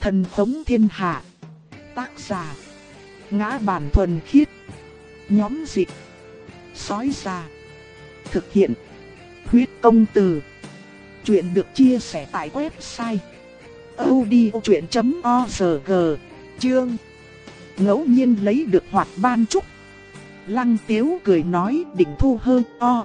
Thần thống thiên hạ. Tác giả: Ngã Bản Thuần Khiết. Nhóm dịch: Sói Già. Thực hiện: Huyết Công Từ. Chuyện được chia sẻ tại website audiochuyện.org. Chương: Ngẫu nhiên lấy được Hoạt Ban Trúc. Lăng Tiếu cười nói định thu hơn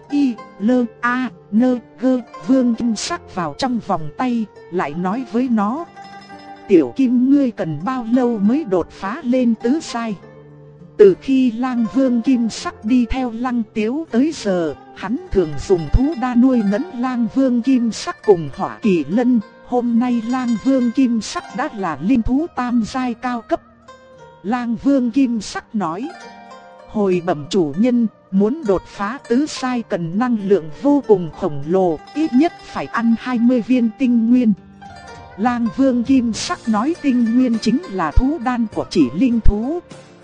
Vương Kim Sắc vào trong vòng tay, lại nói với nó: Tiểu Kim, ngươi cần bao lâu mới đột phá lên tứ sai? Từ khi Lang Vương Kim Sắc đi theo Lăng Tiếu tới giờ, hắn thường dùng thú đa nuôi nấng Lang Vương Kim Sắc cùng Hỏa Kỳ Lân. Hôm nay Lang Vương Kim Sắc đã là linh thú tam giai cao cấp. Lang Vương Kim Sắc nói: Hồi bẩm chủ nhân, muốn đột phá tứ sai cần năng lượng vô cùng khổng lồ, ít nhất phải ăn 20 viên tinh nguyên. Lang Vương Kim Sắc nói tinh nguyên chính là thú đan của chỉ linh thú.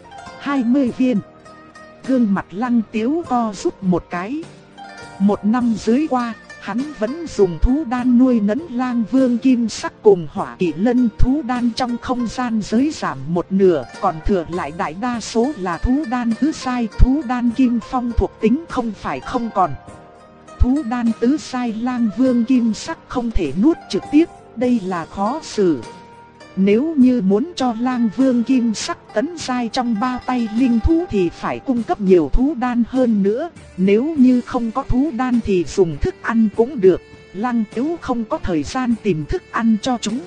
20 viên. Gương mặt Lăng Tiếu co rút một cái. Một năm dưới qua, hắn vẫn dùng thú đan nuôi nấng Lang Vương Kim Sắc cùng Hỏa Kỳ Lân. Thú đan trong không gian giới giảm một nửa, còn thừa lại đại đa số là thú đan tứ sai. Thú đan Kim Phong thuộc tính không phải không còn. Thú đan tứ sai Lang Vương Kim Sắc không thể nuốt trực tiếp, đây là khó xử. Nếu như muốn cho Lang Vương Kim Sắc tấn giai trong ba tay linh thú thì phải cung cấp nhiều thú đan hơn nữa. Nếu như không có thú đan thì dùng thức ăn cũng được. Lăng Tiếu không có thời gian tìm thức ăn cho chúng.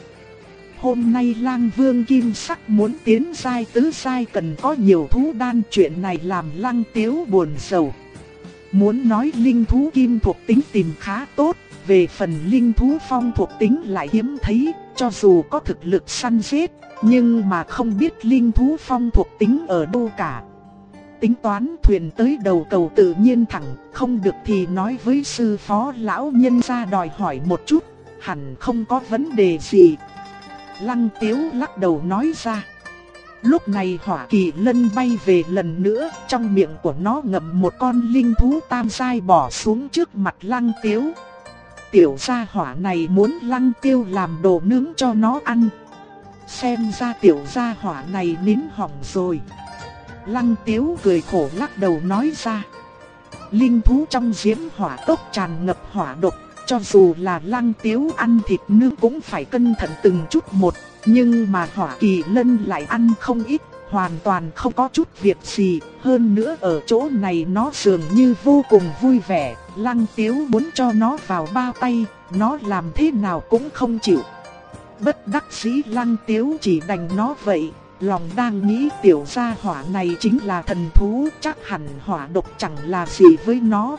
Hôm nay Lang Vương Kim Sắc muốn tiến giai tứ giai cần có nhiều thú đan. Chuyện này làm Lăng Tiếu buồn rầu. Muốn nói linh thú kim thuộc tính tìm khá tốt, về phần linh thú phong thuộc tính lại hiếm thấy. Cho dù có thực lực săn giết, nhưng mà không biết linh thú phong thuộc tính ở đâu cả. Tính toán thuyền tới đầu cầu tự nhiên thẳng, không được thì nói với sư phó lão nhân ra đòi hỏi một chút, hẳn không có vấn đề gì. Lăng Tiếu lắc đầu nói ra. Lúc này Hỏa Kỳ Lân bay về lần nữa, trong miệng của nó ngậm một con linh thú tam giai bỏ xuống trước mặt Lăng Tiếu. Tiểu gia hỏa này muốn Lăng Tiêu làm đồ nướng cho nó ăn. Xem ra tiểu gia hỏa này nín hỏng rồi. Lăng Tiếu cười khổ lắc đầu nói ra. Linh thú trong diễm hỏa tốc tràn ngập hỏa độc. Cho dù là Lăng Tiếu ăn thịt nướng cũng phải cẩn thận từng chút một. Nhưng mà Hỏa Kỳ Lân lại ăn không ít, hoàn toàn không có chút việc gì. Hơn nữa ở chỗ này nó dường như vô cùng vui vẻ. Lăng Tiếu muốn cho nó vào bao tay, nó làm thế nào cũng không chịu. Bất đắc dĩ Lăng Tiếu chỉ đành nó vậy. Lòng đang nghĩ tiểu gia hỏa này chính là thần thú, chắc hẳn hỏa độc chẳng là gì với nó.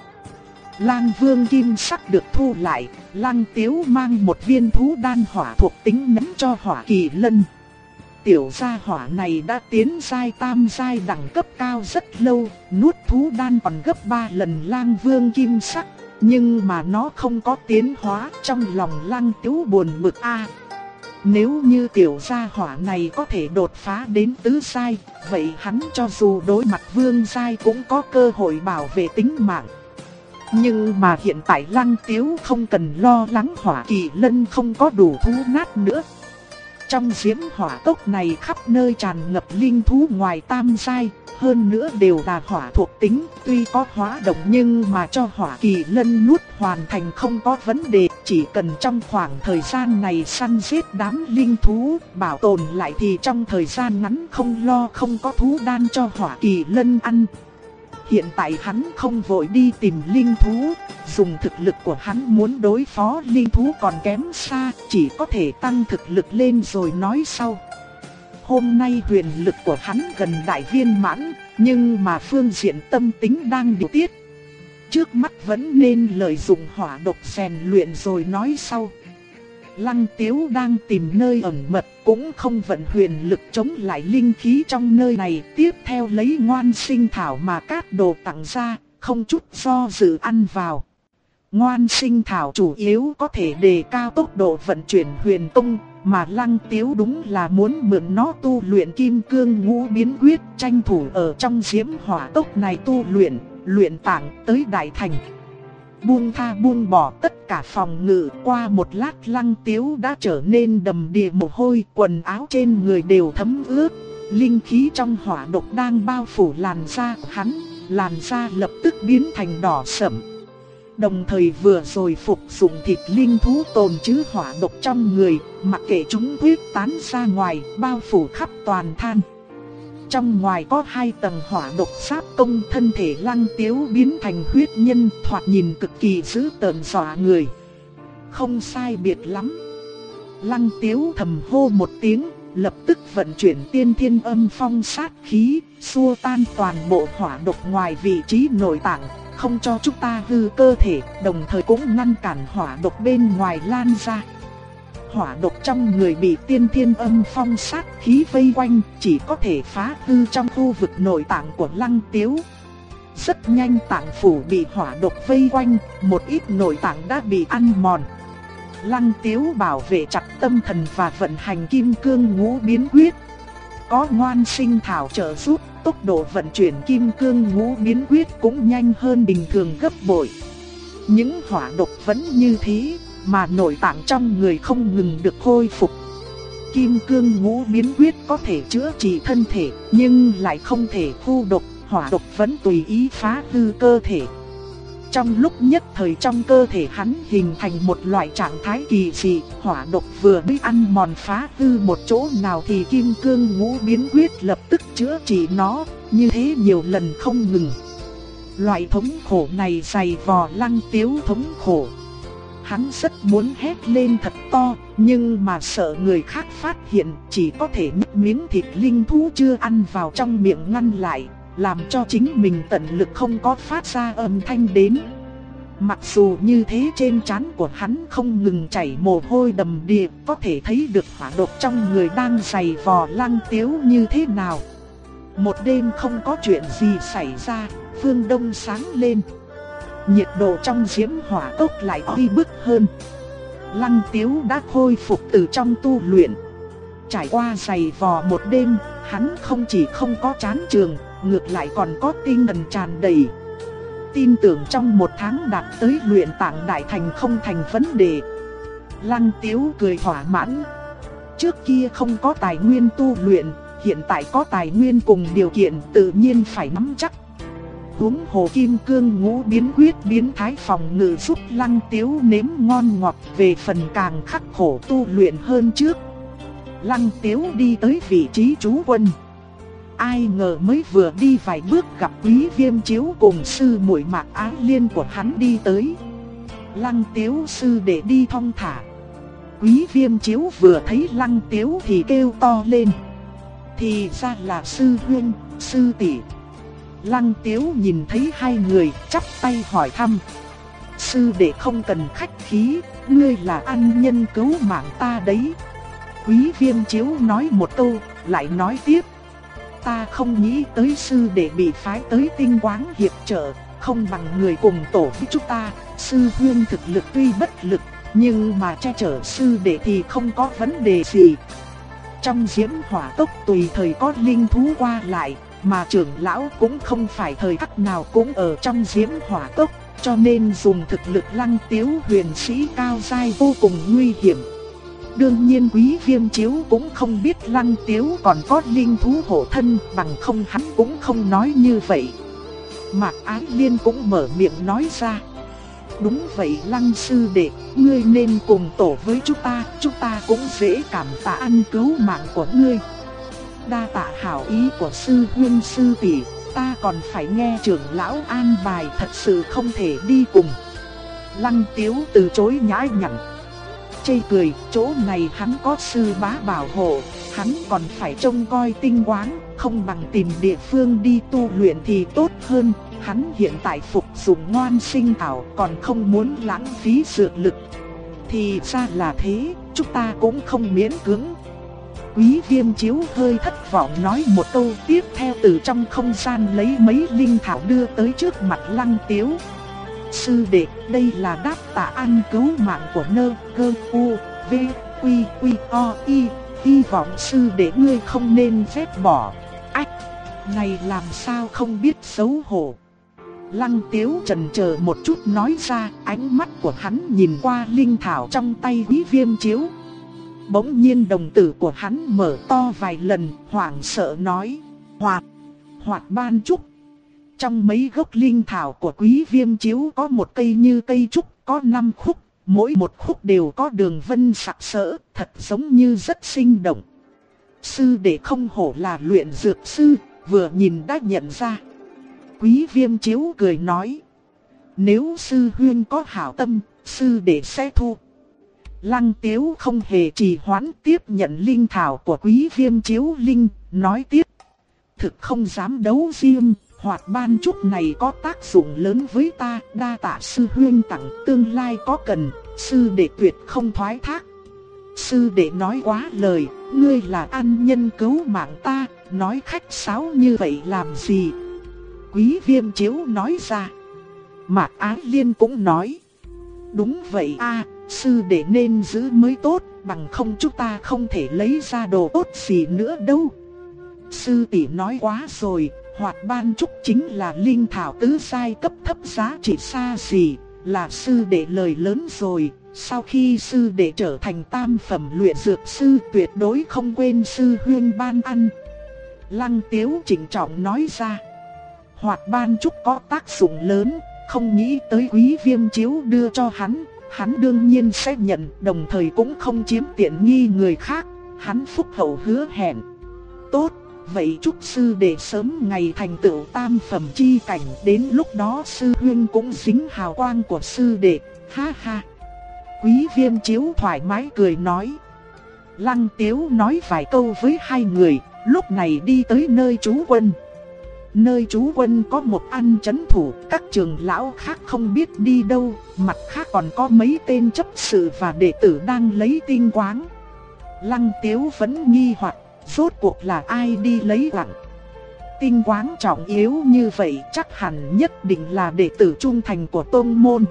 Lang Vương Kim Sắc được thu lại, Lăng Tiếu mang một viên thú đan hỏa thuộc tính ném cho Hỏa Kỳ Lân. Tiểu gia hỏa này đã tiến giai tam giai đẳng cấp cao rất lâu, nuốt thú đan còn gấp 3 lần Lang Vương Kim Sắc, nhưng mà nó không có tiến hóa. Trong lòng Lăng Tiếu buồn bực a. Nếu như tiểu gia hỏa này có thể đột phá đến tứ giai, vậy hắn cho dù đối mặt vương giai cũng có cơ hội bảo vệ tính mạng. Nhưng mà hiện tại Lăng Tiếu không cần lo lắng Hỏa Kỳ Lân không có đủ thú nát nữa. Trong diễm hỏa tốc này khắp nơi tràn ngập linh thú ngoài tam giai, hơn nữa đều là hỏa thuộc tính, tuy có hóa động nhưng mà cho Hỏa Kỳ Lân nuốt hoàn thành không có vấn đề. Chỉ cần trong khoảng thời gian này săn giết đám linh thú, bảo tồn lại thì trong thời gian ngắn không lo không có thú đan cho Hỏa Kỳ Lân ăn. Hiện tại hắn không vội đi tìm linh thú, dùng thực lực của hắn muốn đối phó linh thú còn kém xa, chỉ có thể tăng thực lực lên rồi nói sau. Hôm nay huyền lực của hắn gần đại viên mãn, nhưng mà phương diện tâm tính đang điều tiết. Trước mắt vẫn nên lợi dụng hỏa độc rèn luyện rồi nói sau. Lăng Tiếu đang tìm nơi ẩn mật, cũng không vận huyền lực chống lại linh khí trong nơi này. Tiếp theo lấy ngoan sinh thảo mà Cát Đồ tặng ra, không chút do dự ăn vào. Ngoan sinh thảo chủ yếu có thể đề cao tốc độ vận chuyển huyền công, mà Lăng Tiếu đúng là muốn mượn nó tu luyện Kim Cương Ngũ Biến Quyết, tranh thủ ở trong diễm hỏa tốc này tu luyện tạng tới đại thành. buông tha buông bỏ tất cả phòng ngự. Qua một lát Lăng Tiếu đã trở nên đầm đìa mồ hôi, quần áo trên người đều thấm ướt. Linh khí trong hỏa độc đang bao phủ làn da hắn, làn da lập tức biến thành đỏ sẫm. Đồng thời vừa rồi phục dụng thịt linh thú tồn trữ hỏa độc trong người, mặc kệ chúng huyết tán ra ngoài, bao phủ khắp toàn thân. Trong ngoài có 2 tầng hỏa độc giáp công, thân thể Lăng Tiếu biến thành huyết nhân, thoạt nhìn cực kỳ dữ tợn dọa người. Không sai biệt lắm. Lăng Tiếu thầm hô một tiếng, lập tức vận chuyển tiên thiên âm phong sát khí, xua tan toàn bộ hỏa độc ngoài vị trí nội tạng, không cho chúng ta hư cơ thể, đồng thời cũng ngăn cản hỏa độc bên ngoài lan ra. Hỏa độc trong người bị tiên thiên âm phong sát khí vây quanh, chỉ có thể phá hư trong khu vực nội tạng của Lăng Tiếu. Rất nhanh tạng phủ bị hỏa độc vây quanh, một ít nội tạng đã bị ăn mòn. Lăng Tiếu bảo vệ chặt tâm thần và vận hành kim cương ngũ biến quyết. Có Ngoan Sinh Thảo trợ giúp, tốc độ vận chuyển kim cương ngũ biến quyết cũng nhanh hơn bình thường gấp bội. Những hỏa độc vẫn như thế, mà nội tạng trong người không ngừng được khôi phục. Kim cương ngũ biến quyết có thể chữa trị thân thể, nhưng lại không thể thu độc, hỏa độc vẫn tùy ý phá hư cơ thể. Trong lúc nhất thời trong cơ thể hắn hình thành một loại trạng thái kỳ dị, hỏa độc vừa bị ăn mòn phá hư một chỗ nào thì kim cương ngũ biến quyết lập tức chữa trị nó, như thế nhiều lần không ngừng. Loại thống khổ này dày vò Lăng Tiếu thống khổ. Hắn rất muốn hét lên thật to, nhưng mà sợ người khác phát hiện, chỉ có thể nhét miếng thịt linh thú chưa ăn vào trong miệng ngăn lại, làm cho chính mình tận lực không có phát ra âm thanh đến. Mặc dù như thế trên trán của hắn không ngừng chảy mồ hôi đầm đìa, có thể thấy được hỏa độc trong người đang dày vò Lăng Tiếu như thế nào. Một đêm không có chuyện gì xảy ra, phương đông sáng lên. Nhiệt độ trong diễm hỏa cốc lại oi bức hơn. Lăng Tiếu đã khôi phục từ trong tu luyện. Trải qua dày vò một đêm, hắn không chỉ không có chán chường, ngược lại còn có tinh thần tràn đầy. Tin tưởng trong 1 tháng đạt tới luyện tạng đại thành không thành vấn đề. Lăng Tiếu cười thỏa mãn. Trước kia không có tài nguyên tu luyện, hiện tại có tài nguyên cùng điều kiện tự nhiên phải nắm chắc. Huống hồ kim cương ngũ biến quyết biến thái phòng ngự giúp Lăng Tiếu nếm ngon ngọt, về phần càng khắc khổ tu luyện hơn trước. Lăng Tiếu đi tới vị trí trú quân. Ai ngờ mới vừa đi vài bước gặp Quý Viêm Chiếu cùng sư muội Mạc Á Liên của hắn đi tới. Lăng Tiếu sư đệ đi thong thả. Quý Viêm Chiếu vừa thấy Lăng Tiếu thì kêu to lên. Thì ra là sư huynh, sư tỷ. Lăng Tiếu nhìn thấy hai người, chắp tay hỏi thăm. Sư đệ không cần khách khí, ngươi là ân nhân cứu mạng ta đấy. Quý Viêm Chiếu nói một câu, lại nói tiếp. Ta không nghĩ tới sư đệ bị phái tới Tinh Quáng hiệp trợ, không bằng người cùng tổ với chúng ta. Sư huynh thực lực tuy bất lực, nhưng mà che chở sư đệ thì không có vấn đề gì. Trong diễm hỏa tốc tùy thời có linh thú qua lại, mà trưởng lão cũng không phải thời khắc nào cũng ở trong diễm hỏa tốc, cho nên dùng thực lực Lăng Tiếu huyền sĩ cao giai vô cùng nguy hiểm. Đương nhiên Quý Viêm Chiếu cũng không biết Lăng Tiếu còn có linh thú hộ thân, bằng không hắn cũng không nói như vậy. Mạc Ái Liên cũng mở miệng nói ra. Đúng vậy Lăng sư đệ, ngươi nên cùng tổ với chúng ta cũng dễ cảm tạ ân cứu mạng của ngươi. Đa tạ hảo ý của sư huynh sư tỷ, ta còn phải nghe trưởng lão an bài, thật sự không thể đi cùng. Lăng Tiếu từ chối nhã nhặn. Chê cười, chỗ này hắn có sư bá bảo hộ, hắn còn phải trông coi Tinh Quáng, không bằng tìm địa phương đi tu luyện thì tốt hơn. Hắn hiện tại phục dụng Ngoan Sinh Thảo, còn không muốn lãng phí dược lực. Thì ra là thế, chúng ta cũng không miễn cưỡng. Quý Viêm Chiếu hơi thất vọng nói một câu, tiếp theo từ trong không gian lấy mấy linh thảo đưa tới trước mặt Lăng Tiếu. Sư đệ, đây là đáp tạ ân cứu mạng của nơ cơ u v quy quy o y, hy vọng sư đệ ngươi không nên phép bỏ. Ách, này làm sao không biết xấu hổ. Lăng Tiếu chần chờ một chút nói ra, ánh mắt của hắn nhìn qua linh thảo trong tay Quý Viêm Chiếu. Bỗng nhiên đồng tử của hắn mở to vài lần, hoảng sợ nói: Hoạt ban trúc. Trong mấy gốc linh thảo của Quý Viêm Chiếu có một cây như cây trúc, có 5 khúc, mỗi một khúc đều có đường vân sặc sỡ, thật giống như rất sinh động. Sư đệ không hổ là luyện dược sư, vừa nhìn đã nhận ra. Quý Viêm Chiếu cười nói: nếu sư huynh có hảo tâm, sư đệ sẽ thu. Lăng Tiếu không hề trì hoãn, tiếp nhận linh thảo của Quý Viêm Chiếu Linh, nói tiếp: thực không dám đấu riêng, Hoạt ban trúc này có tác dụng lớn với ta, đa tạ sư huynh tặng, tương lai có cần, sư đệ tuyệt không thoái thác. Sư đệ nói quá lời, ngươi là ân nhân cứu mạng ta, nói khách sáo như vậy làm gì? Quý Viêm Chiếu nói ra. Mạc Ái Liên cũng nói: đúng vậy a, sư đệ nên giữ mới tốt, bằng không chúng ta không thể lấy ra đồ tốt gì nữa đâu. Sư tỷ nói quá rồi, Hoạt ban trúc chính là linh thảo tứ giai cấp thấp giá trị xa xỉ, là sư đệ lời lớn rồi. Sau khi sư đệ trở thành tam phẩm luyện dược sư, tuyệt đối không quên sư huynh ban ăn. Lăng Tiếu trịnh trọng nói ra. Hoạt ban trúc có tác dụng lớn, không nghĩ tới Quý Viêm Chiếu đưa cho hắn đương nhiên sẽ nhận, đồng thời cũng không chiếm tiện nghi người khác. Hắn phúc hậu hứa hẹn. Tốt, vậy chúc sư đệ sớm ngày thành tựu tam phẩm chi cảnh, đến lúc đó sư huynh cũng dính hào quang của sư đệ, ha ha. Quý Viêm Chiếu thoải mái cười nói. Lăng Tiếu nói vài câu với hai người, lúc này đi tới nơi trú quân. Nơi trú quân có một ăn trấn thủ, các trưởng lão khác không biết đi đâu, mặt khác còn có mấy tên chấp sự và đệ tử đang lấy tinh quáng. Lăng Tiếu vẫn nghi hoặc, rốt cuộc là ai đi lấy quặng. Tinh quáng trọng yếu như vậy chắc hẳn nhất định là đệ tử trung thành của tôn môn.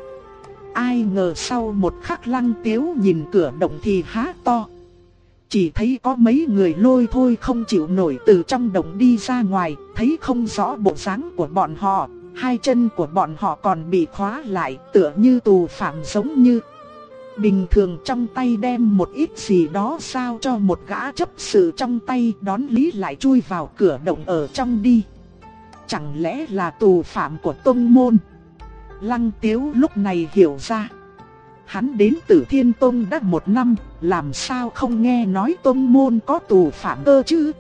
Ai ngờ sau một khắc Lăng Tiếu nhìn cửa động thì há to. Chỉ thấy có mấy người lôi thôi không chịu nổi từ trong động đi ra ngoài, thấy không rõ bộ dáng của bọn họ, hai chân của bọn họ còn bị khóa lại, tựa như tù phạm giống như. Bình thường trong tay đem một ít gì đó sao cho một gã chấp sự trong tay, đón lý lại chui vào cửa động ở trong đi. Chẳng lẽ là tù phạm của tông môn? Lăng Tiếu lúc này hiểu ra. Hắn đến Tử Thiên Tông đã 1 năm, làm sao không nghe nói tông môn có tù phạm cơ chứ?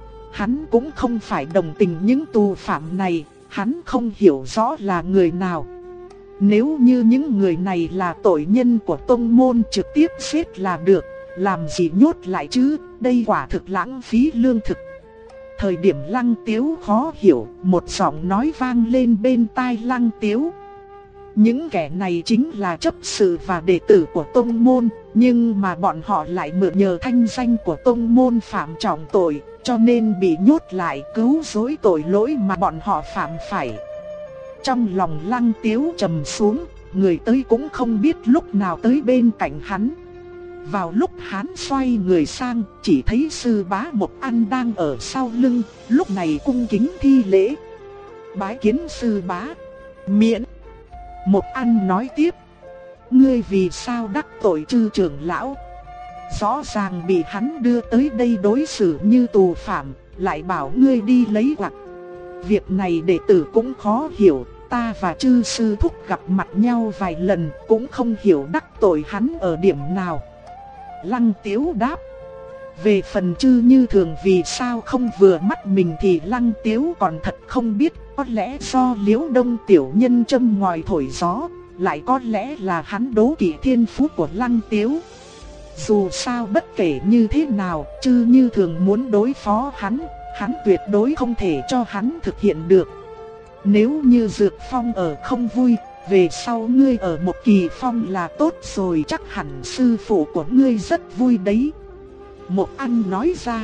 Hắn cũng không phải đồng tình những tù phạm này, hắn không hiểu rõ là người nào. Nếu như những người này là tội nhân của tông môn trực tiếp giết là được, làm gì nhốt lại chứ, đây quả thực lãng phí lương thực. Thời điểm Lăng Tiếu khó hiểu, một giọng nói vang lên bên tai Lăng Tiếu. Những kẻ này chính là chấp sự và đệ tử của tông môn, nhưng mà bọn họ lại mượn nhờ thanh danh của tông môn phạm trọng tội, cho nên bị nhốt lại cứu rỗi tội lỗi mà bọn họ phạm phải. Trong lòng Lăng Tiếu trầm xuống, người tới cũng không biết lúc nào tới bên cạnh hắn. Vào lúc hắn xoay người sang, chỉ thấy sư bá Một Ăn đang ở sau lưng, lúc này cung kính thi lễ. Bái kiến sư bá. Miễn. Một Ăn nói tiếp. Ngươi vì sao đắc tội Chư trưởng lão? Rõ ràng bị hắn đưa tới đây đối xử như tù phạm, lại bảo ngươi đi lấy quặng. Việc này đệ tử cũng khó hiểu, ta và Chư sư thúc gặp mặt nhau vài lần, cũng không hiểu đắc tội hắn ở điểm nào. Lăng Tiếu đáp. Về phần Chư Như Thường vì sao không vừa mắt mình thì Lăng Tiếu còn thật không biết, có lẽ do Liễu Đông tiểu nhân châm ngòi thổi gió, lại có lẽ là hắn đố kỵ thiên phú của Lăng Tiếu. Dù sao bất kể như thế nào, Chư Như Thường muốn đối phó hắn tuyệt đối không thể cho hắn thực hiện được. Nếu như Dược Phong ở không vui, về sau ngươi ở một Kỳ Phong là tốt rồi, chắc hẳn sư phụ của ngươi rất vui đấy. Một Ăn nói ra.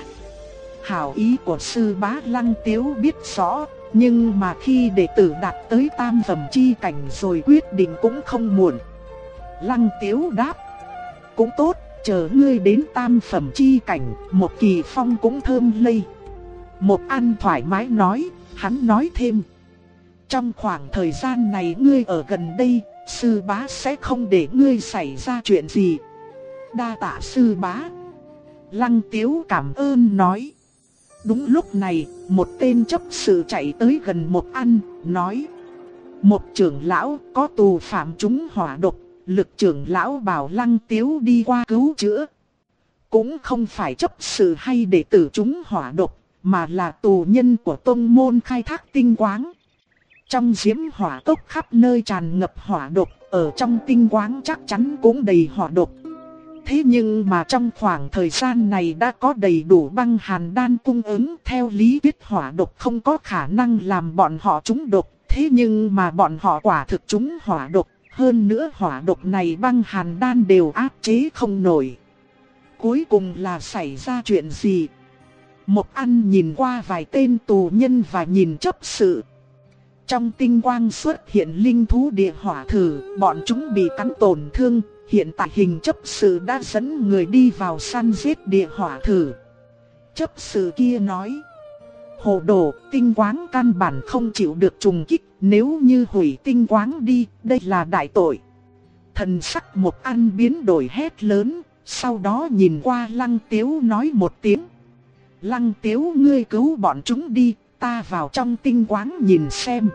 Hảo ý của sư bá Lăng Tiếu biết rõ, nhưng mà khi đệ tử đạt tới tam phẩm chi cảnh rồi quyết định cũng không muộn. Lăng Tiếu đáp. Cũng tốt, chờ ngươi đến tam phẩm chi cảnh, một Kỳ Phong cũng thơm lây. Một Ăn thoải mái nói, hắn nói thêm. Trong khoảng thời gian này ngươi ở gần đây, sư bá sẽ không để ngươi xảy ra chuyện gì. Đa tạ sư bá. Lăng Tiếu cảm ơn nói. Đúng lúc này, một tên chấp sự chạy tới gần Một Ăn, nói: Một trưởng lão có tù phạm trúng hỏa độc, Lực trưởng lão bảo Lăng Tiếu đi qua cứu chữa. Cũng không phải chấp sự hay đệ tử trúng hỏa độc, mà là tù nhân của tông môn khai thác tinh quáng. Trong diễm hỏa cốc khắp nơi tràn ngập hỏa độc, ở trong tinh quáng chắc chắn cũng đầy hỏa độc. Thế nhưng mà trong khoảng thời gian này đã có đầy đủ băng hàn đan cung ứng, theo lý thuyết hỏa độc không có khả năng làm bọn họ trúng độc. Thế nhưng mà bọn họ quả thực trúng hỏa độc, hơn nữa hỏa độc này băng hàn đan đều áp chế không nổi. Cuối cùng là xảy ra chuyện gì? Một Ăn nhìn qua vài tên tù nhân và nhìn chấp sự. Trong tinh quang xuất hiện linh thú địa hỏa thử, bọn chúng bị cắn tổn thương. Hiện tại hình chấp sự đã dẫn người đi vào săn giết địa hỏa thử. Chấp sự kia nói: Hồ đồ, tinh quáng căn bản không chịu được trùng kích, nếu như hủy tinh quáng đi, đây là đại tội. Thần sắc Một Ăn biến đổi hét lớn, sau đó nhìn qua Lăng Tiếu nói một tiếng: Lăng Tiếu ngươi cứu bọn chúng đi, ta vào trong tinh quáng nhìn xem.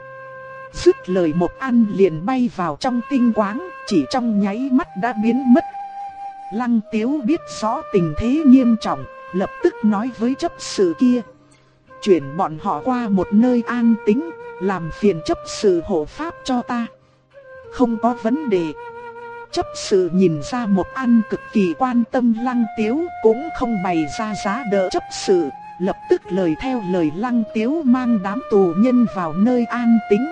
Dứt lời Một Ăn liền bay vào trong tinh quáng, chỉ trong nháy mắt đã biến mất. Lăng Tiếu biết rõ tình thế nghiêm trọng, lập tức nói với chấp sự kia: Chuyển bọn họ qua một nơi an tĩnh, làm phiền chấp sự hộ pháp cho ta. Không có vấn đề. Chấp sự nhìn ra Một Ăn cực kỳ quan tâm Lăng Tiếu, cũng không bày ra giá đỡ chấp sự, lập tức lời theo lời Lăng Tiếu mang đám tù nhân vào nơi an tĩnh.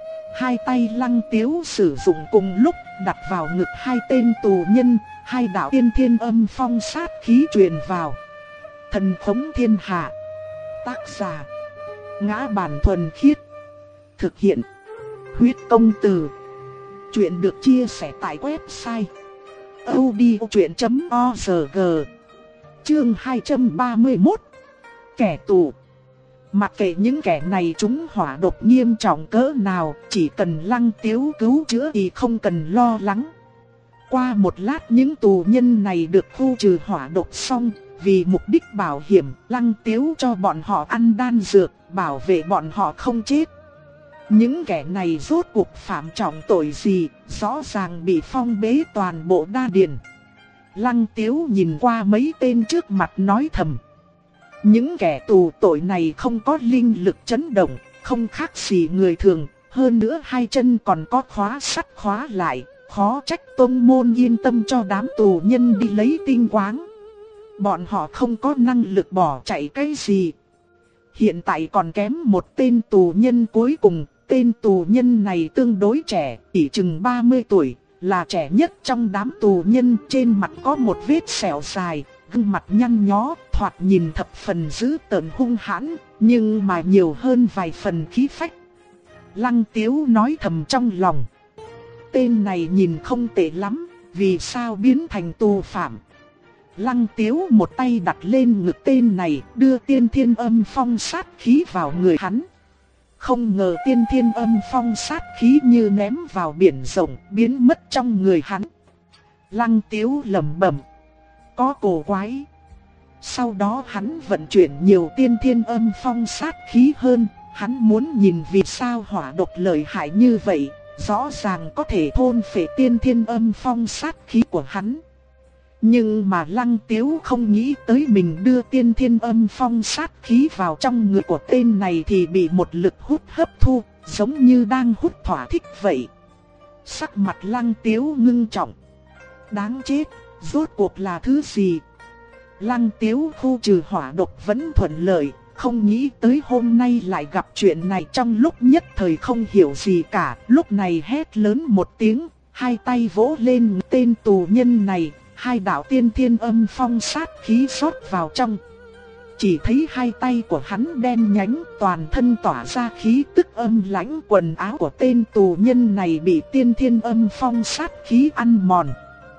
Hai tay Lăng Tiếu sử dụng cùng lúc đặt vào ngực hai tên tù nhân, hai đạo tiên thiên âm phong sát khí truyền vào. Thần khống thiên hạ. Tác giả: Ngã Bản Thuần Khiết. Thực hiện: Huyết Công Từ. Chuyện được chia sẻ tại website audiochuyện.org. Chương 231. Kẻ tù. Mặc kệ những kẻ này trúng hỏa độc nghiêm trọng cỡ nào, chỉ cần Lăng Tiếu cứu chữa thì không cần lo lắng. Qua một lát những tù nhân này được khu trừ hỏa độc xong, vì mục đích bảo hiểm, Lăng Tiếu cho bọn họ ăn đan dược, bảo vệ bọn họ không chết. Những kẻ này rốt cuộc phạm trọng tội gì, rõ ràng bị phong bế toàn bộ đa điền. Lăng Tiếu nhìn qua mấy tên trước mặt nói thầm: Những kẻ tù tội này không có linh lực chấn động, không khác gì người thường, hơn nữa hai chân còn có khóa sắt khóa lại, khó trách tông môn yên tâm cho đám tù nhân đi lấy tinh quáng. Bọn họ không có năng lực bỏ chạy cái gì. Hiện tại còn kém một tên tù nhân cuối cùng, tên tù nhân này tương đối trẻ, chỉ chừng 30 tuổi, là trẻ nhất trong đám tù nhân, trên mặt có một vết sẹo dài, gương mặt nhăn nhó, thoạt nhìn thập phần dữ tợn hung hãn, nhưng mà nhiều hơn vài phần khí phách. Lăng Tiếu nói thầm trong lòng: Tên này nhìn không tệ lắm, vì sao biến thành tù phạm? Lăng Tiếu một tay đặt lên ngực tên này, đưa tiên thiên âm phong sát khí vào người hắn. Không ngờ tiên thiên âm phong sát khí như ném vào biển rộng, biến mất trong người hắn. Lăng Tiếu lẩm bẩm: Có cổ quái. Sau đó hắn vận chuyển nhiều tiên thiên âm phong sát khí hơn, hắn muốn nhìn vì sao hỏa độc lợi hại như vậy, rõ ràng có thể thôn phệ tiên thiên âm phong sát khí của hắn. Nhưng mà Lăng Tiếu không nghĩ tới mình đưa tiên thiên âm phong sát khí vào trong người của tên này thì bị một lực hút hấp thu, giống như đang hút thỏa thích vậy. Sắc mặt Lăng Tiếu ngưng trọng. Đáng chết, rốt cuộc là thứ gì? Lăng Tiếu khu trừ hỏa độc vẫn thuận lợi, không nghĩ tới hôm nay lại gặp chuyện này, trong lúc nhất thời không hiểu gì cả. Lúc này hét lớn một tiếng, hai tay vỗ lên tên tù nhân này, hai đạo tiên thiên âm phong sát khí rót vào trong. Chỉ thấy hai tay của hắn đen nhánh, toàn thân tỏa ra khí tức âm lãnh, quần áo của tên tù nhân này bị tiên thiên âm phong sát khí ăn mòn.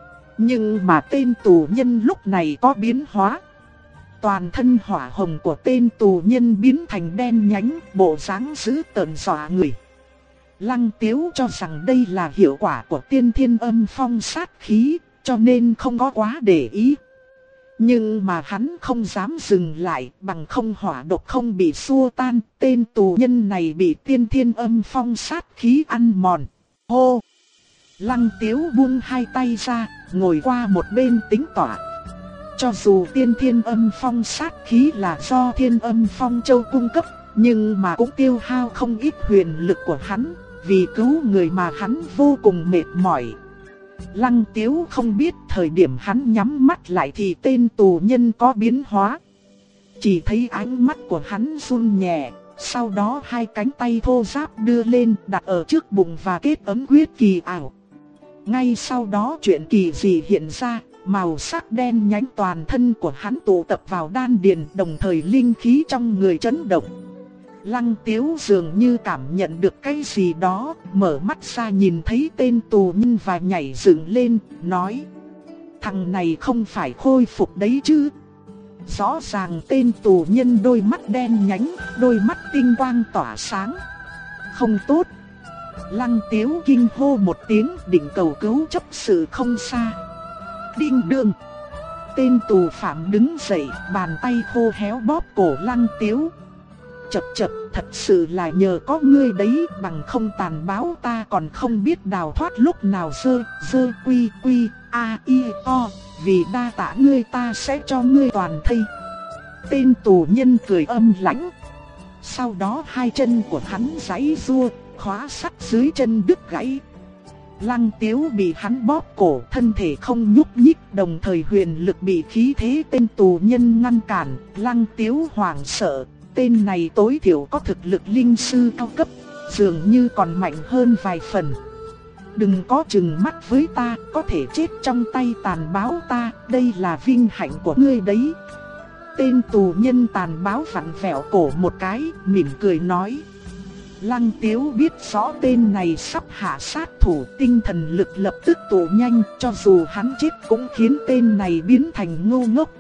Nhưng mà tên tù nhân lúc này có biến hóa. Toàn thân hỏa hồng của tên tù nhân biến thành đen nhánh, bộ dáng dữ tợn dọa người. Lăng Tiếu cho rằng đây là hiệu quả của tiên thiên âm phong sát khí, cho nên không có quá để ý. Nhưng mà hắn không dám dừng lại, bằng không hỏa độc không bị xua tan, tên tù nhân này bị tiên thiên âm phong sát khí ăn mòn. Hô! Lăng Tiếu buông hai tay ra, ngồi qua một bên tính tỏa. Cho dù tiên thiên âm phong sát khí là do thiên âm phong châu cung cấp, nhưng mà cũng tiêu hao không ít huyền lực của hắn, vì cứu người mà hắn vô cùng mệt mỏi. Lăng Tiếu không biết thời điểm hắn nhắm mắt lại thì tên tù nhân có biến hóa. Chỉ thấy ánh mắt của hắn run nhẹ, sau đó hai cánh tay thô ráp đưa lên đặt ở trước bụng và kết ấn quyết kỳ ảo. Ngay sau đó chuyện kỳ dị hiện ra, màu sắc đen nhánh toàn thân của hắn tụ tập vào đan điền, đồng thời linh khí trong người chấn động. Lăng Tiếu dường như cảm nhận được cái gì đó, mở mắt ra nhìn thấy tên tù nhân và nhảy dựng lên, nói: thằng này không phải khôi phục đấy chứ? Rõ ràng tên tù nhân đôi mắt đen nhánh, đôi mắt tinh quang tỏa sáng. Không tốt! Lăng Tiếu kinh hô một tiếng, định cầu cứu chấp sự không xa. Đinh đương! Tên tù phạm đứng dậy, bàn tay khô héo bóp cổ Lăng Tiếu. Chậc chậc, thật sự là nhờ có ngươi đấy, bằng không tàn báo ta còn không biết đào thoát lúc nào. Dơ quy quy a i o, vì đa tạ ngươi ta sẽ cho ngươi toàn thây. Tên tù nhân cười âm lãnh. Sau đó hai chân của hắn giãy giụa, khóa sắt dưới chân đứt gãy. Lăng Tiếu bị hắn bóp cổ, thân thể không nhúc nhích, đồng thời huyền lực bị khí thế tên tù nhân ngăn cản. Lăng Tiếu hoảng sợ, tên này tối thiểu có thực lực linh sư cao cấp, dường như còn mạnh hơn vài phần. Đừng có chừng mắt với ta, có thể chết trong tay tàn báo ta, đây là vinh hạnh của ngươi đấy. Tên tù nhân tàn báo vặn vẹo cổ một cái, mỉm cười nói. Lăng Tiếu biết rõ tên này sắp hạ sát thủ, tinh thần lực lập tức tụ nhanh, cho dù hắn chết cũng khiến tên này biến thành ngu ngốc.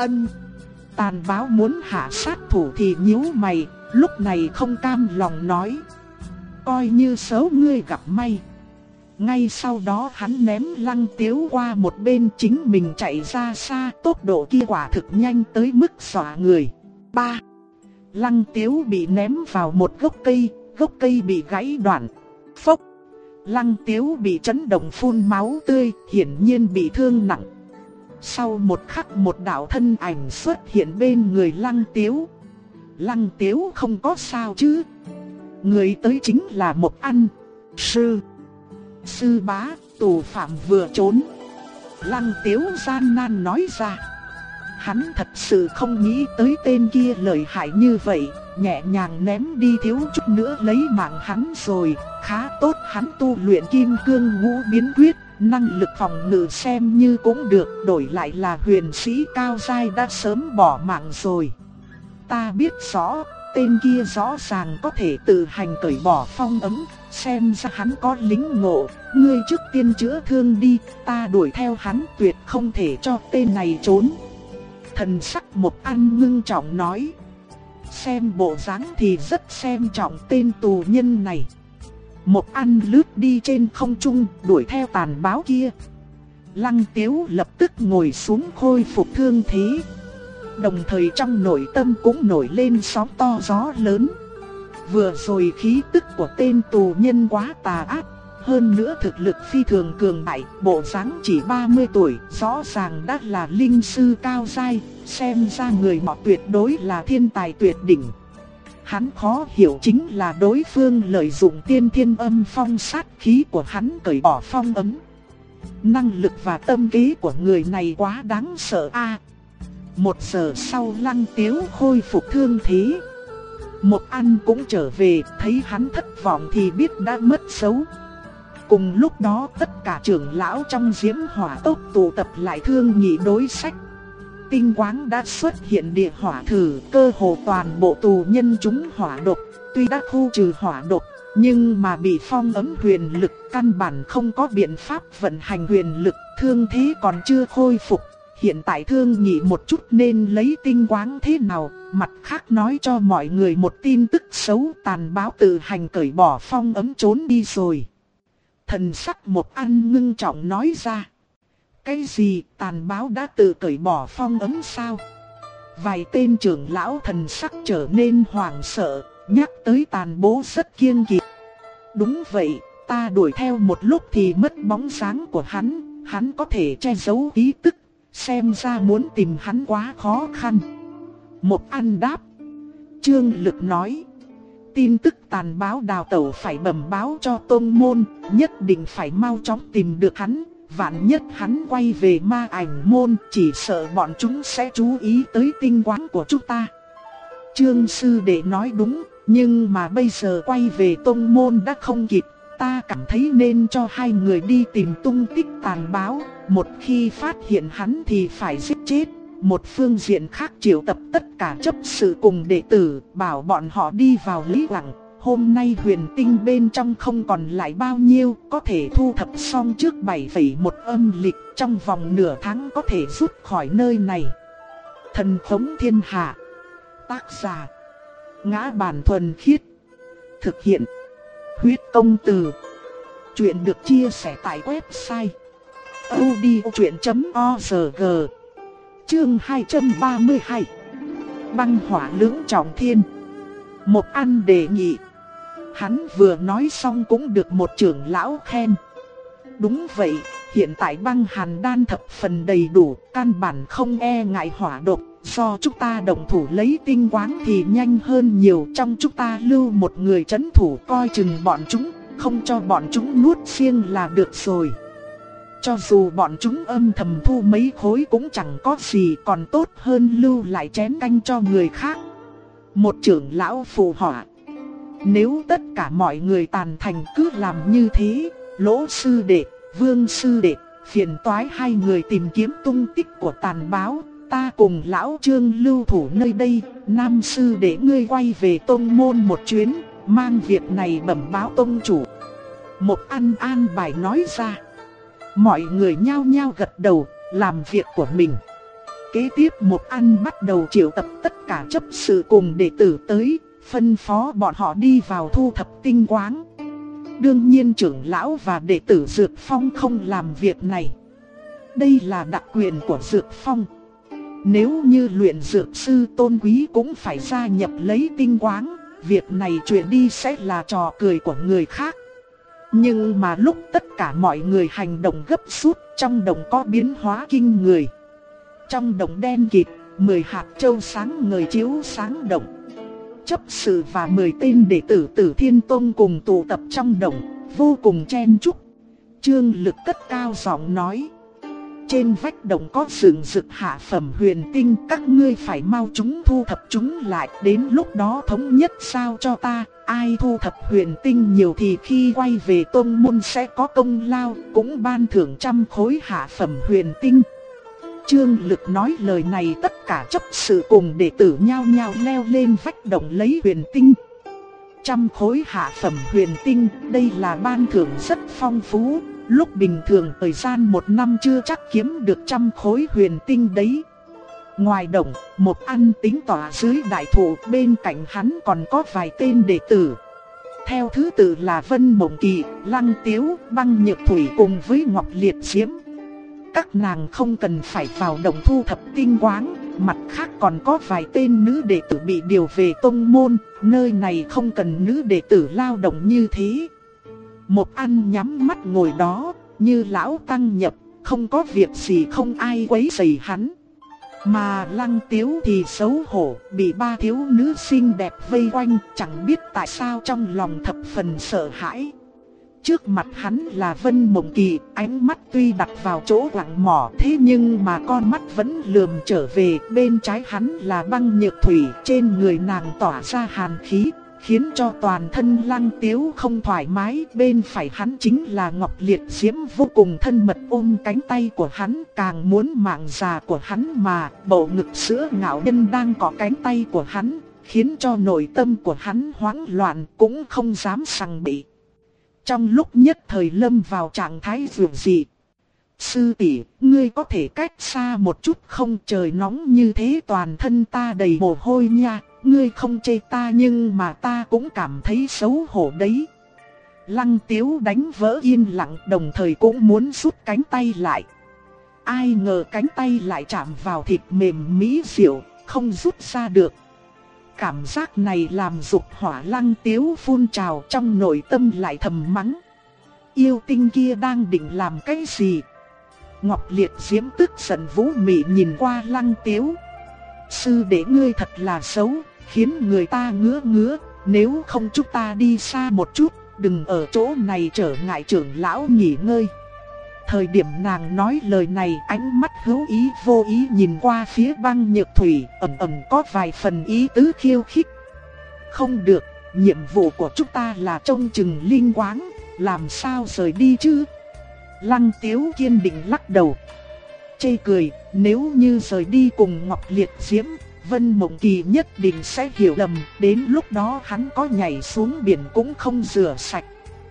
Tàn báo muốn hạ sát thủ thì nhíu mày, lúc này không cam lòng nói: coi như số ngươi gặp may. Ngay sau đó hắn ném Lăng Tiếu qua một bên, chính mình chạy ra xa, tốc độ kia quả thực nhanh tới mức dọa người. Lăng Tiếu bị ném vào một gốc cây bị gãy đoạn. Phốc! Lăng Tiếu bị chấn động phun máu tươi, hiển nhiên bị thương nặng. Sau một khắc một đạo thân ảnh xuất hiện bên người Lăng Tiếu. Lăng Tiếu không có sao chứ? Người tới chính là Mộc Ăn. Sư bá, tù phạm vừa trốn. Lăng Tiếu gian nan nói ra. Hắn thật sự không nghĩ tới tên kia lợi hại như vậy, nhẹ nhàng ném đi thiếu chút nữa lấy mạng hắn rồi. Khá tốt hắn tu luyện Kim Cương Ngũ Biến Quyết, năng lực phòng ngự xem như cũng được, đổi lại là huyền sĩ cao giai đã sớm bỏ mạng rồi. Ta biết rõ, tên kia rõ ràng có thể tự hành cởi bỏ phong ấn, xem ra hắn có lính ngộ. Ngươi trước tiên chữa thương đi, ta đuổi theo hắn, tuyệt không thể cho tên này trốn. Thần sắc Mộc Ăn ngưng trọng nói. Xem bộ dáng thì rất xem trọng tên tù nhân này. Mộc Ăn lướt đi trên không trung, đuổi theo tàn báo kia. Lăng Tiếu lập tức ngồi xuống khôi phục thương thế. Đồng thời trong nội tâm cũng nổi lên sóng to gió lớn. Vừa rồi khí tức của tên tù nhân quá tà ác, hơn nữa thực lực phi thường cường đại, bộ dáng chỉ 30 tuổi, rõ ràng đã là linh sư cao giai, xem ra người nọ tuyệt đối là thiên tài tuyệt đỉnh. Hắn khó hiểu chính là đối phương lợi dụng tiên thiên âm phong sát khí của hắn cởi bỏ phong ấn. Năng lực và tâm kế của người này quá đáng sợ a. 1 giờ sau Lăng Tiếu khôi phục thương thế. Mộc Ăn cũng trở về, thấy hắn thất vọng thì biết đã mất dấu. Cùng lúc đó tất cả trưởng lão trong Diễm Hỏa Tốc tụ tập lại thương nghị đối sách. Tinh quáng đã xuất hiện địa hỏa thử, cơ hồ toàn bộ tù nhân trúng hỏa độc. Tuy đã khu trừ hỏa độc, nhưng mà bị phong ấn huyền lực, căn bản không có biện pháp vận hành huyền lực, thương thế còn chưa khôi phục. hiện tại thương nghị một chút nên lấy tinh quáng thế nào, mặt khác nói cho mọi người một tin tức xấu, Tàn Báo tự hành cởi bỏ phong ấm trốn đi rồi. Thần sắc Một Ăn ngưng trọng nói ra. Cái gì, Tàn Báo đã tự cởi bỏ phong ấm sao? Vài tên trưởng lão thần sắc trở nên hoảng sợ, nhắc tới Tàn Bố rất kiêng kỵ. Đúng vậy, ta đuổi theo một lúc thì mất bóng dáng của hắn có thể che giấu ký tức, xem ra muốn tìm hắn quá khó khăn. Một Ăn đáp. Trương Lực nói. Tin tức Tàn Báo đào tẩu phải bẩm báo cho tông môn, nhất định phải mau chóng tìm được hắn. Vạn nhất hắn quay về Ma Ảnh môn, chỉ sợ bọn chúng sẽ chú ý tới tinh quáng của chúng ta. Trương sư đệ nói đúng, nhưng mà bây giờ quay về tông môn đã không kịp. Ta cảm thấy nên cho hai người đi tìm tung tích Tàn Báo. Một khi phát hiện hắn thì phải giết chết. Một phương diện khác triệu tập tất cả chấp sự cùng đệ tử, bảo bọn họ đi vào Lý Lặng. Hôm nay huyền tinh bên trong không còn lại bao nhiêu, có thể thu thập xong trước 7,1 âm lịch, trong vòng nửa tháng có thể rút khỏi nơi này. Thần Khống Thiên Hạ. Tác giả: Ngã Bản Thuần Khiết. Thực hiện: Huyết Công Từ. Chuyện được chia sẻ tại website audiochuyện.org. Chương 232. Băng hỏa lưỡng trọng thiên. Một Ăn đề nghị. Hắn vừa nói xong cũng được một trưởng lão khen. Đúng vậy, hiện tại băng hàn đan thập phần đầy đủ, căn bản không e ngại hỏa độc. Do chúng ta đồng thủ lấy tinh quáng thì nhanh hơn nhiều, trong chúng ta lưu một người trấn thủ coi chừng bọn chúng, không cho bọn chúng nuốt xiêng là được rồi. Cho dù bọn chúng âm thầm thu mấy khối cũng chẳng có gì, còn tốt hơn lưu lại chén canh cho người khác. Một trưởng lão phụ họa. Nếu tất cả mọi người tàn thành cứ làm như thế, Lỗ sư đệ, Vương sư đệ, phiền toái hai người tìm kiếm tung tích của Tàn Báo. Ta cùng lão Trương lưu thủ nơi đây, Nam sư đệ ngươi quay về tông môn một chuyến, mang việc này bẩm báo tông chủ. Một Ăn an bài nói ra. Mọi người nhao nhao gật đầu, làm việc của mình. Kế tiếp Một Ăn bắt đầu triệu tập tất cả chấp sự cùng đệ tử tới, phân phó bọn họ đi vào thu thập tinh quáng. Đương nhiên trưởng lão và đệ tử Dược Phong không làm việc này. Đây là đặc quyền của Dược Phong. Nếu như luyện dược sư tôn quý cũng phải gia nhập lấy tinh quáng, việc này chuyển đi sẽ là trò cười của người khác. Nhưng mà lúc tất cả mọi người hành động gấp rút, trong đồng có biến hóa kinh người. Trong đồng đen kịt, 10 hạt châu sáng ngời chiếu sáng đồng. Chấp sự và 10 tên đệ tử Tử Thiên Tông cùng tụ tập trong đồng, vô cùng chen chúc. Trương Lực cất cao giọng nói. Trên vách đồng có rừng rực hạ phẩm huyền tinh, các ngươi phải mau chúng thu thập chúng lại, đến lúc đó thống nhất sao cho ta. Ai thu thập huyền tinh nhiều thì khi quay về tông môn sẽ có công lao, cũng ban thưởng 100 khối hạ phẩm huyền tinh. Trương Lực nói lời này, tất cả chấp sự cùng đệ tử nhao nhao leo lên vách đồng lấy huyền tinh. 100 khối hạ phẩm huyền tinh, đây là ban thưởng rất phong phú. Lúc bình thường thời gian 1 năm chưa chắc kiếm được 100 khối huyền tinh đấy. Ngoài đồng, Một Ăn tính tỏa dưới đại thụ, bên cạnh hắn còn có vài tên đệ tử. Theo thứ tự là Vân Mộng Kỳ, Lăng Tiếu, Băng Nhược Thủy cùng với Ngọc Liệt Diễm. Các nàng không cần phải vào đồng thu thập tinh quáng, mặt khác còn có vài tên nữ đệ tử bị điều về tông môn, nơi này không cần nữ đệ tử lao động như thế. Một Ăn nhắm mắt ngồi đó, như lão tăng nhập, không có việc gì không ai quấy rầy hắn. Mà Lăng Tiếu thì xấu hổ, bị 3 thiếu nữ xinh đẹp vây quanh, chẳng biết tại sao trong lòng thập phần sợ hãi. Trước mặt hắn là Vân Mộng Kỳ, ánh mắt tuy đặt vào chỗ quặng mỏ, thế nhưng mà con mắt vẫn lườm trở về. Bên trái hắn là Băng Nhược Thủy, trên người nàng tỏa ra hàn khí, khiến cho toàn thân Lăng Tiếu không thoải mái. Bên phải hắn chính là Ngọc Liệt Diễm, vô cùng thân mật ôm cánh tay của hắn, càng muốn mạng già của hắn mà. Bầu ngực sữa ngạo nhân đang cọ cánh tay của hắn, khiến cho nội tâm của hắn hoảng loạn, cũng không dám sằng bậy. Trong lúc nhất thời lâm vào trạng thái dường dị. Sư tỷ, ngươi có thể cách xa một chút không, trời nóng như thế toàn thân ta đầy mồ hôi nha, ngươi không chê ta nhưng mà ta cũng cảm thấy xấu hổ đấy. Lăng Tiếu đánh vỡ yên lặng, đồng thời cũng muốn rút cánh tay lại. Ai ngờ cánh tay lại chạm vào thịt mềm mỹ diệu, không rút ra được. Cảm giác này làm dục hỏa Lăng Tiếu phun trào, trong nội tâm lại thầm mắng. Yêu tinh kia đang định làm cái gì? Ngọc Liệt Diễm tức giận vũ mị nhìn qua Lăng Tiếu. Sư đệ ngươi thật là xấu, khiến người ta ngứa ngứa, nếu không chúng ta đi xa một chút, đừng ở chỗ này trở ngại trưởng lão nghỉ ngơi. Thời điểm nàng nói lời này, ánh mắt hữu ý vô ý nhìn qua phía Băng Nhược Thủy, ẩn ẩn có vài phần ý tứ khiêu khích. Không được, nhiệm vụ của chúng ta là trông chừng linh quáng, làm sao rời đi chứ? Lăng Tiếu kiên định lắc đầu. Chê cười, nếu như rời đi cùng Ngọc Liệt Diễm, Vân Mộng Kỳ nhất định sẽ hiểu lầm, đến lúc đó hắn có nhảy xuống biển cũng không rửa sạch.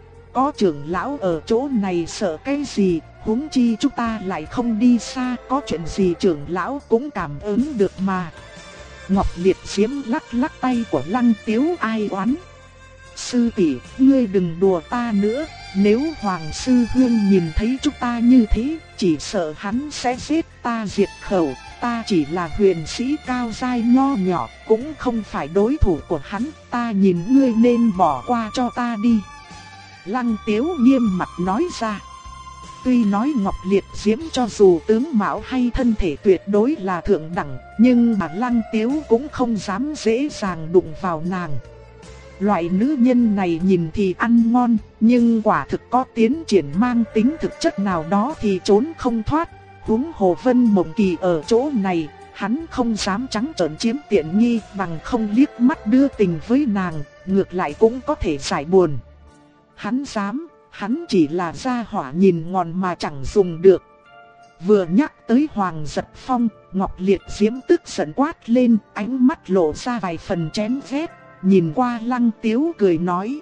Có trưởng lão ở chỗ này sợ cái gì, huống chi chúng ta lại không đi xa, có chuyện gì trưởng lão cũng cảm ứng được mà. Ngọc Liệt Diễm lắc lắc tay của Lăng Tiếu ai oán. Sư tỷ, ngươi đừng đùa ta nữa, nếu Hoàng Sư Hương nhìn thấy chúng ta như thế, chỉ sợ hắn sẽ giết ta diệt khẩu. Ta chỉ là huyền sĩ cao giai nho nhỏ, cũng không phải đối thủ của hắn, ta nhìn ngươi nên bỏ qua cho ta đi. Lăng Tiếu nghiêm mặt nói ra. Tuy nói Ngọc Liệt Diễm cho dù tướng mạo hay thân thể tuyệt đối là thượng đẳng, nhưng mà Lăng Tiếu cũng không dám dễ dàng đụng vào nàng. Loại nữ nhân này nhìn thì ăn ngon, nhưng quả thực có tiến triển mang tính thực chất nào đó thì trốn không thoát. Huống hồ Vân Mộng Kỳ ở chỗ này, hắn không dám trắng trợn chiếm tiện nghi, bằng không liếc mắt đưa tình với nàng, ngược lại cũng có thể giải buồn. Hắn dám, hắn chỉ là gia hỏa nhìn ngon mà chẳng dùng được. Vừa nhắc tới Hoàng Giật Phong, Ngọc Liệt Diễm tức giận quát lên, ánh mắt lộ ra vài phần chén ghét, nhìn qua Lăng Tiếu cười nói.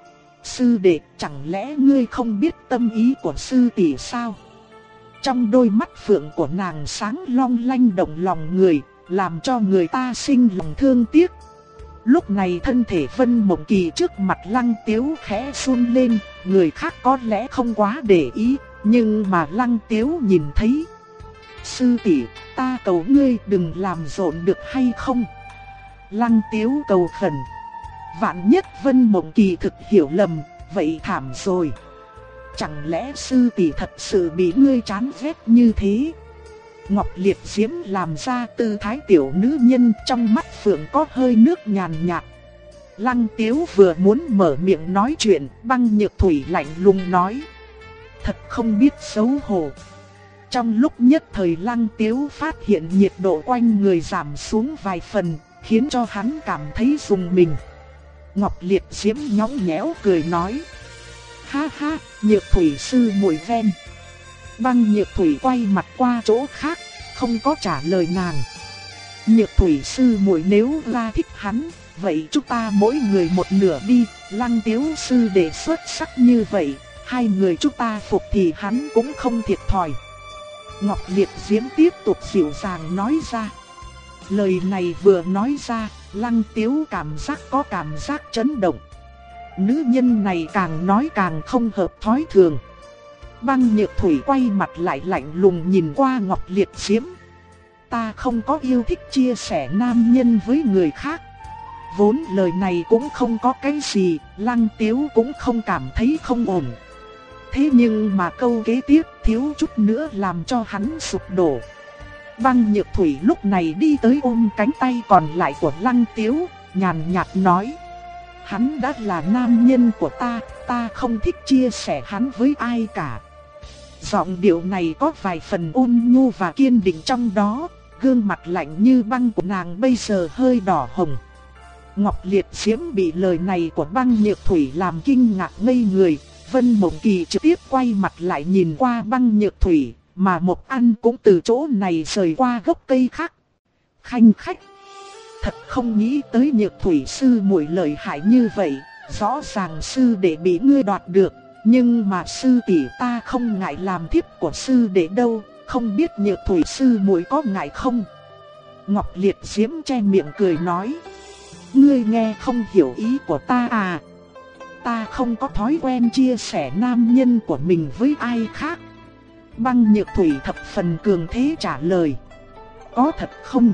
Sư đệ, chẳng lẽ ngươi không biết tâm ý của sư tỷ sao? Trong đôi mắt phượng của nàng sáng long lanh động lòng người, làm cho người ta sinh lòng thương tiếc. Lúc này thân thể Vân Mộng Kỳ trước mặt Lăng Tiếu khẽ run lên, người khác có lẽ không quá để ý, nhưng mà Lăng Tiếu nhìn thấy. Sư tỷ, ta cầu ngươi đừng làm rộn được hay không? Lăng Tiếu cầu khẩn. Vạn nhất Vân Mộng Kỳ thực hiểu lầm, vậy thảm rồi. Chẳng lẽ sư tỷ thật sự bị ngươi chán ghét như thế? Ngọc Liệt Diễm làm ra tư thái tiểu nữ nhân, trong mắt phượng có hơi nước nhàn nhạt. Lăng Tiếu vừa muốn mở miệng nói chuyện, Băng Nhược Thủy lạnh lùng nói. Thật không biết xấu hổ. Trong lúc nhất thời Lăng Tiếu phát hiện nhiệt độ quanh người giảm xuống vài phần, khiến cho hắn cảm thấy rùng mình. Ngọc Liệt Diễm nhõng nhẽo cười nói. Ha ha, Nhược Thủy sư muội ven. Băng Nhược Thủy quay mặt qua chỗ khác, không có trả lời nàng. Nhược Thủy sư muội nếu ra thích hắn, vậy chúng ta mỗi người một nửa đi. Lăng Tiếu sư đệ xuất sắc như vậy, hai người chúng ta phục thì hắn cũng không thiệt thòi. Ngọc Liệt Diễm tiếp tục dịu dàng nói ra. Lời này vừa nói ra, Lăng Tiếu có cảm giác chấn động. Nữ nhân này càng nói càng không hợp thói thường. Băng Nhược Thủy quay mặt lại lạnh lùng nhìn qua Ngọc Liệt Diễm. Ta không có yêu thích chia sẻ nam nhân với người khác. Vốn lời này cũng không có cái gì, Lăng Tiếu cũng không cảm thấy không ổn. Thế nhưng mà câu kế tiếp thiếu chút nữa làm cho hắn sụp đổ. Băng Nhược Thủy lúc này đi tới ôm cánh tay còn lại của Lăng Tiếu, nhàn nhạt nói. Hắn đã là nam nhân của ta không thích chia sẻ hắn với ai cả. Giọng điệu này có vài phần ôn nhu và kiên định trong đó, gương mặt lạnh như băng của nàng bây giờ hơi đỏ hồng. Ngọc Liệt Diễm bị lời này của Băng Nhược Thủy làm kinh ngạc ngây người, Vân Mộng Kỳ trực tiếp quay mặt lại nhìn qua Băng Nhược Thủy, mà Mộc An cũng từ chỗ này rời qua gốc cây khác. Khanh khách, thật không nghĩ tới Nhược Thủy sư muội lợi hại như vậy, rõ ràng sư đệ bị ngươi đoạt được, Nhưng mà sư tỷ ta không ngại làm thiếp của sư đệ đâu, không biết Nhược Thủy sư muội có ngại không? Ngọc Liệt Diễm che miệng cười nói. Ngươi nghe không hiểu ý của ta à? Ta không có thói quen chia sẻ nam nhân của mình với ai khác. Băng Nhược Thủy thập phần cường thế trả lời. Có thật không?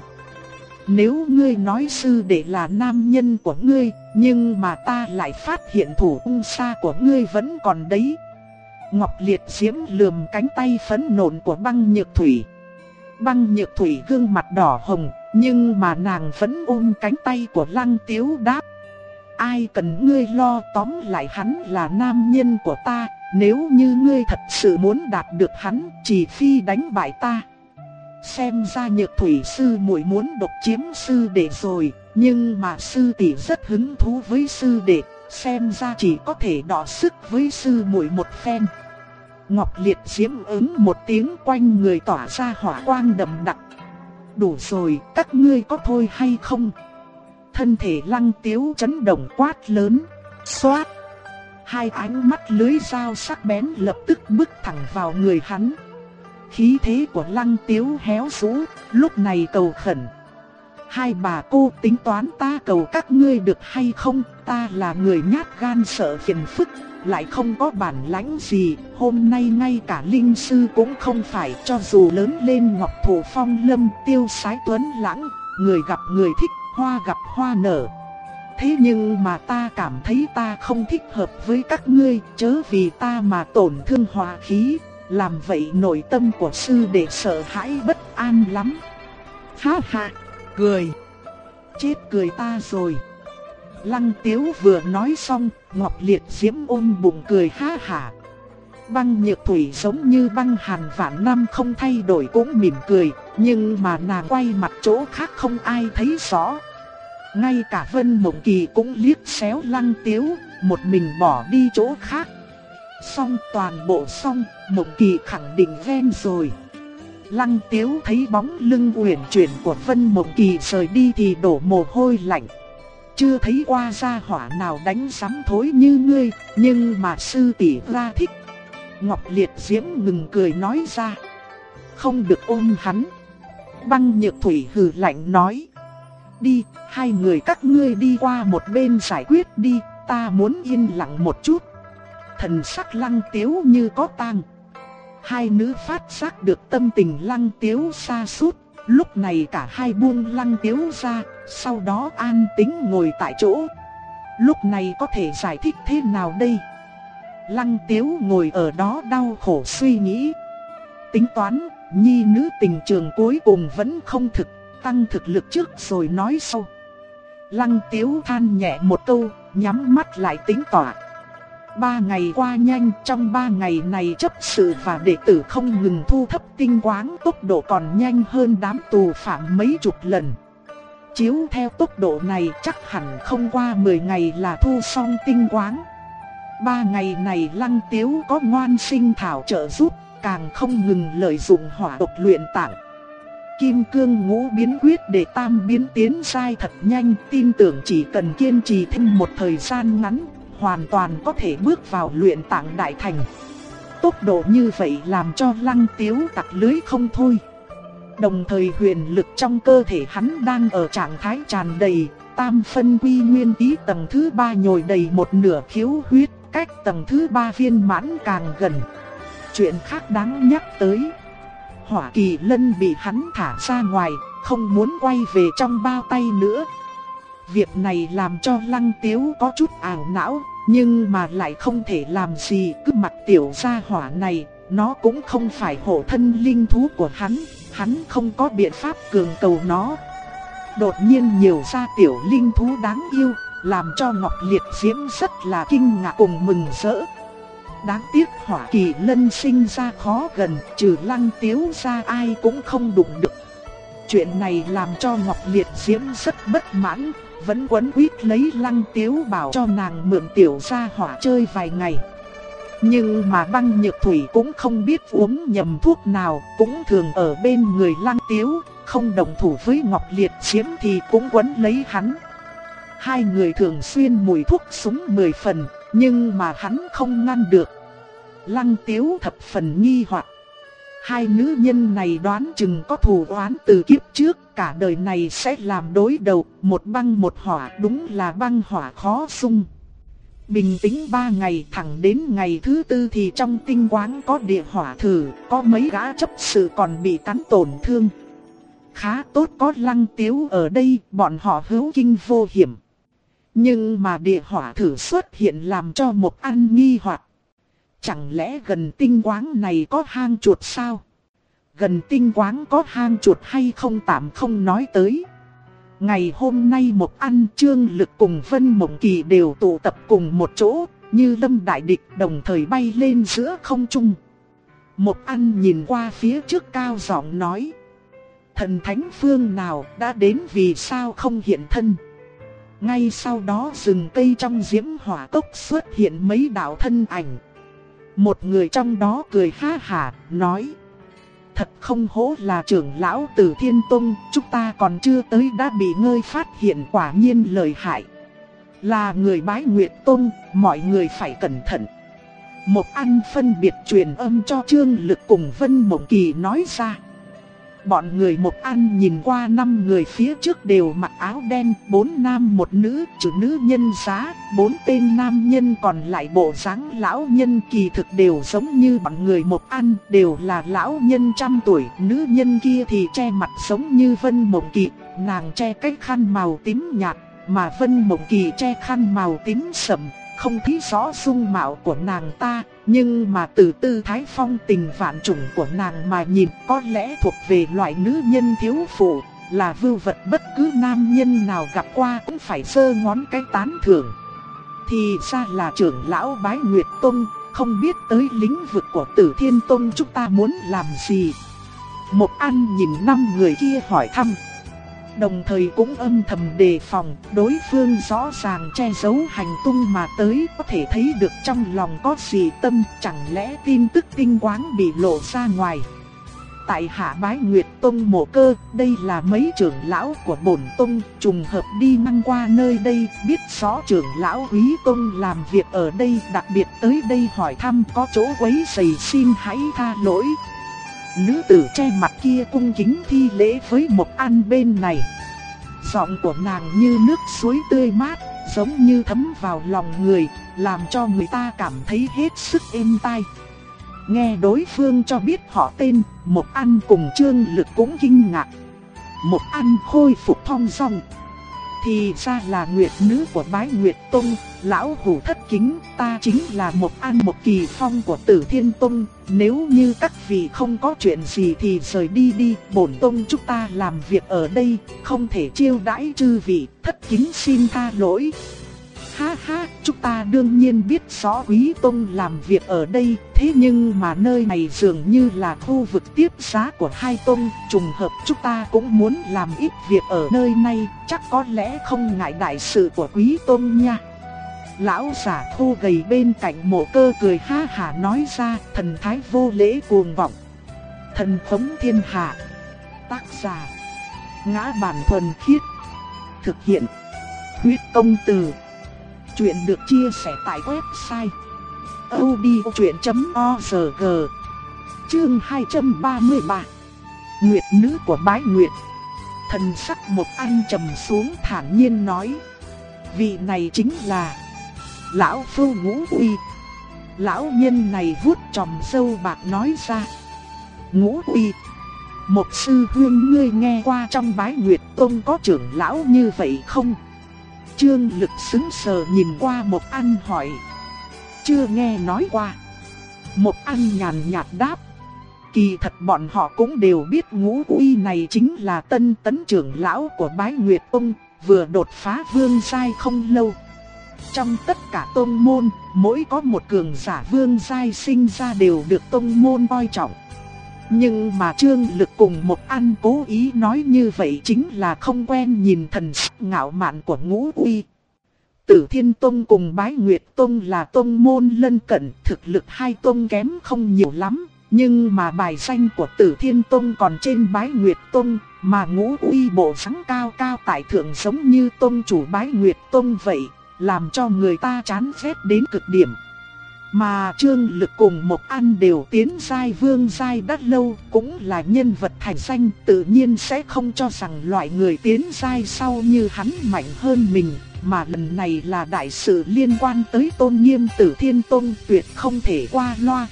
Nếu ngươi nói sư đệ là nam nhân của ngươi, nhưng mà ta lại phát hiện thủ ung sa của ngươi vẫn còn đấy. Ngọc Liệt Diễm lườm cánh tay phấn nộn của Băng Nhược Thủy. Băng Nhược Thủy gương mặt đỏ hồng, nhưng mà nàng vẫn ôm cánh tay của Lăng Tiếu đáp. Ai cần ngươi lo, tóm lại hắn là nam nhân của ta, nếu như ngươi thật sự muốn đạt được hắn, chỉ phi đánh bại ta. Xem ra Nhược Thủy sư muội muốn độc chiếm sư đệ rồi, nhưng mà sư tỷ rất hứng thú với sư đệ, xem ra chỉ có thể đọ sức với sư muội một phen. Ngọc Liệt Diễm ứng một tiếng, quanh người tỏa ra hỏa quang đậm đặc. Đủ rồi, các ngươi có thôi hay không? Thân thể Lăng Tiếu chấn động quát lớn. Xoát! Hai ánh mắt lưới dao sắc bén lập tức bước thẳng vào người hắn. Khí thế của Lăng Tiếu héo rũ, lúc này cầu khẩn. Hai bà cô tính toán ta cầu các ngươi được hay không? Ta là người nhát gan sợ phiền phức, lại không có bản lãnh gì. Hôm nay ngay cả linh sư cũng không phải, cho dù lớn lên ngọc thụ phong lâm, tiêu sái tuấn lãng, người gặp người thích, hoa gặp hoa nở. Thế nhưng mà ta cảm thấy ta không thích hợp với các ngươi, chớ vì ta mà tổn thương hòa khí. Làm vậy nội tâm của sư đệ sợ hãi bất an lắm. Ha ha, cười. Chết cười ta rồi. Lăng Tiếu vừa nói xong, Ngọc Liệt Diễm ôm bụng cười ha hả. Băng Nhược Thủy giống như băng hàn vạn năm không thay đổi cũng mỉm cười, nhưng mà nàng quay mặt chỗ khác không ai thấy rõ. Ngay cả Vân Mộng Kỳ cũng liếc xéo Lăng Tiếu, một mình bỏ đi chỗ khác. Xong toàn bộ xong, Mộng Kỳ khẳng định ghen rồi. Lăng Tiếu thấy bóng lưng uyển chuyển của Vân Mộng Kỳ rời đi thì đổ mồ hôi lạnh. Chưa thấy qua gia hỏa nào đánh sắm thối như ngươi, nhưng mà sư tỷ ra thích. Ngọc Liệt Diễm ngừng cười nói ra. Không được ôm hắn. Băng Nhược Thủy hừ lạnh nói. Đi, hai người các ngươi đi qua một bên giải quyết đi, ta muốn yên lặng một chút. Thần sắc Lăng Tiếu như có tang. Hai nữ phát giác được tâm tình Lăng Tiếu sa sút, lúc này cả hai buông Lăng Tiếu ra, sau đó an tĩnh ngồi tại chỗ. Lúc này có thể giải thích thế nào đây? Lăng Tiếu ngồi ở đó đau khổ suy nghĩ. Tính toán, nhi nữ tình trường cuối cùng vẫn không thực, tăng thực lực trước rồi nói sau. Lăng Tiếu than nhẹ một câu, nhắm mắt lại tính tỏa. 3 ngày qua nhanh, trong 3 ngày này chấp sự và đệ tử không ngừng thu thập tinh quáng, tốc độ còn nhanh hơn đám tù phạm mấy chục lần. Chiếu theo tốc độ này chắc hẳn không qua 10 ngày là thu xong tinh quáng. 3 ngày này Lăng Tiếu có ngoan sinh thảo trợ giúp, càng không ngừng lợi dụng hỏa độc luyện tạng. Kim cương ngũ biến quyết để tam biến tiến sai thật nhanh, tin tưởng chỉ cần kiên trì thêm một thời gian ngắn, hoàn toàn có thể bước vào luyện tạng đại thành. Tốc độ như vậy làm cho Lăng Tiếu tặc lưới không thôi. Đồng thời huyền lực trong cơ thể hắn đang ở trạng thái tràn đầy, tam phân quy nguyên tí tầng thứ 3 nhồi đầy một nửa khiếu huyết, cách tầng thứ 3 viên mãn càng gần. Chuyện khác đáng nhắc tới, Hỏa Kỳ Lân bị hắn thả ra ngoài, không muốn quay về trong bao tay nữa. Việc này làm cho Lăng Tiếu có chút ảo não, nhưng mà lại không thể làm gì, cứ mặc tiểu gia hỏa này, nó cũng không phải hộ thân linh thú của hắn không có biện pháp cường cầu nó. Đột nhiên nhiều ra tiểu linh thú đáng yêu, làm cho Ngọc Liệt Diễm rất là kinh ngạc cùng mừng rỡ. Đáng tiếc Hỏa Kỳ Lân sinh ra khó gần, trừ Lăng Tiếu ra ai cũng không đụng được. Chuyện này làm cho Ngọc Liệt Diễm rất bất mãn, vẫn quấn quýt lấy Lăng Tiếu bảo cho nàng mượn tiểu gia hỏa chơi vài ngày. Nhưng mà Băng Nhược Thủy cũng không biết uống nhầm thuốc nào, cũng thường ở bên người Lăng Tiếu, không đồng thủ với Ngọc Liệt Diễm thì cũng quấn lấy hắn. Hai người thường xuyên mùi thuốc súng 10 phần, nhưng mà hắn không ngăn được, Lăng Tiếu thập phần nghi hoặc. Hai nữ nhân này đoán chừng có thù oán từ kiếp trước, cả đời này sẽ làm đối đầu, một băng một hỏa, đúng là băng hỏa khó xung. Bình tĩnh 3 ngày, thẳng đến ngày thứ 4 thì trong tinh quáng có địa hỏa thử, có mấy gã chấp sự còn bị cắn tổn thương. Khá tốt có Lăng Tiếu ở đây, bọn họ hữu kinh vô hiểm. Nhưng mà địa hỏa thử xuất hiện làm cho Mộc An nghi hoặc. Chẳng lẽ gần tinh quáng này có hang chuột sao? Gần tinh quáng có hang chuột hay không tạm không nói tới. Ngày hôm nay Mộc An, Trương Lực cùng Vân Mộng Kỳ đều tụ tập cùng một chỗ, như lâm đại địch đồng thời bay lên giữa không trung. Mộc An nhìn qua phía trước cao giọng nói: thần thánh phương nào đã đến, vì sao không hiện thân? Ngay sau đó rừng cây trong diễm hỏa cốc xuất hiện mấy đạo thân ảnh. Một người trong đó cười ha hả, nói: thật không hổ là trưởng lão Tử Thiên Tông, chúng ta còn chưa tới đã bị ngươi phát hiện, quả nhiên lợi hại. Là người Bái Nguyệt Tông, mọi người phải cẩn thận. Mộc An phân biệt truyền âm cho Trương Lực cùng Vân Mộng Kỳ nói ra. Bọn người Mộc An nhìn qua 5 người phía trước đều mặc áo đen, 4 nam 1 nữ, trừ nữ nhân giá, 4 tên nam nhân còn lại bộ dáng lão nhân, kỳ thực đều giống như bọn người Mộc An, đều là lão nhân trăm tuổi. Nữ nhân kia thì che mặt giống như Vân Mộng Kỳ, nàng che cái khăn màu tím nhạt, mà Vân Mộng Kỳ che khăn màu tím sẫm, không thấy rõ dung mạo của nàng ta, nhưng mà từ tư thái phong tình vạn trùng của nàng mà nhìn, có lẽ thuộc về loại nữ nhân thiếu phụ, là vưu vật bất cứ nam nhân nào gặp qua cũng phải giơ ngón cái tán thưởng. Thì ra là trưởng lão Bái Nguyệt Tông, không biết tới lĩnh vực của Tử Thiên Tông chúng ta muốn làm gì. Mộc An nhìn 5 người kia hỏi thăm, đồng thời cũng âm thầm đề phòng, đối phương rõ ràng che giấu hành tung mà tới, có thể thấy được trong lòng có gì tâm, chẳng lẽ tin tức tinh quáng bị lộ ra ngoài. Tại hạ Bái Nguyệt Tông Mộ Cơ, đây là mấy trưởng lão của bổn tông, trùng hợp đi ngang qua nơi đây, biết rõ trưởng lão Quý Tông làm việc ở đây, đặc biệt tới đây hỏi thăm, có chỗ quấy rầy xin hãy tha lỗi. Nữ tử che mặt kia cung kính thi lễ với Mộc An bên này. Giọng của nàng như nước suối tươi mát, giống như thấm vào lòng người, làm cho người ta cảm thấy hết sức êm tai. Nghe đối phương cho biết họ tên, Mộc An cùng Trương Lực cũng kinh ngạc. Mộc An khôi phục thong dong. Thì ra là nguyệt nữ của Bái Nguyệt Tông, lão hủ thất kính, ta chính là Mộc An Mộc Kỳ Phong của Tử Thiên Tông. Nếu như các vị không có chuyện gì thì rời đi đi, bổn tông chúng ta làm việc ở đây, không thể chiêu đãi chư vị, thất kính xin tha lỗi. Ha ha, chúng ta đương nhiên biết rõ Quý Tông làm việc ở đây, thế nhưng mà nơi này dường như là khu vực tiếp giá của hai tông, trùng hợp chúng ta cũng muốn làm ít việc ở nơi này, chắc có lẽ không ngại đại sự của Quý Tông nha. Lão giả khô gầy bên cạnh Mộ Cơ cười ha hả nói ra, thần thái vô lễ cuồng vọng. Thần khống thiên hạ. Tác giả: Ngã Bản Thuần Khiết. Thực hiện: Huyết Công Từ. Chuyện được chia sẻ tại website audiochuyện.org. Chương 233. Nguyệt nữ của Bái Nguyệt. Thần sắc Mộc An trầm xuống thản nhiên nói: vị này chính là lão phu Ngũ Uy. Lão nhân này vuốt chòm râu bạc nói ra: Ngũ Uy, Mộc sư huynh ngươi nghe qua trong Bái Nguyệt Tông có trưởng lão như vậy không? Trương Lực sững sờ nhìn qua Mộc An hỏi: chưa nghe nói qua. Mộc An nhàn nhạt đáp: kỳ thật bọn họ cũng đều biết Ngũ Uy này chính là tân tấn trưởng lão của Bái Nguyệt Tông, vừa đột phá vương giai không lâu. Trong tất cả tông môn, mỗi có một cường giả vương giai sinh ra đều được tông môn coi trọng. Nhưng mà Trương Lực cùng Mộc An cố ý nói như vậy chính là không quen nhìn thần sắc ngạo mạn của Ngũ Uy. Tử Thiên Tông cùng Bái Nguyệt Tông là tông môn lân cận, thực lực hai tông kém không nhiều lắm. Nhưng mà bài danh của Tử Thiên Tông còn trên Bái Nguyệt Tông, mà Ngũ Uy bộ dáng cao cao tại thượng giống như tông chủ Bái Nguyệt Tông vậy, làm cho người ta chán ghét đến cực điểm. Mà Trương Lực cùng Mộc An đều tiến giai vương giai đã lâu, cũng là nhân vật thành danh, tự nhiên sẽ không cho rằng loại người tiến giai sau như hắn mạnh hơn mình, mà lần này là đại sự liên quan tới tôn nghiêm Tử Thiên Tông, tuyệt không thể qua loa.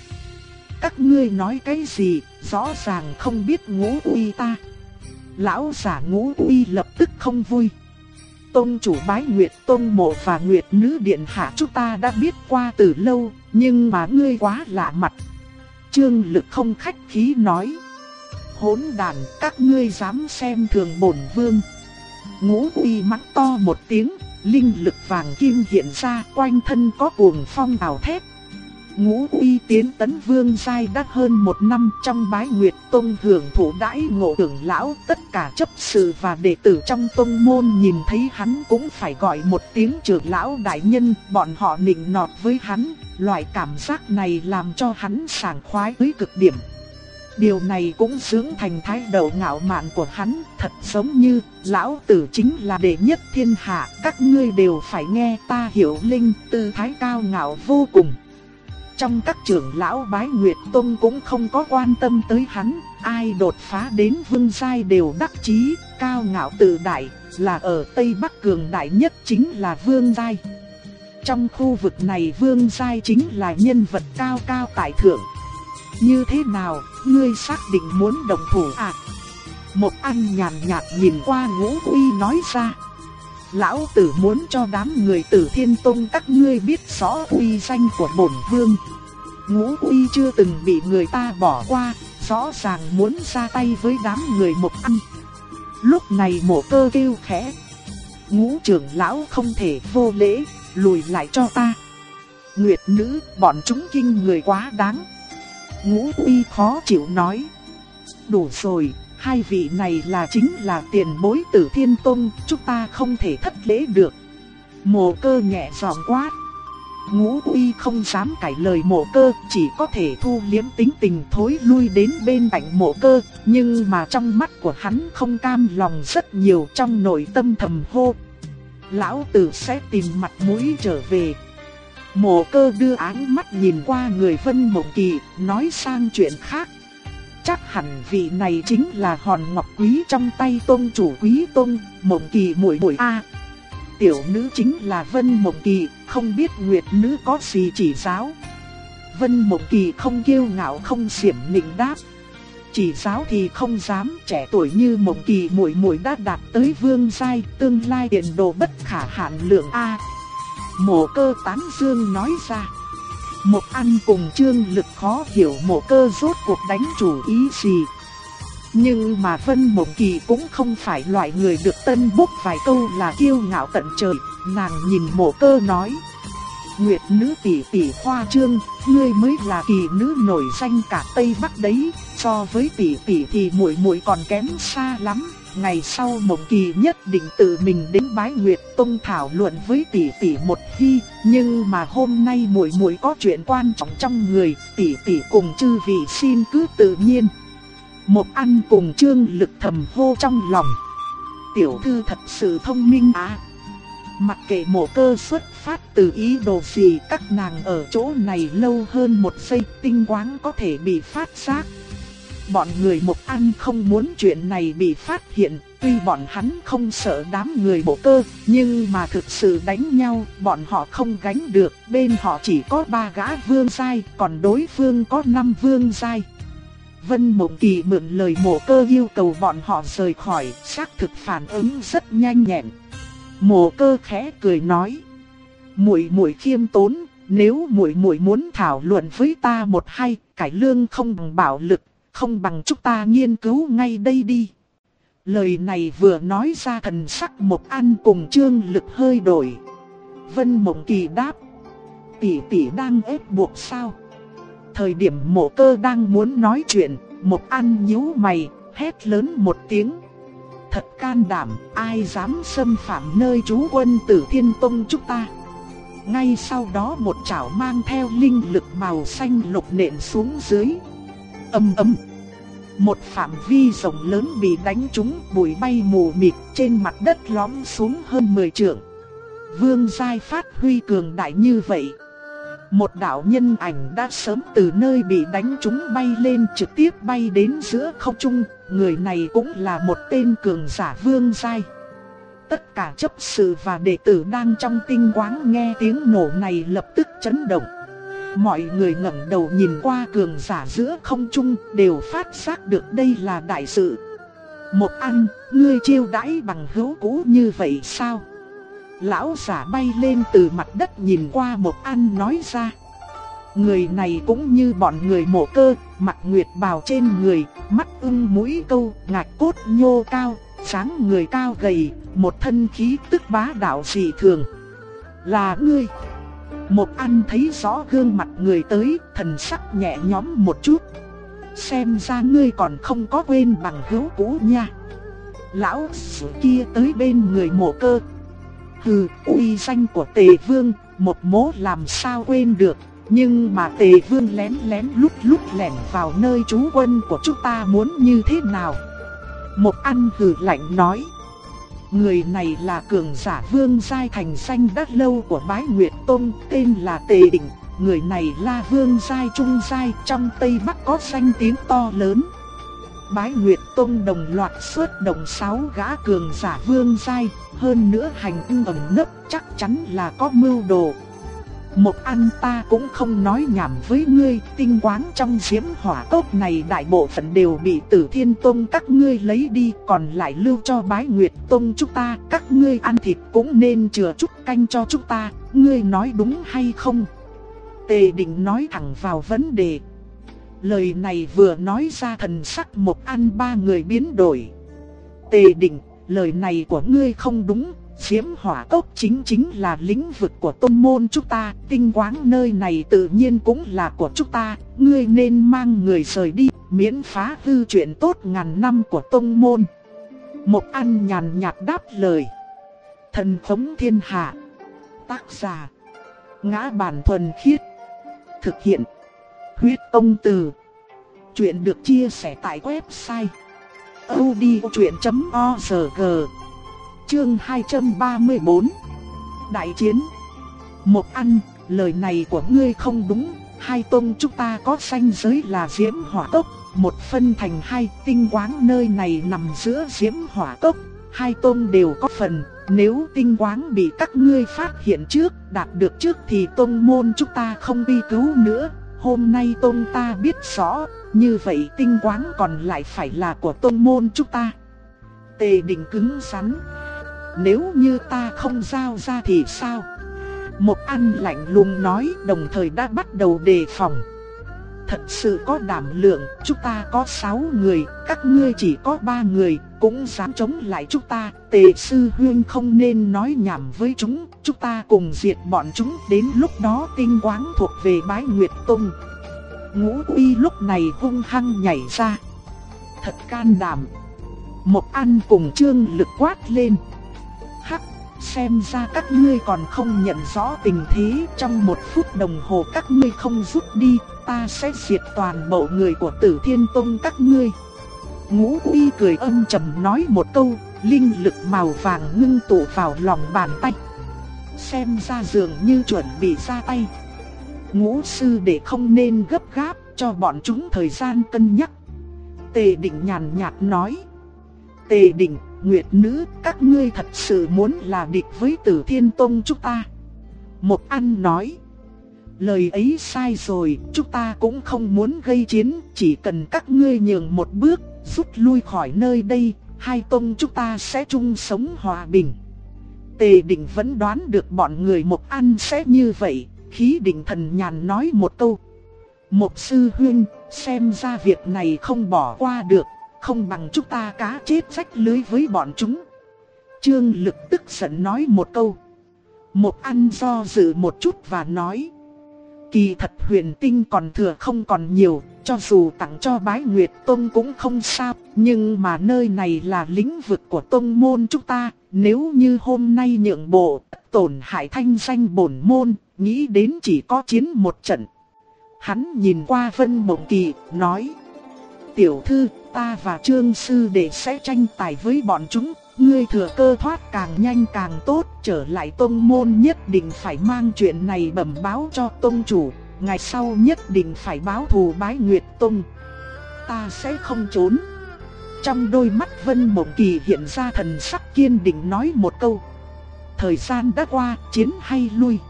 Các ngươi nói cái gì, rõ ràng không biết Ngũ Uy ta. Lão giả Ngũ Uy lập tức không vui. Tông chủ Bái Nguyệt Tông Mộ và Nguyệt Nữ Điện Hạ chúng ta đã biết qua từ lâu, nhưng mà ngươi quá lạ mặt. Trương Lực không khách khí nói. Hỗn đàn, các ngươi dám xem thường bổn vương. Ngũ Uy mắng to một tiếng, linh lực vàng kim hiện ra, quanh thân có cuồng phong ảo thét. Ngũ Uy tiến tấn vương giai đã hơn 1 năm, trong Bái Nguyệt Tông hưởng thụ đãi ngộ trưởng lão, tất cả chấp sự và đệ tử trong tông môn nhìn thấy hắn cũng phải gọi một tiếng trưởng lão đại nhân, bọn họ nịnh nọt với hắn, loại cảm giác này làm cho hắn sảng khoái tới cực điểm. Điều này cũng dưỡng thành thái độ ngạo mạn của hắn, thật giống như lão tử chính là đệ nhất thiên hạ, các ngươi đều phải nghe ta hiểu linh, tư thái cao ngạo vô cùng. Trong các trưởng lão Bái Nguyệt Tông cũng không có quan tâm tới hắn, ai đột phá đến vương giai đều đắc chí, cao ngạo tự đại, là ở Tây Bắc cường đại nhất chính là vương giai. Trong khu vực này vương giai chính là nhân vật cao cao tại thượng. Như thế nào, ngươi xác định muốn đồng thủ à? Mộc An nhàn nhạt nhìn qua Ngũ Uy nói ra. Lão tử muốn cho đám người Tử Thiên Tông các ngươi biết rõ uy danh của bổn vương. Ngũ Uy chưa từng bị người ta bỏ qua, rõ ràng muốn ra tay với đám người Mộc An. Lúc này Mộ Cơ kêu khẽ. Ngũ trưởng lão không thể vô lễ, lùi lại cho ta. Nguyệt Nữ, bọn chúng kinh người quá đáng. Ngũ Uy khó chịu nói. Đủ rồi, hai vị này là chính là tiền bối Tử Thiên Tông, chúng ta không thể thất lễ được. Mộ Cơ nhẹ giọng quát. Ngũ Uy không dám cãi lời Mộ Cơ, chỉ có thể thu liếm tính tình thối lui đến bên cạnh Mộ Cơ, nhưng mà trong mắt của hắn không cam lòng rất nhiều, trong nội tâm thầm hô. Lão tử sẽ tìm mặt mũi trở về. Mộ Cơ đưa áng mắt nhìn qua người Vân Mộng Kỳ, nói sang chuyện khác. Chắc hẳn vị này chính là hòn ngọc quý trong tay tôn chủ Quý Tông, Mộng Kỳ muội muội a. Tiểu nữ chính là Vân Mộng Kỳ, không biết Nguyệt Nữ có gì chỉ giáo. Vân Mộng Kỳ không kiêu ngạo không xiểm nịnh đáp. Chỉ giáo thì không dám, trẻ tuổi như Mộng Kỳ muội muội đã đạt tới vương giai, tương lai tiền đồ bất khả hạn lượng a. Mộ Cơ tán dương nói ra. Mộc An cùng Trương Lực khó hiểu Mộ Cơ rốt cuộc đánh chủ ý gì. Nhưng mà Vân Mộng Kỳ cũng không phải loại người được tân bốc vài câu là kiêu ngạo tận trời, nàng nhìn Mộ Cơ nói. Nguyệt Nữ tỷ tỷ khoa trương, ngươi mới là kỳ nữ nổi danh cả Tây Bắc đấy, so với tỷ tỷ thì muội muội còn kém xa lắm. Ngày sau Mộng Kỳ nhất định tự mình đến Bái Nguyệt Tông thảo luận với tỷ tỷ một hi, nhưng mà hôm nay muội muội có chuyện quan trọng trong người, tỷ tỷ cùng chư vị xin cứ tự nhiên. Mộc An cùng Trương Lực thầm hô trong lòng. Tiểu thư thật sự thông minh à. Mặc kệ Mộ Cơ xuất phát từ ý đồ gì, các nàng ở chỗ này lâu hơn 1 giây, tinh quáng có thể bị phát giác. Bọn người Mộc An không muốn chuyện này bị phát hiện, tuy bọn hắn không sợ đám người Mộ Cơ, nhưng mà thực sự đánh nhau, bọn họ không gánh được, bên họ chỉ có 3 gã vương giai, còn đối phương có 5 vương giai. Vân Mộng Kỳ mượn lời Mộ Cơ yêu cầu bọn họ rời khỏi, xác thực phản ứng rất nhanh nhẹn. Mộ Cơ khẽ cười nói: "Muội muội khiêm tốn, nếu muội muội muốn thảo luận với ta một hay, cải lương không bằng bạo lực, không bằng chúng ta nghiên cứu ngay đây đi." Lời này vừa nói ra, thần sắc Mộc An cùng Trương Lực hơi đổi. Vân Mộng Kỳ đáp: "Tỷ tỷ đang ép buộc sao?" Thời điểm Mộ Cơ đang muốn nói chuyện, Mộc An nhíu mày, hét lớn một tiếng: "Thật can đảm, ai dám xâm phạm nơi trú quân Tử Thiên Tông chúng ta?" Ngay sau đó một chảo mang theo linh lực màu xanh lục nện xuống dưới. Ầm ầm, một phạm vi rộng lớn bị đánh trúng, bụi bay mù mịt, trên mặt đất lõm xuống hơn 10 trượng. Vương giai phát huy cường đại như vậy, Một đạo nhân ảnh đã sớm từ nơi bị đánh trúng bay lên, trực tiếp bay đến giữa không trung. Người này cũng là một tên cường giả vương giai. Tất cả chấp sự và đệ tử đang trong tinh quáng nghe tiếng nổ này lập tức chấn động. Mọi người ngẩng đầu nhìn qua cường giả giữa không trung, đều phát giác được đây là đại sự. Mộc An, ngươi chiêu đãi bằng hữu cũ như vậy sao? Lão giả bay lên từ mặt đất nhìn qua Mộc An nói ra. Người này cũng như bọn người Mộ Cơ, mặc nguyệt bào trên người, mắt ưng mũi câu, ngạch cốt nhô cao, dáng người cao gầy, một thân khí tức bá đạo dị thường. Là ngươi. Mộc An thấy rõ gương mặt người tới, thần sắc nhẹ nhõm một chút. Xem ra ngươi còn không có quên bằng hữu cũ nha. Lão sử kia tới bên người Mộ Cơ. Hừ, uy danh của Tề Vương, một mố làm sao quên được. Nhưng mà Tề Vương lén lén lút lẻn vào nơi trú quân của chúng ta muốn như thế nào? Mộc An hừ lạnh nói. Người này là cường giả vương giai thành danh đã lâu của Bái Nguyệt Tông, tên là Tề Định. Người này là vương giai trung giai, trong Tây Bắc có danh tiếng to lớn. Bái Nguyệt Tông đồng loạt xuất động 6 gã cường giả vương giai, hơn nữa hành tung ẩn nấp, chắc chắn là có mưu đồ. Mộc An, ta cũng không nói nhảm với ngươi, tinh quáng trong diễm hỏa cốc này đại bộ phận đều bị Tử Thiên Tông các ngươi lấy đi, còn lại lưu cho Bái Nguyệt Tông chúng ta. Các ngươi ăn thịt cũng nên chừa chút canh cho chúng ta, ngươi nói đúng hay không? Tề Định nói thẳng vào vấn đề. Lời này vừa nói ra, thần sắc Mộc An ba người biến đổi. Tề Định, lời này của ngươi không đúng. Diễm hỏa cốc chính là lĩnh vực của tông môn chúng ta, tinh quáng nơi này tự nhiên cũng là của chúng ta. Ngươi nên mang người rời đi, miễn phá hư chuyện tốt ngàn năm của tông môn. Mộc An nhàn nhạt đáp lời. Thần Phóng Thiên Hạ. Tác giả Ngã Bản Thuần Khiết. Thực hiện Huyết Công Từ. Chuyện được chia sẻ tại website audiochuyện.org. Chương 234. Đại chiến. Mộc An, lời này của ngươi không đúng. Hai tông chúng ta có ranh giới là Diễm Hỏa Cốc, một phân thành hai, tinh quáng nơi này nằm giữa Diễm Hỏa Cốc. Hai tông đều có phần, nếu tinh quáng bị các ngươi phát hiện trước, đạt được trước thì tông môn chúng ta không đi cứu nữa. Hôm nay tông ta biết rõ, như vậy tinh quáng còn lại phải là của tông môn chúng ta. Tề Định cứng rắn. Nếu như ta không giao ra thì sao? Mộc An lạnh lùng nói, đồng thời đã bắt đầu đề phòng. Thật sự có đảm lượng, chúng ta có 6 người, các ngươi chỉ có 3 người, cũng dám chống lại chúng ta. Tề sư huynh không nên nói nhảm với chúng ta cùng diệt bọn chúng. Đến lúc đó tinh quáng thuộc về Bái Nguyệt Tông. Ngũ Uy lúc này hung hăng nhảy ra. Thật can đảm. Mộc An cùng Trương Lực quát lên. Hắc, xem ra các ngươi còn không nhận rõ tình thế. Trong 1 phút đồng hồ các ngươi không rút đi, ta sẽ diệt toàn bộ người của Tử Thiên Tông các ngươi. Ngũ Uy cười âm trầm nói một câu, linh lực màu vàng ngưng tụ vào lòng bàn tay. Xem ra dường như chuẩn bị ra tay. Ngũ sư đệ không nên gấp gáp, cho bọn chúng thời gian cân nhắc. Tề Định nhàn nhạt nói. Tề Định, Nguyệt Nữ, các ngươi thật sự muốn là địch với Tử Thiên Tông chúng ta? Mộc An nói. Lời ấy sai rồi, chúng ta cũng không muốn gây chiến, chỉ cần các ngươi nhường một bước, rút lui khỏi nơi đây, hai tông chúng ta sẽ chung sống hòa bình. Tề Định vẫn đoán được bọn người Mộc An sẽ như vậy, khí định thần nhàn nói một câu. Mộc sư huynh, xem ra việc này không bỏ qua được, không bằng chúng ta cá chết rách lưới với bọn chúng. Trương Lực tức giận nói một câu. Mộc An do dự một chút và nói. Kỳ thật huyền tinh còn thừa không còn nhiều, cho dù tặng cho Bái Nguyệt Tông cũng không sao. Nhưng mà nơi này là lĩnh vực của tông môn chúng ta, nếu như hôm nay nhượng bộ, tổn hại thanh danh bổn môn, nghĩ đến chỉ có chiến một trận. Hắn nhìn qua Vân Mộng Kỳ, nói. Tiểu thư, ta và Trương sư đệ sẽ tranh tài với bọn chúng, ngươi thừa cơ thoát càng nhanh càng tốt, trở lại tông môn nhất định phải mang chuyện này bẩm báo cho tông chủ, ngày sau nhất định phải báo thù Bái Nguyệt Tông. Ta sẽ không trốn. Trong đôi mắt Vân Mộng Kỳ hiện ra thần sắc kiên định nói một câu. Thời gian đã qua, chiến hay lui?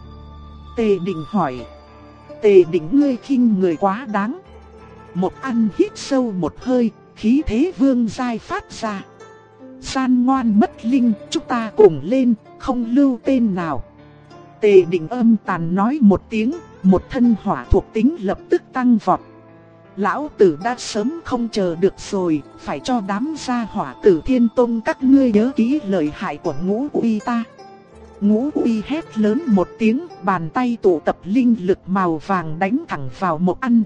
Tề Định hỏi. Tề Định, ngươi khinh người quá đáng. Một An hít sâu một hơi, khí thế vương giai phát ra. Gian ngoan mất linh, chúng ta cùng lên, không lưu tên nào. Tề Định âm tàn nói một tiếng, một thân hỏa thuộc tính lập tức tăng vọt. Lão tử đã sớm không chờ được rồi, phải cho đám gia hỏa Tử Thiên Tông các ngươi nhớ kỹ lời hại của Ngũ Uy ta. Ngũ Uy hét lớn một tiếng, bàn tay tụ tập linh lực màu vàng đánh thẳng vào Mộc An.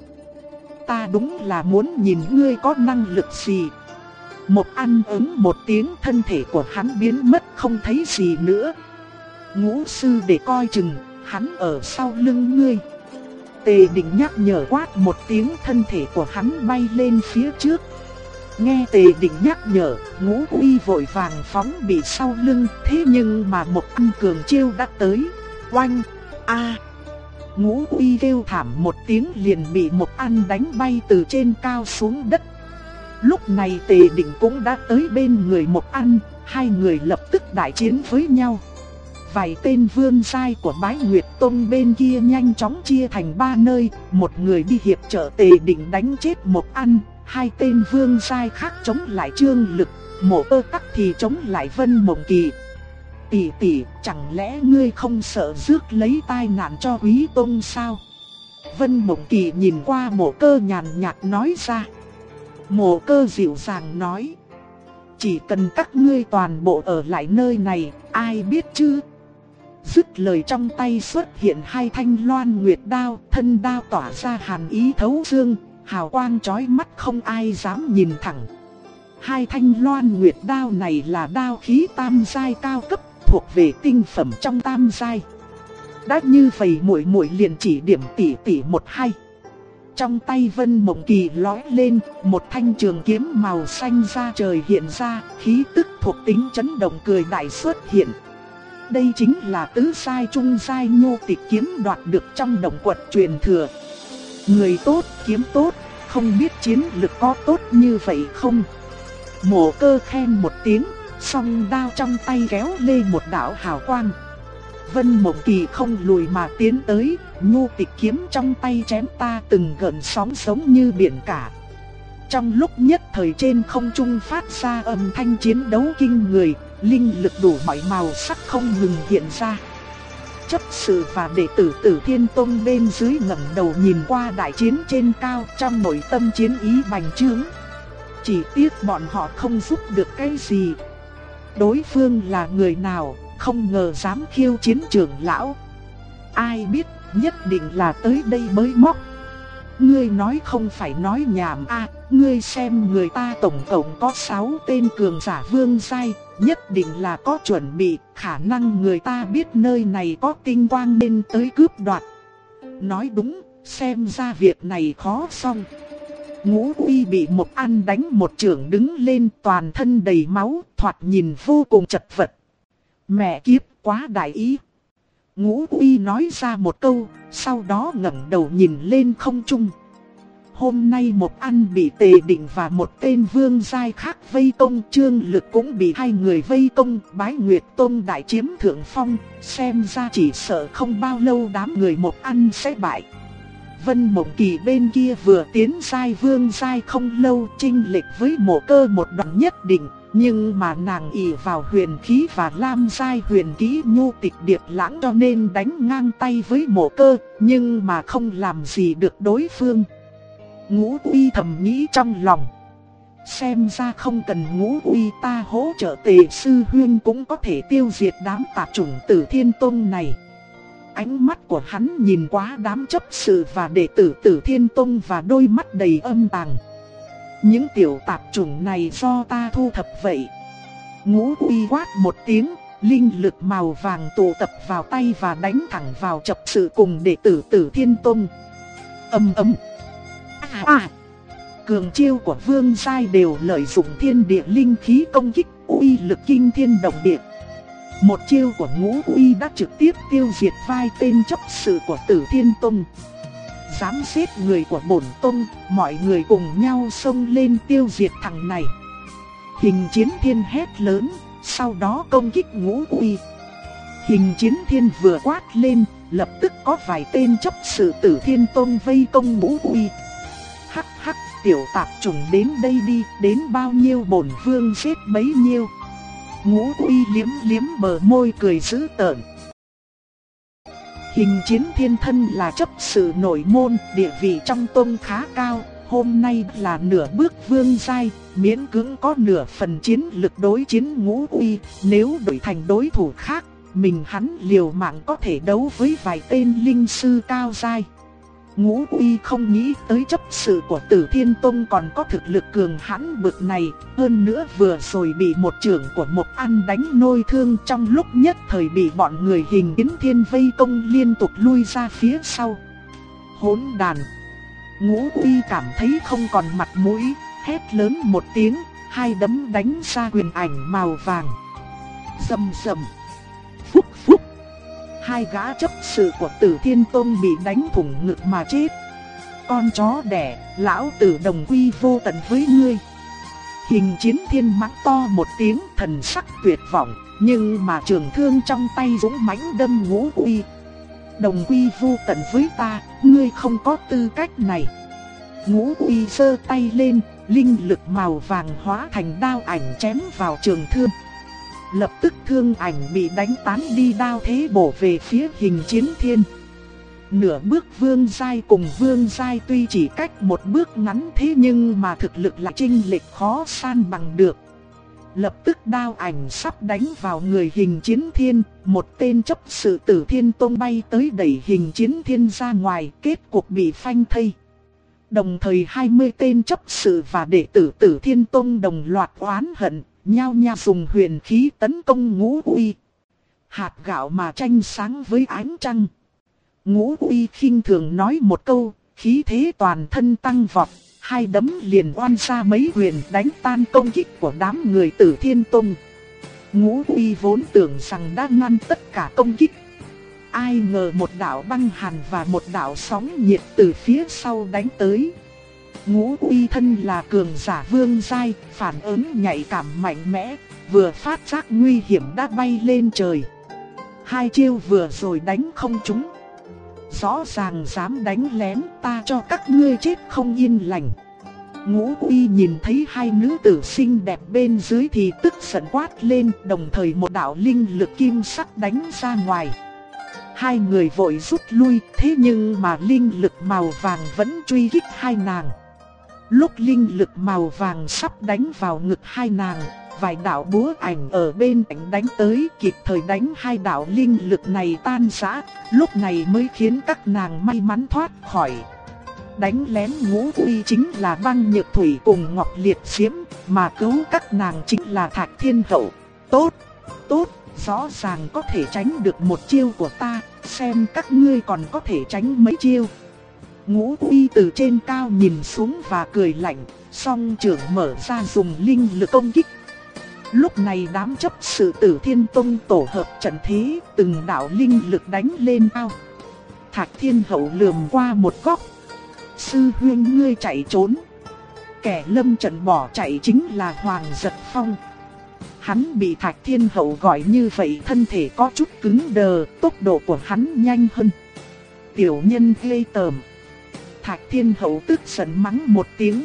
Ta đúng là muốn nhìn ngươi có năng lực gì. Mộc An ứng một tiếng, thân thể của hắn biến mất không thấy gì nữa. Ngũ sư để coi chừng, hắn ở sau lưng ngươi. Tề Định nhắc nhở quát một tiếng, thân thể của hắn bay lên phía trước. Nghe Tề Định nhắc nhở, Ngũ Uy vội vàng phóng bị sau lưng, thế nhưng mà Mộc An cường chiêu đã tới. Oanh! A! Ngũ Uy kêu thảm một tiếng liền bị Mộc An đánh bay từ trên cao xuống đất. Lúc này Tề Định cũng đã tới bên người Mộc An, hai người lập tức đại chiến với nhau. Vài tên vương giai của Bái Nguyệt Tông bên kia nhanh chóng chia thành ba nơi, một người đi hiệp trợ Tề Định đánh chết Mộc An, hai tên vương giai khác chống lại Trương Lực, Mộ Ơ Tắc thì chống lại Vân Mộng Kỳ. Tỷ tỷ, chẳng lẽ ngươi không sợ rước lấy tai nạn cho Quý Tông sao? Vân Mộng Kỳ nhìn qua Mộ Cơ nhàn nhạt nói ra. Mộ Cơ dịu dàng nói. Chỉ cần các ngươi toàn bộ ở lại nơi này, ai biết chứ? Dứt lời trong tay xuất hiện hai thanh loan nguyệt đao, thân đao tỏa ra hàn ý thấu xương, hào quang chói mắt không ai dám nhìn thẳng. Hai thanh loan nguyệt đao này là đao khí tam giai cao cấp, thuộc về tinh phẩm trong tam giai. Đã như vậy muội muội liền chỉ điểm tỷ tỷ một hai. Trong tay Vân Mộng Kỳ lóe lên, một thanh trường kiếm màu xanh da trời hiện ra, khí tức thuộc tính chấn động cười đại xuất hiện. Đây chính là tứ giai trung giai Nhô Tịch kiếm đoạt được trong động quật truyền thừa. Người tốt, kiếm tốt, không biết chiến lực có tốt như vậy không? Mộ Cơ khen một tiếng, song đao trong tay kéo lên một đạo hào quang. Vân Mộng Kỳ không lùi mà tiến tới, Nhô Tịch kiếm trong tay chém ta từng gợn sóng giống như biển cả. Trong lúc nhất thời trên không trung phát ra âm thanh chiến đấu kinh người, linh lực đủ mọi màu sắc không ngừng hiện ra. Chấp sự và đệ tử Tử Thiên Tông bên dưới ngẩng đầu nhìn qua đại chiến trên cao, trong nội tâm chiến ý bành trướng. Chỉ tiếc bọn họ không giúp được cái gì. Đối phương là người nào, không ngờ dám khiêu chiến trưởng lão. Ai biết, nhất định là tới đây mới móc. Ngươi nói không phải nói nhảm à, ngươi xem người ta tổng cộng có 6 tên cường giả vương giai, nhất định là có chuẩn bị, khả năng người ta biết nơi này có tinh quang nên tới cướp đoạt. Nói đúng, xem ra việc này khó xong. Ngũ Uy bị Mộc An đánh một chưởng đứng lên, toàn thân đầy máu, thoạt nhìn vô cùng chật vật. Mẹ kiếp, quá đại ý. Ngũ Uy nói ra một câu, sau đó ngẩng đầu nhìn lên không trung. Hôm nay Mộc An bị Tề Định và một tên vương giai khác vây công, Trương Lực cũng bị hai người vây công, Bái Nguyệt Tông đại chiếm thượng phong, xem ra chỉ sợ không bao lâu đám người Mộc An sẽ bại. Vân Mộng Kỳ bên kia vừa tiến giai vương giai không lâu, chênh lệch với Mộ Cơ một đoạn nhất định, nhưng mà nàng ỷ vào huyền khí và lam giai huyền kỹ Nhô Tịch Điệp Lãng cho nên đánh ngang tay với Mộ Cơ, nhưng mà không làm gì được đối phương. Ngũ Uy thầm nghĩ trong lòng, xem ra không cần Ngũ Uy ta hỗ trợ Tề sư huynh cũng có thể tiêu diệt đám tạp chủng Tử Thiên Tông này. Ánh mắt của hắn nhìn qua đám chấp sự và đệ tử Tử Thiên Tông và đôi mắt đầy âm tàng. Những tiểu tạp chủng này do ta thu thập vậy. Ngũ Uy quát một tiếng, linh lực màu vàng tụ tập vào tay và đánh thẳng vào chấp sự cùng đệ tử Tử Thiên Tông. Ầm ầm. Cường chiêu của vương giai đều lợi dụng thiên địa linh khí công kích. uy lực kinh thiên động địa. Một chiêu của Ngũ Uy đã trực tiếp tiêu diệt vai tên chấp sự của Tử Thiên Tông. Dám giết người của bổn tông, mọi người cùng nhau xông lên tiêu diệt thằng này. Hình Chiến Thiên hét lớn, sau đó công kích Ngũ Uy. Hình Chiến Thiên vừa quát lên, lập tức có vài tên chấp sự Tử Thiên Tông vây công Ngũ Uy. Hắc hắc, tiểu tạp chủng đến đây đi, đến bao nhiêu bổn vương giết bấy nhiêu. Ngũ Uy liếm liếm bờ môi cười dữ tợn. Hình Chiến Thiên thân là chấp sự nội môn, địa vị trong tông khá cao, hôm nay là nửa bước vương giai, miễn cưỡng có nửa phần chiến lực đối chiến Ngũ Uy, nếu đổi thành đối thủ khác, mình hắn liều mạng có thể đấu với vài tên linh sư cao giai. Ngũ Uy không nghĩ tới chấp sự của Tử Thiên Tông còn có thực lực cường hãn bực này, hơn nữa vừa rồi bị một trưởng của Mộc An đánh nôi thương, trong lúc nhất thời bị bọn người Hình Chiến Thiên vây công liên tục lui ra phía sau. Hỗn đàn! Ngũ Uy cảm thấy không còn mặt mũi, hét lớn một tiếng, hai đấm đánh ra quyền ảnh màu vàng. Rầm rầm! Phúc phúc! Hai gã chấp sự của Tử Thiên Tông bị đánh thủng ngực mà chết. Con chó đẻ, lão tử đồng quy vô tận với ngươi. Hình Chiến Thiên mắng to một tiếng, thần sắc tuyệt vọng, nhưng mà trường thương trong tay dũng mãnh đâm Ngũ Uy. Đồng quy vô tận với ta, ngươi không có tư cách này. Ngũ Uy giơ tay lên, linh lực màu vàng hóa thành đao ảnh chém vào trường thương. Lập tức thương ảnh bị đánh tán đi, đao thế bổ về phía Hình Chiến Thiên. Nửa bước vương giai cùng vương giai tuy chỉ cách một bước ngắn thế nhưng mà thực lực lại chênh lệch khó san bằng được. Lập tức đao ảnh sắp đánh vào người Hình Chiến Thiên, một tên chấp sự Tử Thiên Tông bay tới đẩy Hình Chiến Thiên ra ngoài, kết cục bị phanh thây. Đồng thời 20 tên chấp sự và đệ tử Tử Thiên Tông đồng loạt oán hận, nhao nhao dùng huyền khí tấn công Ngũ Uy. Hạt gạo mà tranh sáng với ánh trăng. Ngũ Uy khinh thường nói một câu, khí thế toàn thân tăng vọt, hai đấm liền oan ra mấy quyền đánh tan công kích của đám người Tử Thiên Tông. Ngũ Uy vốn tưởng rằng đã ngăn tất cả công kích. Ai ngờ một đạo băng hàn và một đạo sóng nhiệt từ phía sau đánh tới. Ngũ Uy thân là cường giả vương giai, phản ứng nhạy cảm mạnh mẽ, vừa phát giác nguy hiểm đã bay lên trời. Hai chiêu vừa rồi đánh không trúng. Rõ ràng dám đánh lén, ta cho các ngươi chết không yên lành. Ngũ Uy nhìn thấy hai nữ tử xinh đẹp bên dưới thì tức giận quát lên, đồng thời một đạo linh lực kim sắc đánh ra ngoài. Hai người vội rút lui, thế nhưng mà linh lực màu vàng vẫn truy kích hai nàng. Lúc linh lực màu vàng sắp đánh vào ngực hai nàng, vài đạo búa ảnh ở bên cạnh đánh tới, kịp thời đánh hai đạo linh lực này tan rã, lúc này mới khiến các nàng may mắn thoát khỏi. Đánh lén Ngũ Uy chính là Băng Nhược Thủy cùng Ngọc Liệt Diễm, mà cứu các nàng chính là Thạch Thiên Hậu. Tốt, tốt, rõ ràng có thể tránh được một chiêu của ta, xem các ngươi còn có thể tránh mấy chiêu. Ngũ Uy từ trên cao nhìn xuống và cười lạnh, song trưởng mở ra dùng linh lực công kích. Lúc này đám chấp sự Tử Thiên Tông tổ hợp trận thế, từng đạo linh lực đánh lên cao. Thạch Thiên Hậu lườm qua một góc. Sư huynh ngươi chạy trốn. Kẻ lâm trận bỏ chạy chính là Hoàng Giật Phong. Hắn bị Thạch Thiên Hậu gọi như vậy, thân thể có chút cứng đờ, tốc độ của hắn nhanh hơn. Tiểu nhân ghê tởm. Thạch Thiên Hậu tức giận mắng một tiếng.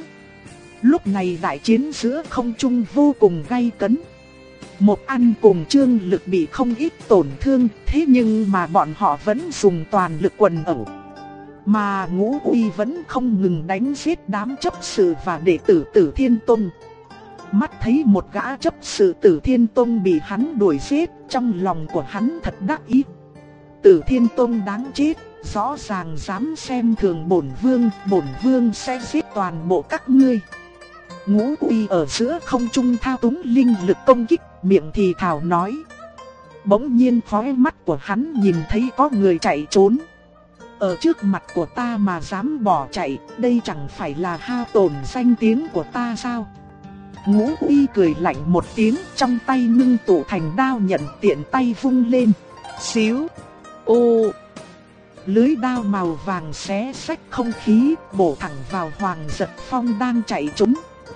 Lúc này đại chiến giữa không trung vô cùng gay cấn. Mộc An cùng Trương Lực bị không ít tổn thương, thế nhưng mà bọn họ vẫn dùng toàn lực quần ẩu. Mà Ngũ Uy vẫn không ngừng đánh giết đám chấp sự và đệ tử Tử Thiên Tông. Mắt thấy một gã chấp sự Tử Thiên Tông bị hắn đuổi giết, trong lòng của hắn thật đắc ý. Tử Thiên Tông đáng chết, rõ ràng dám xem thường bổn vương sẽ giết toàn bộ các ngươi. Ngũ Uy ở giữa không trung thao túng linh lực công kích, miệng thì thào nói. Bỗng nhiên khóe mắt của hắn nhìn thấy có người chạy trốn. Ở trước mặt của ta mà dám bỏ chạy, đây chẳng phải là hao tổn danh tiếng của ta sao? Ngũ Uy cười lạnh một tiếng, trong tay ngưng tụ thành đao nhận tiện tay vung lên. Xíu. Ô. Lưới đao màu vàng xé xách không khí, bổ thẳng vào Hoàng Giật Phong đang chạy trốn.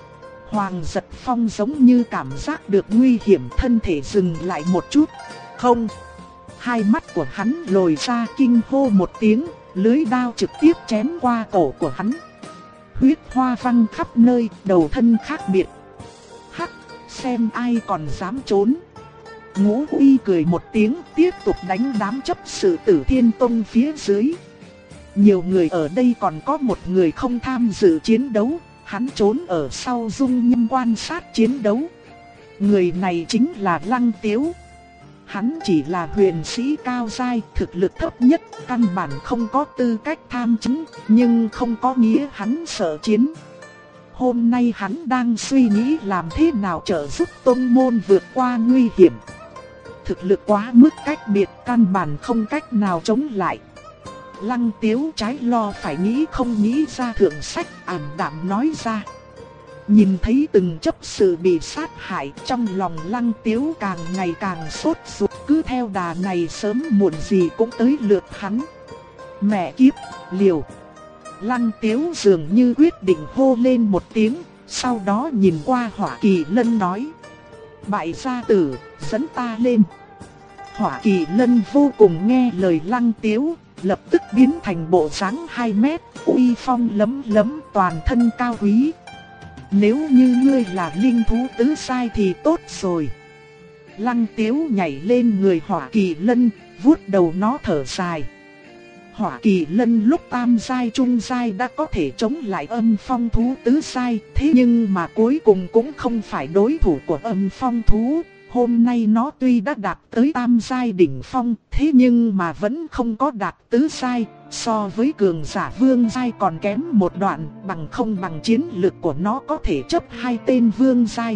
Hoàng Giật Phong giống như cảm giác được nguy hiểm, thân thể dừng lại một chút. Không. Hai mắt của hắn lồi ra, kinh hô một tiếng, lưới đao trực tiếp chém qua cổ của hắn. Huyết hoa văng khắp nơi, đầu thân khác biệt. Hắc, xem ai còn dám trốn. Ngũ Uy cười một tiếng, tiếp tục đánh đám chấp sự Tử Thiên Tông phía dưới. Nhiều người ở đây còn có một người không tham dự chiến đấu, hắn trốn ở sau dung nhâm quan sát chiến đấu. Người này chính là Lăng Tiếu. Hắn chỉ là huyền sĩ cao giai, thực lực thấp nhất, căn bản không có tư cách tham chiến, nhưng không có nghĩa hắn sợ chiến. Hôm nay hắn đang suy nghĩ làm thế nào trợ giúp tông môn vượt qua nguy hiểm. Thực lực quá mức cách biệt, căn bản không cách nào chống lại. Lăng Tiếu trái lo phải nghĩ không nghĩ ra thượng sách, ảm đạm nói ra. Nhìn thấy từng chấp sự bị sát hại, trong lòng Lăng Tiếu càng ngày càng sốt ruột, cứ theo đà này sớm muộn gì cũng tới lượt hắn. Mẹ kiếp, liều. Lăng Tiếu dường như quyết định hô lên một tiếng, sau đó nhìn qua Hỏa Kỳ Lân nói. Bại gia tử, dẫn ta lên. Hỏa Kỳ Lân vô cùng nghe lời Lăng Tiếu, lập tức biến thành bộ dáng 2 mét, uy phong lấm lấm, toàn thân cao quý. Nếu như ngươi là linh thú tứ sai thì tốt rồi. Lăng Tiếu nhảy lên người Hỏa Kỳ Lân, vuốt đầu nó thở dài. Hỏa Kỳ Lân lúc tam giai trung giai đã có thể chống lại Âm Phong thú tứ giai, thế nhưng mà cuối cùng cũng không phải đối thủ của Âm Phong thú. Hôm nay nó tuy đã đạt tới tam giai đỉnh phong, thế nhưng mà vẫn không có đạt tứ giai, so với cường giả vương giai còn kém một đoạn, bằng không bằng chiến lực của nó có thể chấp 2 tên vương giai.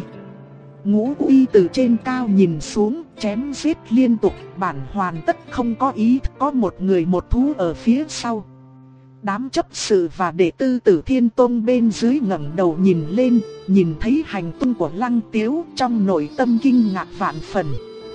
Ngũ Uy từ trên cao nhìn xuống, chém giết liên tục, bản hoàn tất không có ý, có một người một thú ở phía sau. Đám chấp sự và đệ tử Tử Thiên Tông bên dưới ngẩng đầu nhìn lên, nhìn thấy hành tung của Lăng Tiếu, trong nội tâm kinh ngạc vạn phần.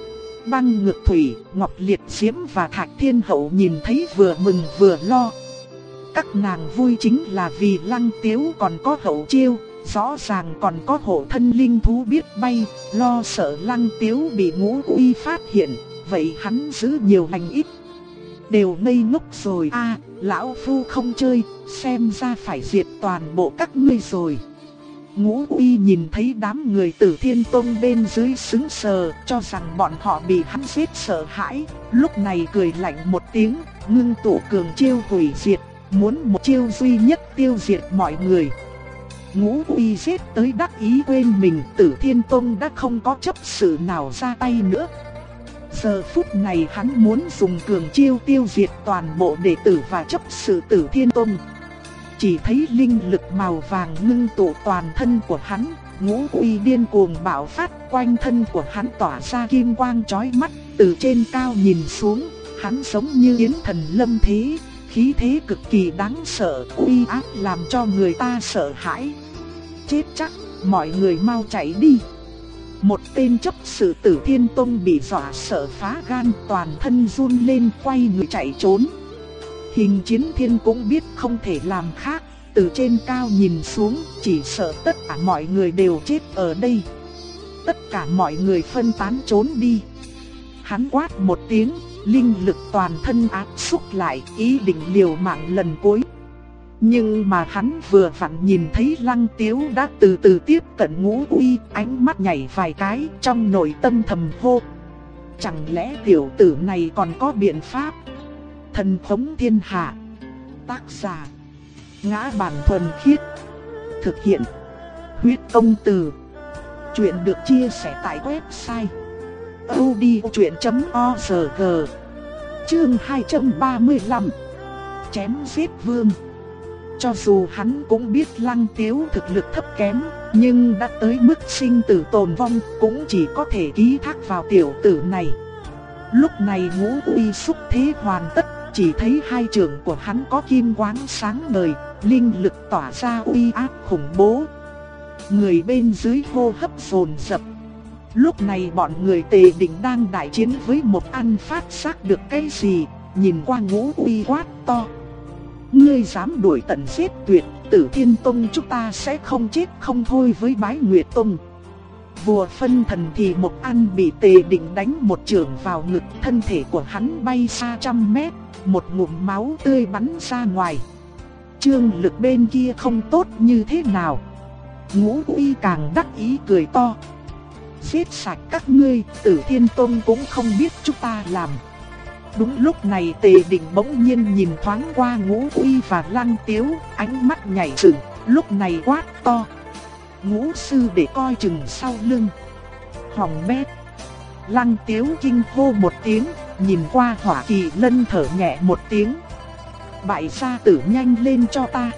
Băng Ngược Thủy, Ngọc Liệt Diễm và Thạch Thiên Hậu nhìn thấy vừa mừng vừa lo. Các nàng vui chính là vì Lăng Tiếu còn có hậu chiêu, rõ ràng còn có hộ thân linh thú biết bay, lo sợ Lăng Tiếu bị Ngũ Uy phát hiện, vậy hắn giữ nhiều lành ít. Đều ngây ngốc rồi a, lão phu không chơi, xem ra phải diệt toàn bộ các ngươi rồi. Ngũ Uy nhìn thấy đám người Tử Thiên Tông bên dưới sững sờ, cho rằng bọn họ bị hắn giết sợ hãi, lúc này cười lạnh một tiếng, ngưng tụ cường chiêu hủy diệt, muốn một chiêu duy nhất tiêu diệt mọi người. Ngũ Uy giết tới đắc ý quên mình, Tử Thiên Tông đã không có chấp sự nào ra tay nữa. Giờ phút này hắn muốn dùng cường chiêu tiêu diệt toàn bộ đệ tử và chấp sự Tử Thiên Tông. Chỉ thấy linh lực màu vàng ngưng tụ toàn thân của hắn, Ngũ Uy điên cuồng bạo phát, quanh thân của hắn tỏa ra kim quang chói mắt, từ trên cao nhìn xuống, hắn giống như yến thần lâm thế, khí thế cực kỳ đáng sợ, uy áp làm cho người ta sợ hãi. Chết chắc, mọi người mau chạy đi. Một tên chấp sự Tử Thiên Tông bị dọa sợ phá gan, toàn thân run lên quay người chạy trốn. Hình Chiến Thiên cũng biết không thể làm khác, từ trên cao nhìn xuống, chỉ sợ tất cả mọi người đều chết ở đây. Tất cả mọi người phân tán trốn đi. Hắn quát một tiếng, linh lực toàn thân áp xúc lại, ý định liều mạng lần cuối. Nhưng mà hắn vừa vặn nhìn thấy Lăng Tiếu đã từ từ tiếp cận Ngũ Uy, ánh mắt nhảy vài cái, trong nội tâm thầm hô. Chẳng lẽ tiểu tử này còn có biện pháp? Thần Phóng Thiên Hạ. Tác giả: Ngã Bản Thuần Khiết. Thực hiện: Huyết Công Từ. Chuyện được chia sẻ tại website audiochuyện.org. Chương 235. Chém giết vương. Cho dù hắn cũng biết Lăng Tiếu thực lực thấp kém, nhưng đã tới mức sinh tử tồn vong, cũng chỉ có thể ký thác vào tiểu tử này. Lúc này Ngũ Uy xúc thế hoàn tất, chỉ thấy hai trường của hắn có kim quang sáng ngời, linh lực tỏa ra uy áp khủng bố. Người bên dưới hô hấp dồn dập. Lúc này bọn người Tề Định đang đại chiến với một An phát giác được cái gì, nhìn qua Ngũ Uy quát to: ngươi dám đuổi tận giết tuyệt, Tử Thiên Tông chúng ta sẽ không chết không thôi với Bái Nguyệt Tông. Vua phân thần thì một An bị Tề Định đánh một chưởng vào ngực, thân thể của hắn bay xa trăm mét, một ngụm máu tươi bắn ra ngoài. Trương Lực bên kia không tốt như thế nào? Ngũ Uy càng đắc ý cười to: giết sạch các ngươi, Tử Thiên Tông cũng không biết chúng ta làm. Đúng lúc này Tề Định bỗng nhiên nhìn thoáng qua Ngũ Uy và Lăng Tiếu, ánh mắt nhảy dựng, lúc này quát to: Ngũ sư để coi chừng sau lưng. Hỏng bét. Lăng Tiếu kinh hô một tiếng, nhìn qua Hỏa Kỳ Lân thở nhẹ một tiếng: bại gia tử nhanh lên cho ta.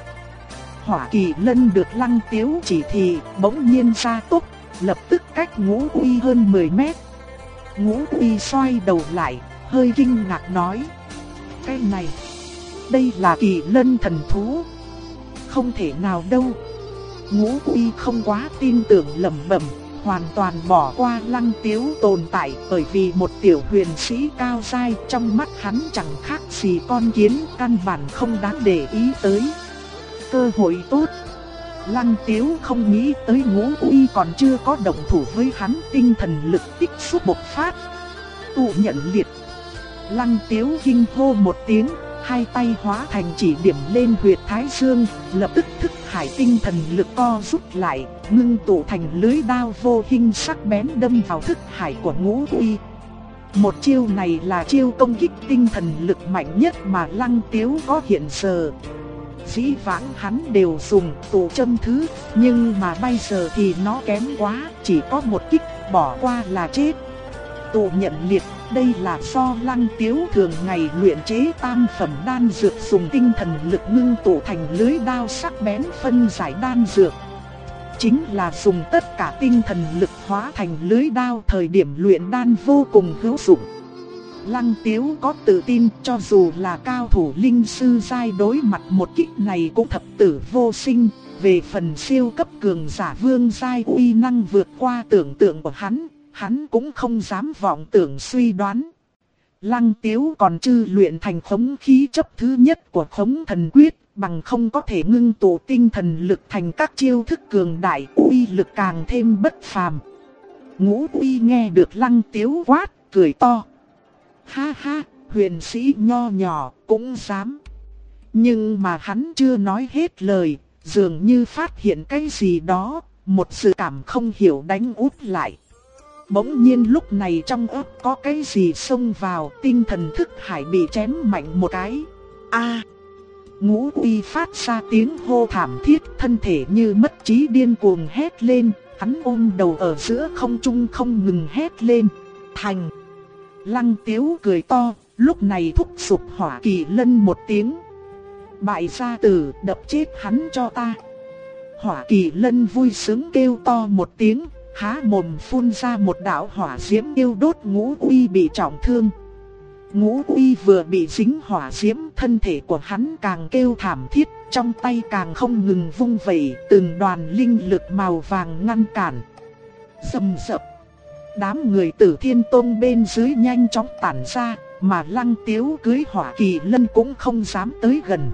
Hỏa Kỳ Lân được Lăng Tiếu chỉ thị, bỗng nhiên ra tốc, lập tức cách Ngũ Uy hơn 10 mét. Ngũ Uy xoay đầu lại, hơi kinh ngạc nói: cái này, đây là Kỳ Lân thần thú. Không thể nào đâu. Ngũ Uy không quá tin tưởng lẩm bẩm, hoàn toàn bỏ qua Lăng Tiếu tồn tại, bởi vì một tiểu huyền sĩ cao giai trong mắt hắn chẳng khác gì con kiến, căn bản không đáng để ý tới. Cơ hội tốt. Lăng Tiếu không nghĩ tới Ngũ Uy còn chưa có động thủ với hắn, tinh thần lực tích xúc bộc phát. Tụ nhận liệt. Lăng Tiếu kinh hô một tiếng, hai tay hóa thành chỉ điểm lên huyệt thái dương, lập tức thức hải tinh thần lực co rút lại, ngưng tụ thành lưới đao vô hình sắc bén đâm vào thức hải của Ngũ Uy. Một chiêu này là chiêu công kích tinh thần lực mạnh nhất mà Lăng Tiếu có hiện giờ. Dĩ vãng hắn đều dùng tụ châm thứ, nhưng mà bây giờ thì nó kém quá, chỉ có một kích, bỏ qua là chết. Tụ nhận liệt, đây là do Lăng Tiếu thường ngày luyện chế tam phẩm đan dược, dùng tinh thần lực ngưng tụ thành lưới đao sắc bén phân giải đan dược. Chính là dùng tất cả tinh thần lực hóa thành lưới đao, thời điểm luyện đan vô cùng hữu dụng. Lăng Tiếu có tự tin cho dù là cao thủ linh sư giai đối mặt một kích này cũng thập tử vô sinh. Về phần siêu cấp cường giả vương giai uy năng vượt qua tưởng tượng của hắn cũng không dám vọng tưởng suy đoán. Lăng Tiếu còn chưa luyện thành khống khí chấp thứ nhất của khống thần quyết, bằng không có thể ngưng tụ tinh thần lực thành các chiêu thức cường đại, uy lực càng thêm bất phàm. Ngũ Uy nghe được Lăng Tiếu quát, cười to: ha ha, huyền sĩ nho nhỏ cũng dám. Nhưng mà hắn chưa nói hết lời, dường như phát hiện cái gì đó, một sự cảm không hiểu đánh úp lại. Bỗng nhiên lúc này trong óc có cái gì xông vào, tinh thần thức hải bị chém mạnh một cái. A! Ngũ Uy phát ra tiếng hô thảm thiết, thân thể như mất trí điên cuồng hét lên, hắn ôm đầu ở giữa không trung không ngừng hét lên: thành! Lăng Tiếu cười to, lúc này thúc giục Hỏa Kỳ Lân một tiếng: bại gia tử, đập chết hắn cho ta. Hỏa Kỳ Lân vui sướng kêu to một tiếng, há mồm phun ra một đạo hỏa diễm yêu đốt Ngũ Uy bị trọng thương. Ngũ Uy vừa bị dính hỏa diễm, thân thể của hắn càng kêu thảm thiết, trong tay càng không ngừng vung vẩy, từng đoàn linh lực màu vàng ngăn cản. Rầm rập. Đám người Tử Thiên Tông bên dưới nhanh chóng tản ra, mà Lăng Tiếu cưỡi Hỏa Kỳ Lân cũng không dám tới gần.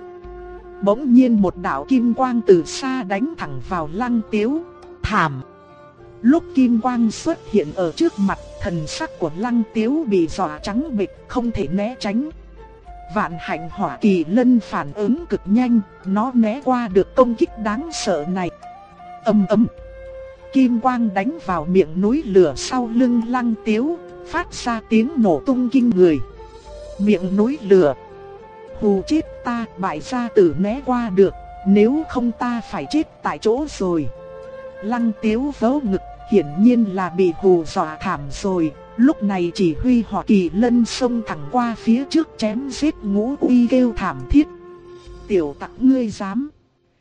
Bỗng nhiên một đạo kim quang từ xa đánh thẳng vào Lăng Tiếu. Thảm! Lúc kim quang xuất hiện ở trước mặt, thần sắc của Lăng Tiếu bị dọa trắng bệch, không thể né tránh. Vạn hạnh Hỏa Kỳ Lân phản ứng cực nhanh, nó né qua được công kích đáng sợ này. Ầm ầm! Kim quang đánh vào miệng núi lửa sau lưng Lăng Tiếu, phát ra tiếng nổ tung kinh người. Miệng núi lửa! Hù chết ta, bại gia tử né qua được, nếu không ta phải chết tại chỗ rồi. Lăng Tiếu vớ ngực, hiển nhiên là bị hù dọa thảm rồi. Lúc này chỉ huy Hỏa Kỳ Lân xông thẳng qua phía trước chém giết Ngũ Uy kêu thảm thiết. Tiểu tặc ngươi dám!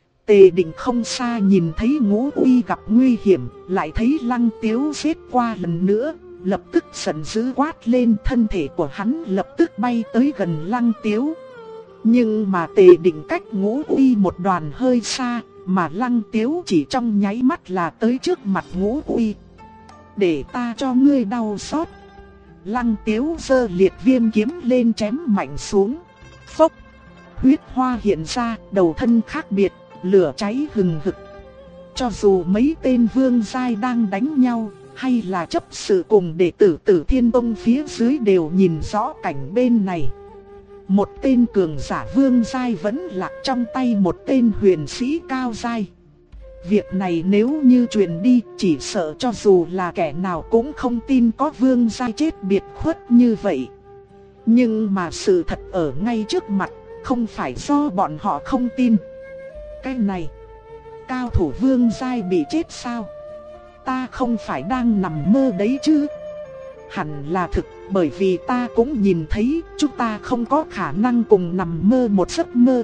Tề Định không xa nhìn thấy Ngũ Uy gặp nguy hiểm, lại thấy Lăng Tiếu giết qua lần nữa, lập tức giận dữ quát lên, thân thể của hắn lập tức bay tới gần Lăng Tiếu. Nhưng mà Tề Định cách Ngũ Uy một đoàn hơi xa, mà Lăng Tiếu chỉ trong nháy mắt là tới trước mặt Ngũ Uy. Để ta cho ngươi đau xót. Lăng Tiếu giơ liệt viêm kiếm lên chém mạnh xuống. Phốc. Huyết hoa hiện ra, đầu thân khác biệt, lửa cháy hừng hực. Cho dù mấy tên vương giai đang đánh nhau, hay là chấp sự cùng đệ tử Tử Thiên Tông phía dưới đều nhìn rõ cảnh bên này. Một tên cường giả vương giai vẫn lạc trong tay một tên huyền sĩ cao giai. Việc này nếu như truyền đi, chỉ sợ cho dù là kẻ nào cũng không tin có vương giai chết biệt khuất như vậy. Nhưng mà sự thật ở ngay trước mặt, không phải do bọn họ không tin. Cái này, cao thủ vương giai bị chết sao? Ta không phải đang nằm mơ đấy chứ? Hẳn là thực, bởi vì ta cũng nhìn thấy chúng ta không có khả năng cùng nằm mơ một giấc mơ.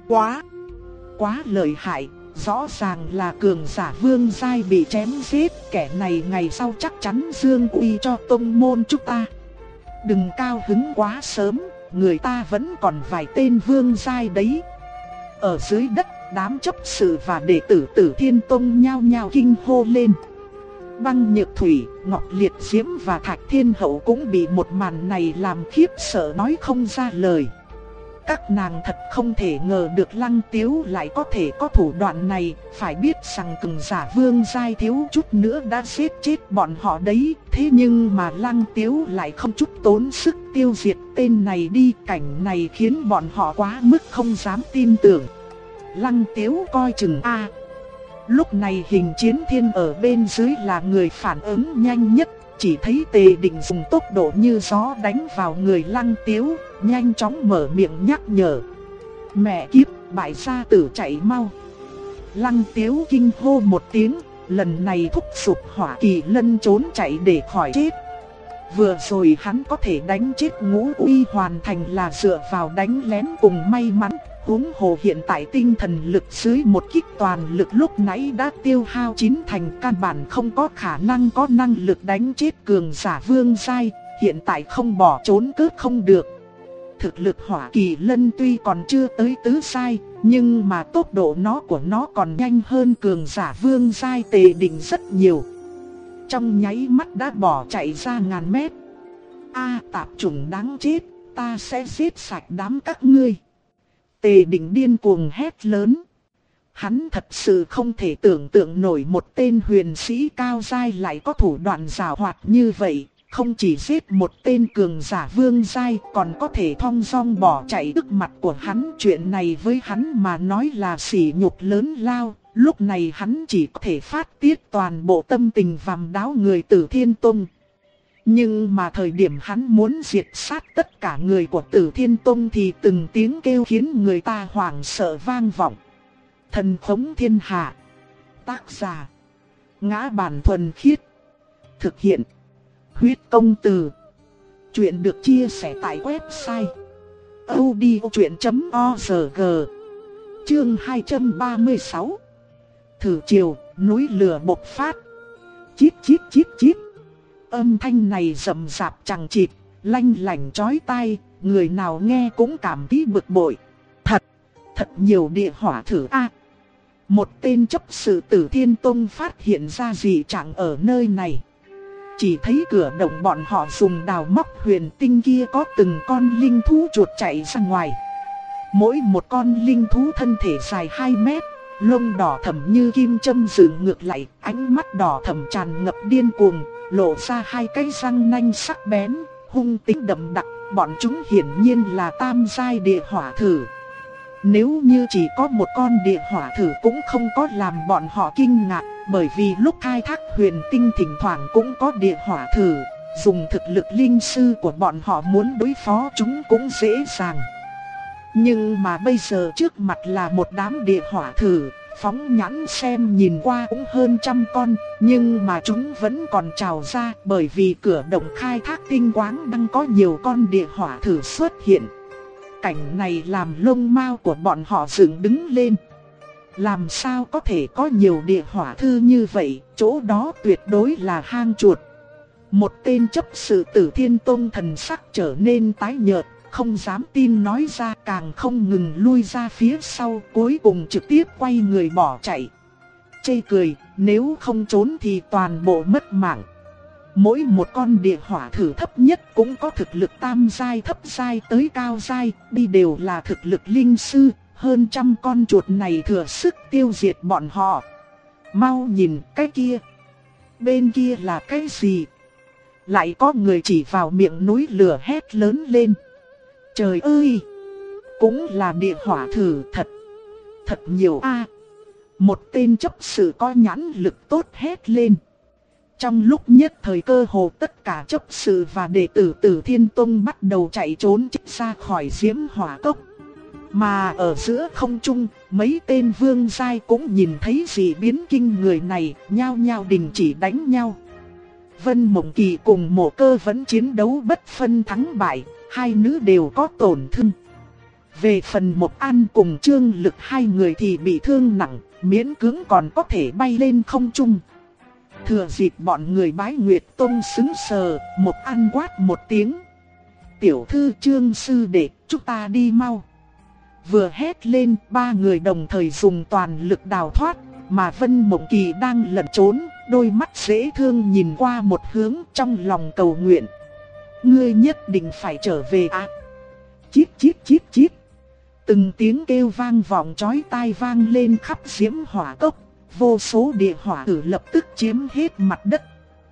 Quá lợi hại, rõ ràng là cường giả vương giai bị chém giết, kẻ này ngày sau chắc chắn dương uy cho tông môn chúng ta. Đừng cao hứng quá sớm, người ta vẫn còn vài tên vương giai đấy. Ở dưới đất, đám chấp sự và đệ tử Tử Thiên Tông nhao nhao kinh hô lên. Băng Nhược Thủy, Ngọc Liệt Diễm và Thạch Thiên Hậu cũng bị một màn này làm khiếp sợ nói không ra lời. Các nàng thật không thể ngờ được Lăng Tiếu lại có thể có thủ đoạn này, phải biết rằng cường giả vương giai thiếu chút nữa đã giết chết bọn họ đấy, thế nhưng mà Lăng Tiếu lại không chút tốn sức tiêu diệt tên này đi, cảnh này khiến bọn họ quá mức không dám tin tưởng. Lăng Tiếu coi chừng a. Lúc này Hình Chiến Thiên ở bên dưới là người phản ứng nhanh nhất, chỉ thấy Tề Định dùng tốc độ như gió đánh vào người Lăng Tiếu, nhanh chóng mở miệng nhắc nhở. Mẹ kiếp, bại gia tử chạy mau. Lăng Tiếu kinh hô một tiếng, lần này thúc giục Hỏa Kỳ Lân trốn chạy để khỏi chết. Vừa rồi hắn có thể đánh chết Ngũ Uy hoàn thành là dựa vào đánh lén cùng may mắn. Huống hồ hiện tại tinh thần lực dưới một kích toàn lực lúc nãy đã tiêu hao chín thành, căn bản không có khả năng có năng lực đánh chết cường giả vương giai, hiện tại không bỏ trốn cứ không được. Thực lực Hỏa Kỳ Lân tuy còn chưa tới tứ giai, nhưng mà tốc độ của nó còn nhanh hơn cường giả vương giai Tề Định rất nhiều. Trong nháy mắt đã bỏ chạy ra ngàn mét. A tạp chủng đáng chết, ta sẽ giết sạch đám các ngươi. Tề Định điên cuồng hét lớn. Hắn thật sự không thể tưởng tượng nổi một tên huyền sĩ cao giai lại có thủ đoạn giàu hoạt như vậy. Không chỉ giết một tên cường giả vương giai, còn có thể thong dong bỏ chạy trước mặt của hắn. Chuyện này với hắn mà nói là sỉ nhục lớn lao. Lúc này hắn chỉ có thể phát tiết toàn bộ tâm tình vằm đáo người Tử Thiên Tông. Nhưng mà thời điểm hắn muốn diệt sát tất cả người của Tử Thiên Tông thì từng tiếng kêu khiến người ta hoảng sợ vang vọng. Thần khống thiên hạ. Tác giả: Ngã Bản Thuần Khiết. Thực hiện: Huyết Công Từ. Chuyện được chia sẻ tại website audiochuyện.org. Chương 236. Thử chiều, núi lửa bộc phát. Chít chít chít chít. Âm thanh này rầm rạp chằng chịt, lanh lảnh chói tai, người nào nghe cũng cảm thấy bực bội. Thật nhiều địa hỏa thử a. Một tên chấp sự Tử Thiên Tông phát hiện ra dị trạng ở nơi này. Chỉ thấy cửa động bọn họ dùng đào móc huyền tinh kia có từng con linh thú chuột chạy ra ngoài. Mỗi một con linh thú thân thể dài 2 mét, lông đỏ thẫm như kim châm dựng ngược lại, ánh mắt đỏ thẫm tràn ngập điên cuồng, lộ ra 2 cái răng nanh sắc bén, hung tính đậm đặc. Bọn chúng hiển nhiên là tam giai địa hỏa thử. Nếu như chỉ có một con địa hỏa thử cũng không có làm bọn họ kinh ngạc, bởi vì lúc khai thác huyền tinh thỉnh thoảng cũng có địa hỏa thử. Dùng thực lực linh sư của bọn họ muốn đối phó chúng cũng dễ dàng. Nhưng mà bây giờ trước mặt là một đám địa hỏa thử, phóng nhãn xem nhìn qua cũng hơn 100 con, nhưng mà chúng vẫn còn trào ra bởi vì cửa động khai thác tinh quáng đang có nhiều con địa hỏa thử xuất hiện. Cảnh này làm lông mao của bọn họ dựng đứng lên. Làm sao có thể có nhiều địa hỏa thư như vậy, chỗ đó tuyệt đối là hang chuột. Một tên chấp sự Tử Thiên Tông thần sắc trở nên tái nhợt, không dám tin nói ra, càng không ngừng lui ra phía sau, cuối cùng trực tiếp quay người bỏ chạy. Chê cười, nếu không trốn thì toàn bộ mất mạng. Mỗi một con địa hỏa thử thấp nhất cũng có thực lực tam giai, thấp giai tới cao giai, đi đều là thực lực linh sư, hơn 100 con chuột này thừa sức tiêu diệt bọn họ. Mau nhìn cái kia, bên kia là cái gì? Lại có người chỉ vào miệng núi lửa hét lớn lên. Trời ơi, cũng là địa hỏa thử thật nhiều a. Một tên chấp sự có nhãn lực tốt hét lên. Trong lúc nhất thời cơ hồ tất cả chấp sự và đệ tử Tử Thiên Tông bắt đầu chạy trốn ra khỏi diễm hỏa cốc. Mà ở giữa không trung, mấy tên vương giai cũng nhìn thấy dị biến kinh người này, nhao nhao đình chỉ đánh nhau. Vân Mộng Kỳ cùng Mộ Cơ vẫn chiến đấu bất phân thắng bại, hai nữ đều có tổn thương. Về phần Mộc An cùng Trương Lực, hai người thì bị thương nặng, miễn cưỡng còn có thể bay lên không trung. Thừa dịp bọn người Bái Nguyệt Tông sững sờ, Mộc An quát một tiếng. Tiểu thư Trương sư đệ, chúng ta đi mau. Vừa hét lên, ba người đồng thời dùng toàn lực đào thoát, mà Vân Mộng Kỳ đang lẩn trốn, đôi mắt dễ thương nhìn qua một hướng, trong lòng cầu nguyện. Ngươi nhất định phải trở về à? Chít chít chít chít. Từng tiếng kêu vang vọng chói tai vang lên khắp diễm hỏa cốc, vô số địa hỏa tử lập tức chiếm hết mặt đất.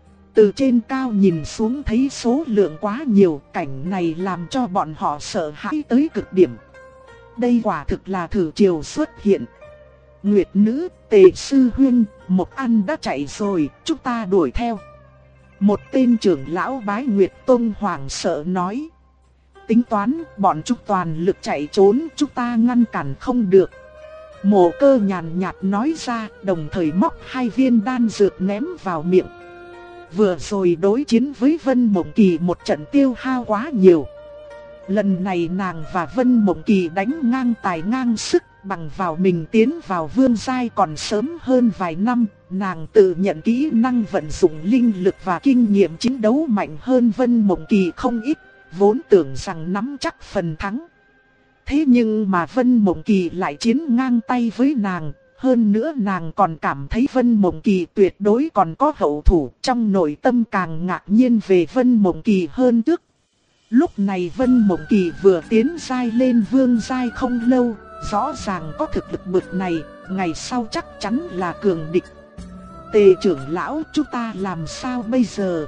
Từ trên cao nhìn xuống thấy số lượng quá nhiều, cảnh này làm cho bọn họ sợ hãi tới cực điểm. Đây quả thực là thử triều xuất hiện. Nguyệt nữ, Tề sư huynh, Mộc An đã chạy rồi, chúng ta đuổi theo. Một tên trưởng lão Bái Nguyệt Tông hoảng sợ nói. Tính toán, bọn chúng toàn lực chạy trốn, chúng ta ngăn cản không được. Mộ Cơ nhàn nhạt nói ra, đồng thời móc 2 viên đan dược ném vào miệng. Vừa rồi đối chiến với Vân Mộng Kỳ một trận tiêu hao quá nhiều. Lần này nàng và Vân Mộng Kỳ đánh ngang tài ngang sức, bằng vào mình tiến vào vương giai còn sớm hơn vài năm, nàng tự nhận kỹ năng vận dụng linh lực và kinh nghiệm chiến đấu mạnh hơn Vân Mộng Kỳ không ít, vốn tưởng rằng nắm chắc phần thắng. Thế nhưng mà Vân Mộng Kỳ lại chiến ngang tay với nàng, hơn nữa nàng còn cảm thấy Vân Mộng Kỳ tuyệt đối còn có hậu thủ, trong nội tâm càng ngạc nhiên về Vân Mộng Kỳ hơn trước. Lúc này Vân Mộng Kỳ vừa tiến giai lên vương giai không lâu, rõ ràng có thực lực bực này, ngày sau chắc chắn là cường địch. Tề trưởng lão, chúng ta làm sao bây giờ?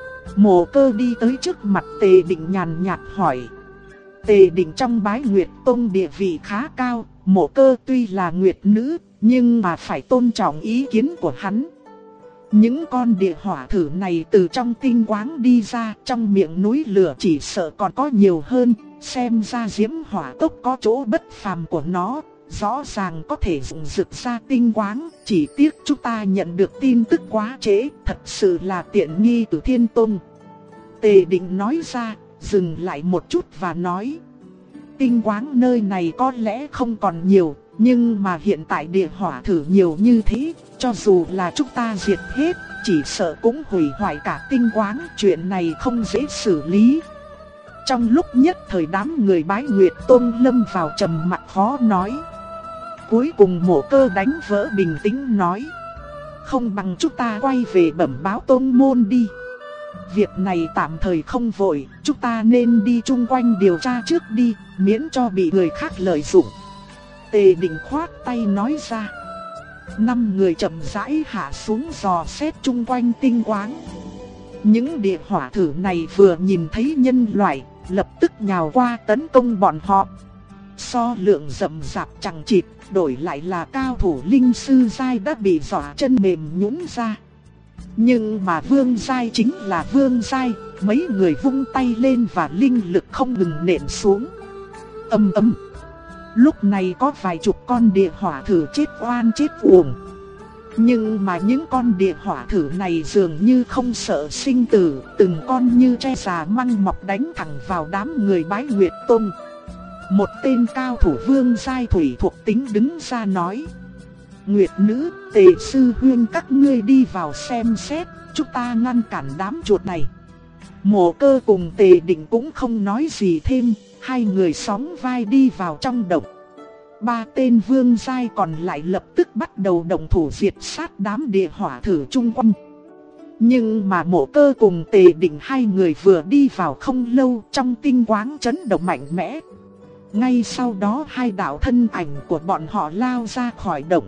Mộ Cơ đi tới trước mặt Tề Định nhàn nhạt hỏi. Tề Định trong Bái Nguyệt Tông địa vị khá cao, Mộ Cơ tuy là nguyệt nữ, nhưng mà phải tôn trọng ý kiến của hắn. Những con địa hỏa thử này từ trong tinh quáng đi ra, trong miệng núi lửa chỉ sợ còn có nhiều hơn, xem ra diễm hỏa cốc có chỗ bất phàm của nó, rõ ràng có thể dùng rực ra tinh quáng, chỉ tiếc chúng ta nhận được tin tức quá trễ, thật sự là tiện nghi Tử Thiên Tông. Tề Định nói ra, dừng lại một chút và nói, tinh quáng nơi này có lẽ không còn nhiều, nhưng mà hiện tại địa hỏa thử nhiều như thế, cho dù là chúng ta diệt hết, chỉ sợ cũng hủy hoại cả tinh quáng, chuyện này không dễ xử lý. Trong lúc nhất thời đám người Bái Nguyệt Tông lâm vào trầm mặc khó nói. Cuối cùng Mộ Cơ đánh vỡ bình tĩnh nói, không bằng chúng ta quay về bẩm báo tông môn đi. Việc này tạm thời không vội, chúng ta nên đi chung quanh điều tra trước đi, miễn cho bị người khác lợi dụng. Tề Định khoát tay nói ra. 5 người chậm rãi hạ xuống dò xét chung quanh tinh quáng. Những địa hỏa thử này vừa nhìn thấy nhân loại, lập tức nhào qua tấn công bọn họ. So lượng rậm rạp chẳng chịt, đổi lại là cao thủ linh sư giai đã bị dọa chân mềm nhũn ra. Nhưng mà vương giai chính là vương giai, mấy người vung tay lên và linh lực không ngừng nện xuống. Ầm ầm. Lúc này có vài chục con địa hỏa thử chết oan chết uổng. Nhưng mà những con địa hỏa thử này dường như không sợ sinh tử, từng con như tre già măng mọc đánh thẳng vào đám người Bái Nguyệt Tông. Một tên cao thủ vương giai thủy thuộc tính đứng ra nói, Nguyệt nữ, Tề sư huynh các ngươi đi vào xem xét, chúng ta ngăn cản đám chuột này. Mộ Cơ cùng Tề Định cũng không nói gì thêm, Hai người sóng vai đi vào trong động. Ba tên vương giai còn lại lập tức bắt đầu động thủ diệt sát đám địa hỏa thử chung quanh. Nhưng mà Mộ Cơ cùng Tề Định hai người vừa đi vào không lâu, trong tinh quáng chấn động mạnh mẽ. Ngay sau đó hai đạo thân ảnh của bọn họ lao ra khỏi động.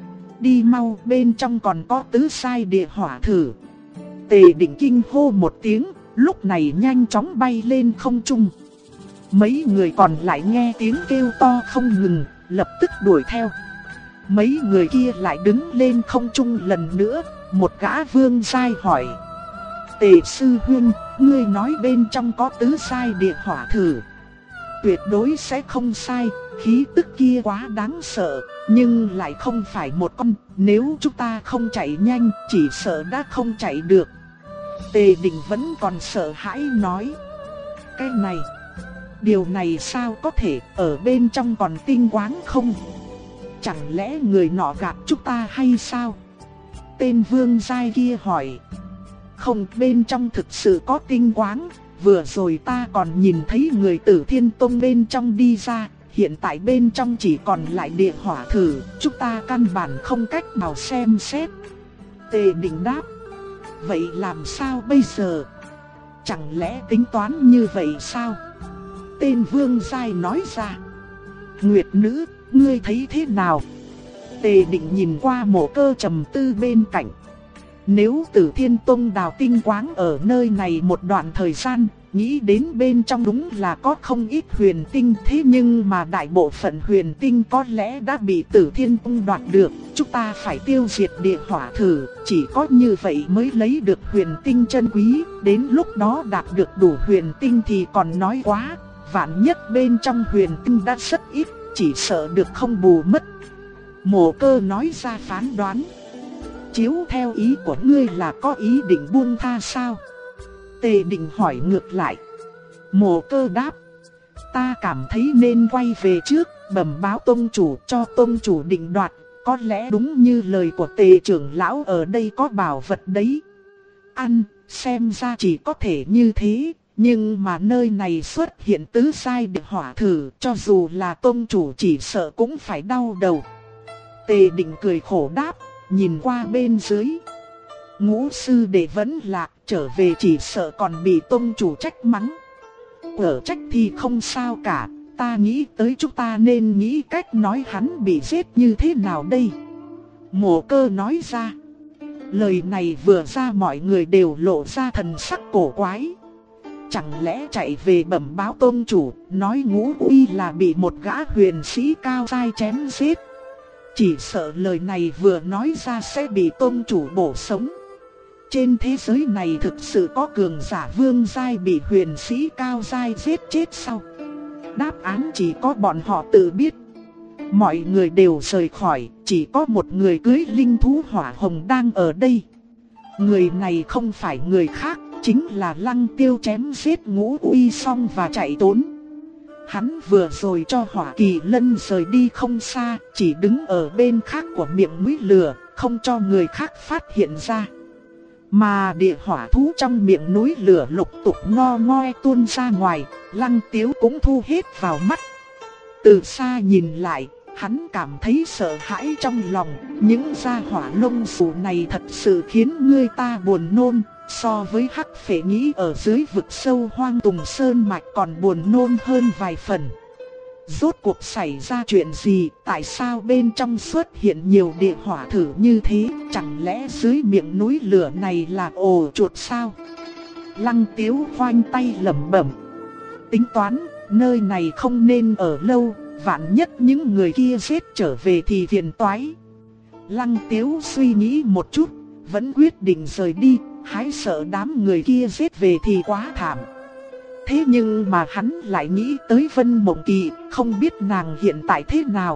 Đi mau, bên trong còn có tứ sai địa hỏa thử. Tề Định kinh hô một tiếng, lúc này nhanh chóng bay lên không trung. Mấy người còn lại nghe tiếng kêu to không ngừng, lập tức đuổi theo. Mấy người kia lại đứng lên không trung lần nữa. Một gã vương giai hỏi: Tề sư huynh, ngươi nói bên trong có tứ sai địa hỏa thử. Tuyệt đối sẽ không sai, khí tức kia quá đáng sợ, nhưng lại không phải một con. Nếu chúng ta không chạy nhanh, chỉ sợ đã không chạy được. Tề Định vẫn còn sợ hãi nói: Cái này, điều này sao có thể, ở bên trong còn tinh quáng không? Chẳng lẽ người nọ gạt chúng ta hay sao? Tên vương giai kia hỏi: Không, bên trong thực sự có tinh quáng. Vừa rồi ta còn nhìn thấy người Tử Thiên Tông bên trong đi ra. Hiện tại bên trong chỉ còn lại địa hỏa thử, chúng ta căn bản không cách nào xem xét. Tề Định đáp: Vậy làm sao bây giờ? Chẳng lẽ tính toán như vậy sao? Tên vương giai nói ra: Nguyệt nữ, ngươi thấy thế nào? Tề Định nhìn qua Mộ Cơ trầm tư bên cạnh. Nếu Tử Thiên Tông đào tinh quáng ở nơi này một đoạn thời gian, nghĩ đến bên trong đúng là có không ít huyền tinh. Thế nhưng mà đại bộ phận huyền tinh có lẽ đã bị Tử Thiên Tông đoạt được. Chúng ta phải tiêu diệt địa hỏa thử, chỉ có như vậy mới lấy được huyền tinh chân quý. Đến lúc đó đạt được đủ huyền tinh thì còn nói quá. Vạn nhất bên trong huyền tinh đã rất ít, chỉ sợ được không bù mất. Mộ Cơ nói ra phán đoán: Chiếu theo ý của ngươi là có ý định buông tha sao? Tề Định hỏi ngược lại. Mộ Cơ đáp: Ta cảm thấy nên quay về trước, bẩm báo tông chủ cho tông chủ định đoạt. Có lẽ đúng như lời của Tề trưởng lão, ở đây có bảo vật đấy. Xem ra chỉ có thể như thế. Nhưng mà nơi này xuất hiện tứ sai địa hỏa thử, cho dù là tông chủ chỉ sợ cũng phải đau đầu. Tề Định cười khổ đáp, nhìn qua bên dưới. Ngũ sư đệ vẫn lạc, trở về chỉ sợ còn bị tông chủ trách mắng. Ở trách thì không sao cả, ta nghĩ tới chúng ta nên nghĩ cách nói hắn bị giết như thế nào đây. Mộ Cơ nói ra. Lời này vừa ra mọi người đều lộ ra thần sắc cổ quái. Chẳng lẽ chạy về bẩm báo tông chủ, nói Ngũ Uy là bị một gã huyền sĩ cao giai chém giết. Chỉ sợ lời này vừa nói ra sẽ bị tông chủ bổ sống. Trên thế giới này thực sự có cường giả vương giai bị huyền sĩ cao giai giết chết sao? Đáp án chỉ có bọn họ tự biết. Mọi người đều rời khỏi, chỉ có một người cưỡi linh thú hỏa hồng đang ở đây. Người này không phải người khác, chính là Lăng Tiêu chém giết Ngũ Uy xong và chạy trốn. Hắn vừa rồi cho Hỏa Kỳ Lân rời đi không xa, chỉ đứng ở bên khác của miệng núi lửa, không cho người khác phát hiện ra. Mà địa hỏa thú trong miệng núi lửa lục tục ngo ngoe tuôn ra ngoài, Lăng Tiếu cũng thu hết vào mắt. Từ xa nhìn lại, hắn cảm thấy sợ hãi trong lòng, những gia hỏa lông xù này thật sự khiến người ta buồn nôn. So với hắc phệ nghĩ ở dưới vực sâu hoang tùng sơn mạch còn buồn nôn hơn vài phần. Rốt cuộc xảy ra chuyện gì, tại sao bên trong xuất hiện nhiều địa hỏa thử như thế, chẳng lẽ dưới miệng núi lửa này là ổ chuột sao? Lăng Tiếu khoanh tay lẩm bẩm. Tính toán, nơi này không nên ở lâu, vạn nhất những người kia giết trở về thì phiền toái. Lăng Tiếu suy nghĩ một chút, vẫn quyết định rời đi. Hái sợ đám người kia giết về thì quá thảm. Thế nhưng mà hắn lại nghĩ tới Vân Mộng Kỳ, không biết nàng hiện tại thế nào.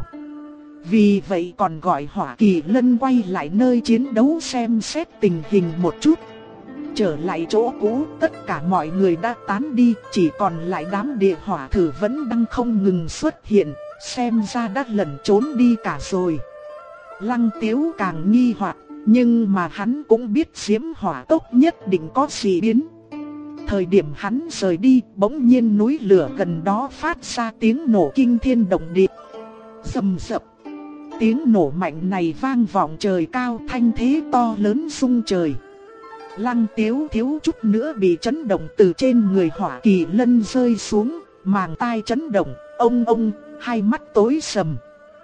Vì vậy còn gọi Hỏa Kỳ Lân quay lại nơi chiến đấu xem xét tình hình một chút. Trở lại chỗ cũ, tất cả mọi người đã tán đi, chỉ còn lại đám địa hỏa thử vẫn đang không ngừng xuất hiện, xem ra đã lẩn trốn đi cả rồi. Lăng Tiếu càng nghi hoặc, nhưng mà hắn cũng biết diễm hỏa tốc nhất định có dị biến. Thời điểm hắn rời đi, bỗng nhiên núi lửa gần đó phát ra tiếng nổ kinh thiên động địa. Rầm rập. Tiếng nổ mạnh này vang vọng trời cao, thanh thế to lớn rung trời. Lăng Tiếu thiếu chút nữa bị chấn động từ trên người Hỏa Kỳ Lân rơi xuống, màng tai chấn động, ông, hai mắt tối sầm.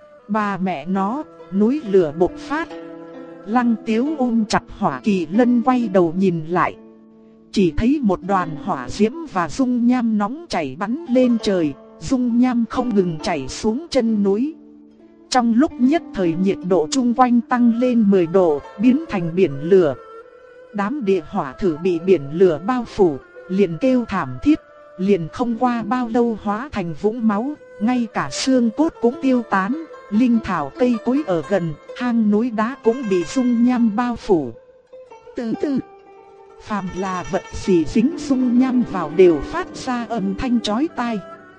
Bà mẹ nó, núi lửa bộc phát. Lăng Tiếu ôm chặt Hỏa Kỳ Lân quay đầu nhìn lại. Chỉ thấy một đoàn hỏa diễm và dung nham nóng chảy bắn lên trời, dung nham không ngừng chảy xuống chân núi. Trong lúc nhất thời nhiệt độ chung quanh tăng lên 10 độ, biến thành biển lửa. Đám địa hỏa thử bị biển lửa bao phủ, liền kêu thảm thiết, liền không qua bao lâu hóa thành vũng máu, ngay cả xương cốt cũng tiêu tán, linh thảo cây cối ở gần, hang núi đá cũng bị dung nham bao phủ. Từ từ, phàm là vật gì dính dung nham vào đều phát ra âm thanh chói tai.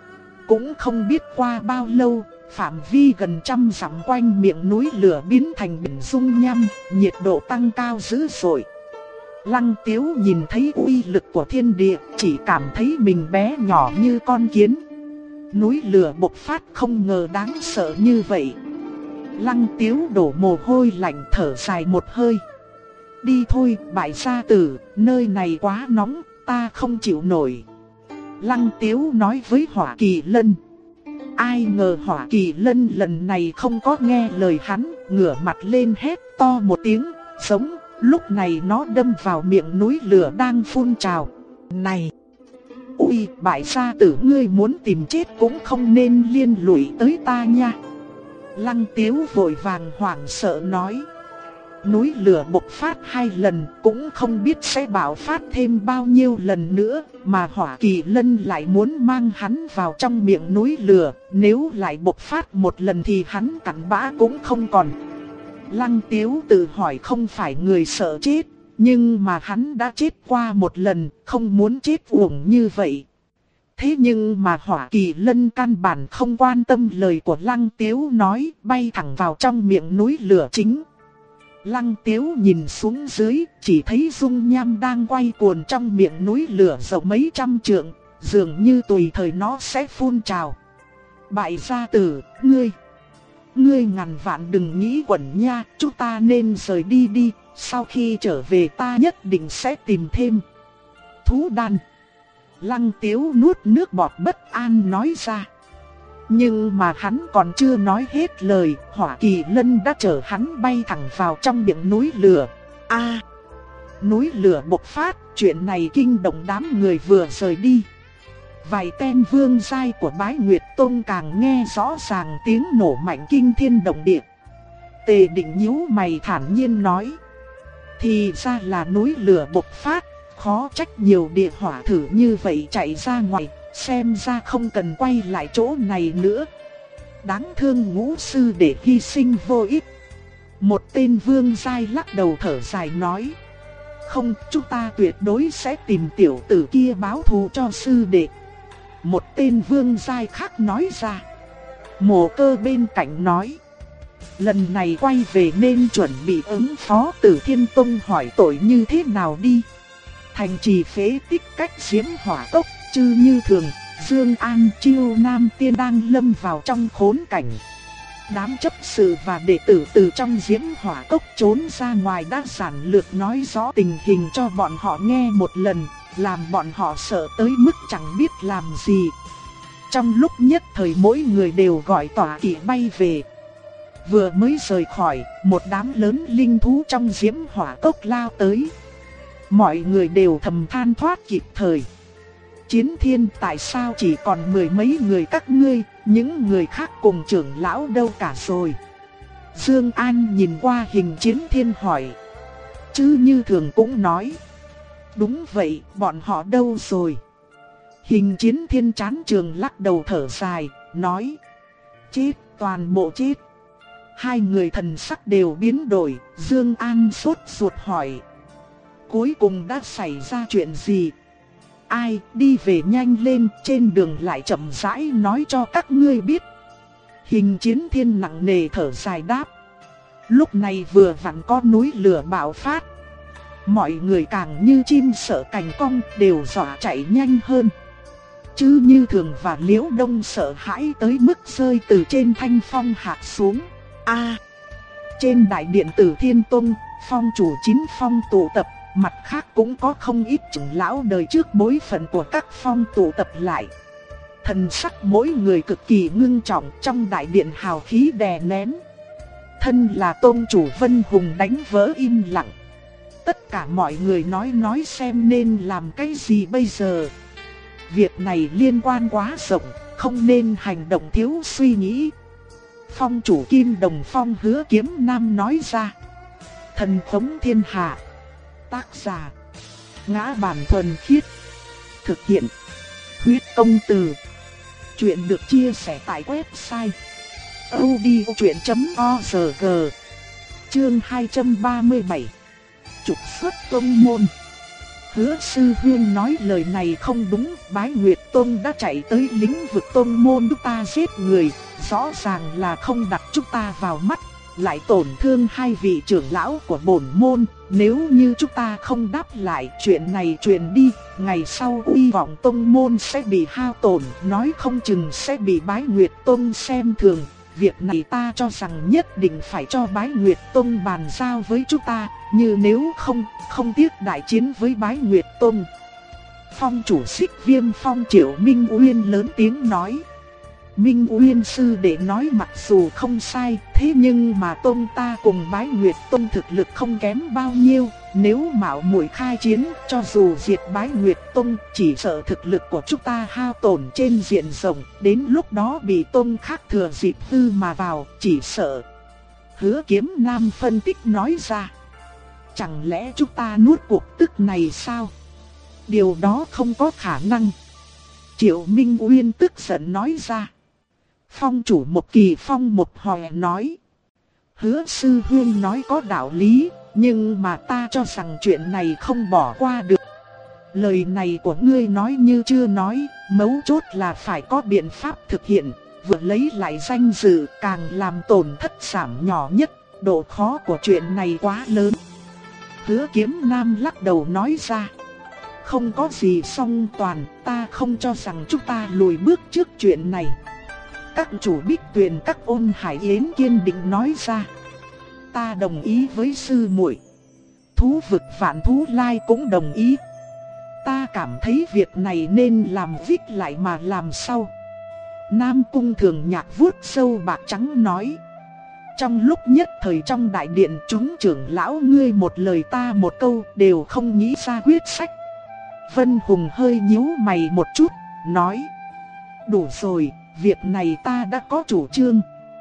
Cũng không biết qua bao lâu, phạm vi gần 100 dặm quanh miệng núi lửa biến thành biển dung nham, nhiệt độ tăng cao dữ dội. Lăng Tiếu nhìn thấy uy lực của thiên địa, chỉ cảm thấy mình bé nhỏ như con kiến. Núi lửa bộc phát không ngờ đáng sợ như vậy. Lăng Tiếu đổ mồ hôi lạnh thở dài một hơi. Đi thôi, bại gia tử, nơi này quá nóng, ta không chịu nổi. Lăng Tiếu nói với Hỏa Kỳ Lân. Ai ngờ Hỏa Kỳ Lân lần này không có nghe lời hắn, ngửa mặt lên hét to một tiếng, giống. Lúc này nó đâm vào miệng núi lửa đang phun trào. Này! Ui, bại gia tử, ngươi muốn tìm chết cũng không nên liên lụy tới ta nha. Lăng Tiếu vội vàng hoảng sợ nói. Núi lửa bộc phát 2 lần, cũng không biết sẽ bạo phát thêm bao nhiêu lần nữa, mà Hỏa Kỳ Lân lại muốn mang hắn vào trong miệng núi lửa. Nếu lại bộc phát một lần thì hắn cặn bã cũng không còn. Lăng Tiếu tự hỏi không phải người sợ chết, nhưng mà hắn đã chết qua một lần, không muốn chết uổng như vậy. Thế nhưng mà Hỏa Kỳ Lân căn bản không quan tâm lời của Lăng Tiếu nói, bay thẳng vào trong miệng núi lửa chính. Lăng Tiếu nhìn xuống dưới, chỉ thấy dung nham đang quay cuồng trong miệng núi lửa rộng mấy trăm trượng, dường như tùy thời nó sẽ phun trào. Bại gia tử, Ngươi ngàn vạn đừng nghĩ quẩn nha, chúng ta nên rời đi đi, sau khi trở về ta nhất định sẽ tìm thêm thú đan. Lăng Tiếu nuốt nước bọt bất an nói ra. Nhưng mà hắn còn chưa nói hết lời, Hỏa Kỳ Lân đã chở hắn bay thẳng vào trong miệng núi lửa. Núi lửa bộc phát, chuyện này kinh động đám người vừa rời đi. Vài tên vương giai của Bái Nguyệt Tông càng nghe rõ ràng tiếng nổ mạnh kinh thiên động địa. Tề Định nhíu mày thản nhiên nói. Thì ra là núi lửa bộc phát, khó trách nhiều địa hỏa thử như vậy chạy ra ngoài, xem ra không cần quay lại chỗ này nữa. Đáng thương Ngũ sư để hy sinh vô ích. Một tên vương giai lắc đầu thở dài nói. Không, chúng ta tuyệt đối sẽ tìm tiểu tử kia báo thù cho sư đệ. Một tên vương giai khác nói ra. Mộ Cơ bên cạnh nói. Lần này quay về nên chuẩn bị ứng phó Tử Thiên Tông hỏi tội như thế nào đi. Thành trì phế tích cách Diễm Hỏa Cốc, chư như thường, Dương An Chiêu Nam Tiên đang lâm vào trong khốn cảnh. Đám chấp sự và đệ tử từ trong Diễm Hỏa Cốc trốn ra ngoài đã giản lược nói rõ tình hình cho bọn họ nghe một lần, làm bọn họ sợ tới mức chẳng biết làm gì. Trong lúc nhất thời mỗi người đều gọi tọa kỵ bay về. Vừa mới rời khỏi, một đám lớn linh thú trong Diễm Hỏa Cốc lao tới. Mọi người đều thầm than thoát kịp thời. Chiến Thiên, tại sao chỉ còn 10 mấy người các ngươi, những người khác cùng trưởng lão đâu cả rồi? Dương An nhìn qua Hình Chiến Thiên hỏi. Chứ như thường cũng nói. Đúng vậy, bọn họ đâu rồi? Hình Chiến Thiên chán trường lắc đầu thở dài, nói. Chết, toàn bộ chết. Hai người thần sắc đều biến đổi, Dương An sốt ruột hỏi. Cuối cùng đã xảy ra chuyện gì? Ai, đi về nhanh lên, trên đường lại chậm rãi nói cho các ngươi biết. Hình Chiến Thiên nặng nề thở dài đáp. Lúc này vừa vặn có núi lửa bạo phát. mọi người càng như chim sợ cành cong đều dọa chạy nhanh hơn. Chư Như Thường và Liễu Đông sợ hãi tới mức rơi từ trên thanh phong hạ xuống. Trên đại điện Tử Thiên Tông, phong chủ 9 phong tụ tập, mặt khác cũng có không ít trưởng lão đời trước bối phận của các phong tụ tập lại. Thần sắc mỗi người cực kỳ ngưng trọng, trong đại điện hào khí đè nén. Thân là tôn chủ Vân Hùng đánh vỡ im lặng. Tất cả mọi người nói xem nên làm cái gì bây giờ. Việc này liên quan quá rộng, không nên hành động thiếu suy nghĩ. Phong chủ Kim Đồng Phong Hứa Kiếm Nam nói ra. Thần khống thiên hạ. Tác giả: Ngã Bản Thuần Khiết. Thực hiện: Huyết Công Từ. Chuyện được chia sẻ tại website audiochuyện.org. Chương 237. Trục xuất tông môn. Hứa sư huynh nói lời này không đúng, Bái Nguyệt Tông đã chạy tới lĩnh vực tông môn chúng ta giết người, rõ ràng là không đặt chúng ta vào mắt, lại tổn thương hai vị trưởng lão của bổn môn. Nếu như chúng ta không đáp lại, chuyện này truyền đi, ngày sau uy vọng tông môn sẽ bị hao tổn, nói không chừng sẽ bị Bái Nguyệt Tông xem thường. Việc này ta cho rằng nhất định phải cho Bái Nguyệt Tông bàn giao với chúng ta, như nếu không tiếc đại chiến với Bái Nguyệt Tông. Phong chủ Xích Viêm Phong Triệu Minh Uyên lớn tiếng nói. Minh Uyên sư đệ nói mặc dù không sai, thế nhưng mà tông ta cùng Bái Nguyệt Tông thực lực không kém bao nhiêu. Nếu mạo muội khai chiến, cho dù diệt Bái Nguyệt Tông, chỉ sợ thực lực của chúng ta hao tổn trên diện rộng, đến lúc đó bị tông khác thừa dịp hư mà vào, chỉ sợ. Hứa Kiếm Nam phân tích nói ra. Chẳng lẽ chúng ta nuốt cuộc tức này sao? Điều đó không có khả năng. Triệu Minh Uyên tức giận nói ra. Phong chủ Một Kỳ Phong một hồi nói. Hứa sư huynh nói có đạo lý, nhưng mà ta cho rằng chuyện này không bỏ qua được. Lời này của ngươi nói như chưa nói, mấu chốt là phải có biện pháp thực hiện, vừa lấy lại danh dự càng làm tổn thất giảm nhỏ nhất, độ khó của chuyện này quá lớn. Hứa Kiếm Nam lắc đầu nói ra. Không có gì song toàn, ta không cho rằng chúng ta lùi bước trước chuyện này. Các chủ Bích Tuyền các Ôn Hải Yến kiên định nói ra. Ta đồng ý với sư muội. Thú vực Vạn Thú Lai cũng đồng ý. Ta cảm thấy việc này nên làm vít lại mà làm sau. Nam Cung Thường Nhạc vuốt sâu bạc trắng nói. Trong lúc nhất thời trong đại điện, chúng trưởng lão ngươi một lời ta một câu đều không nghĩ ra quyết sách. Vân Hùng hơi nhíu mày một chút, nói. Đủ rồi, việc này ta đã có chủ trương.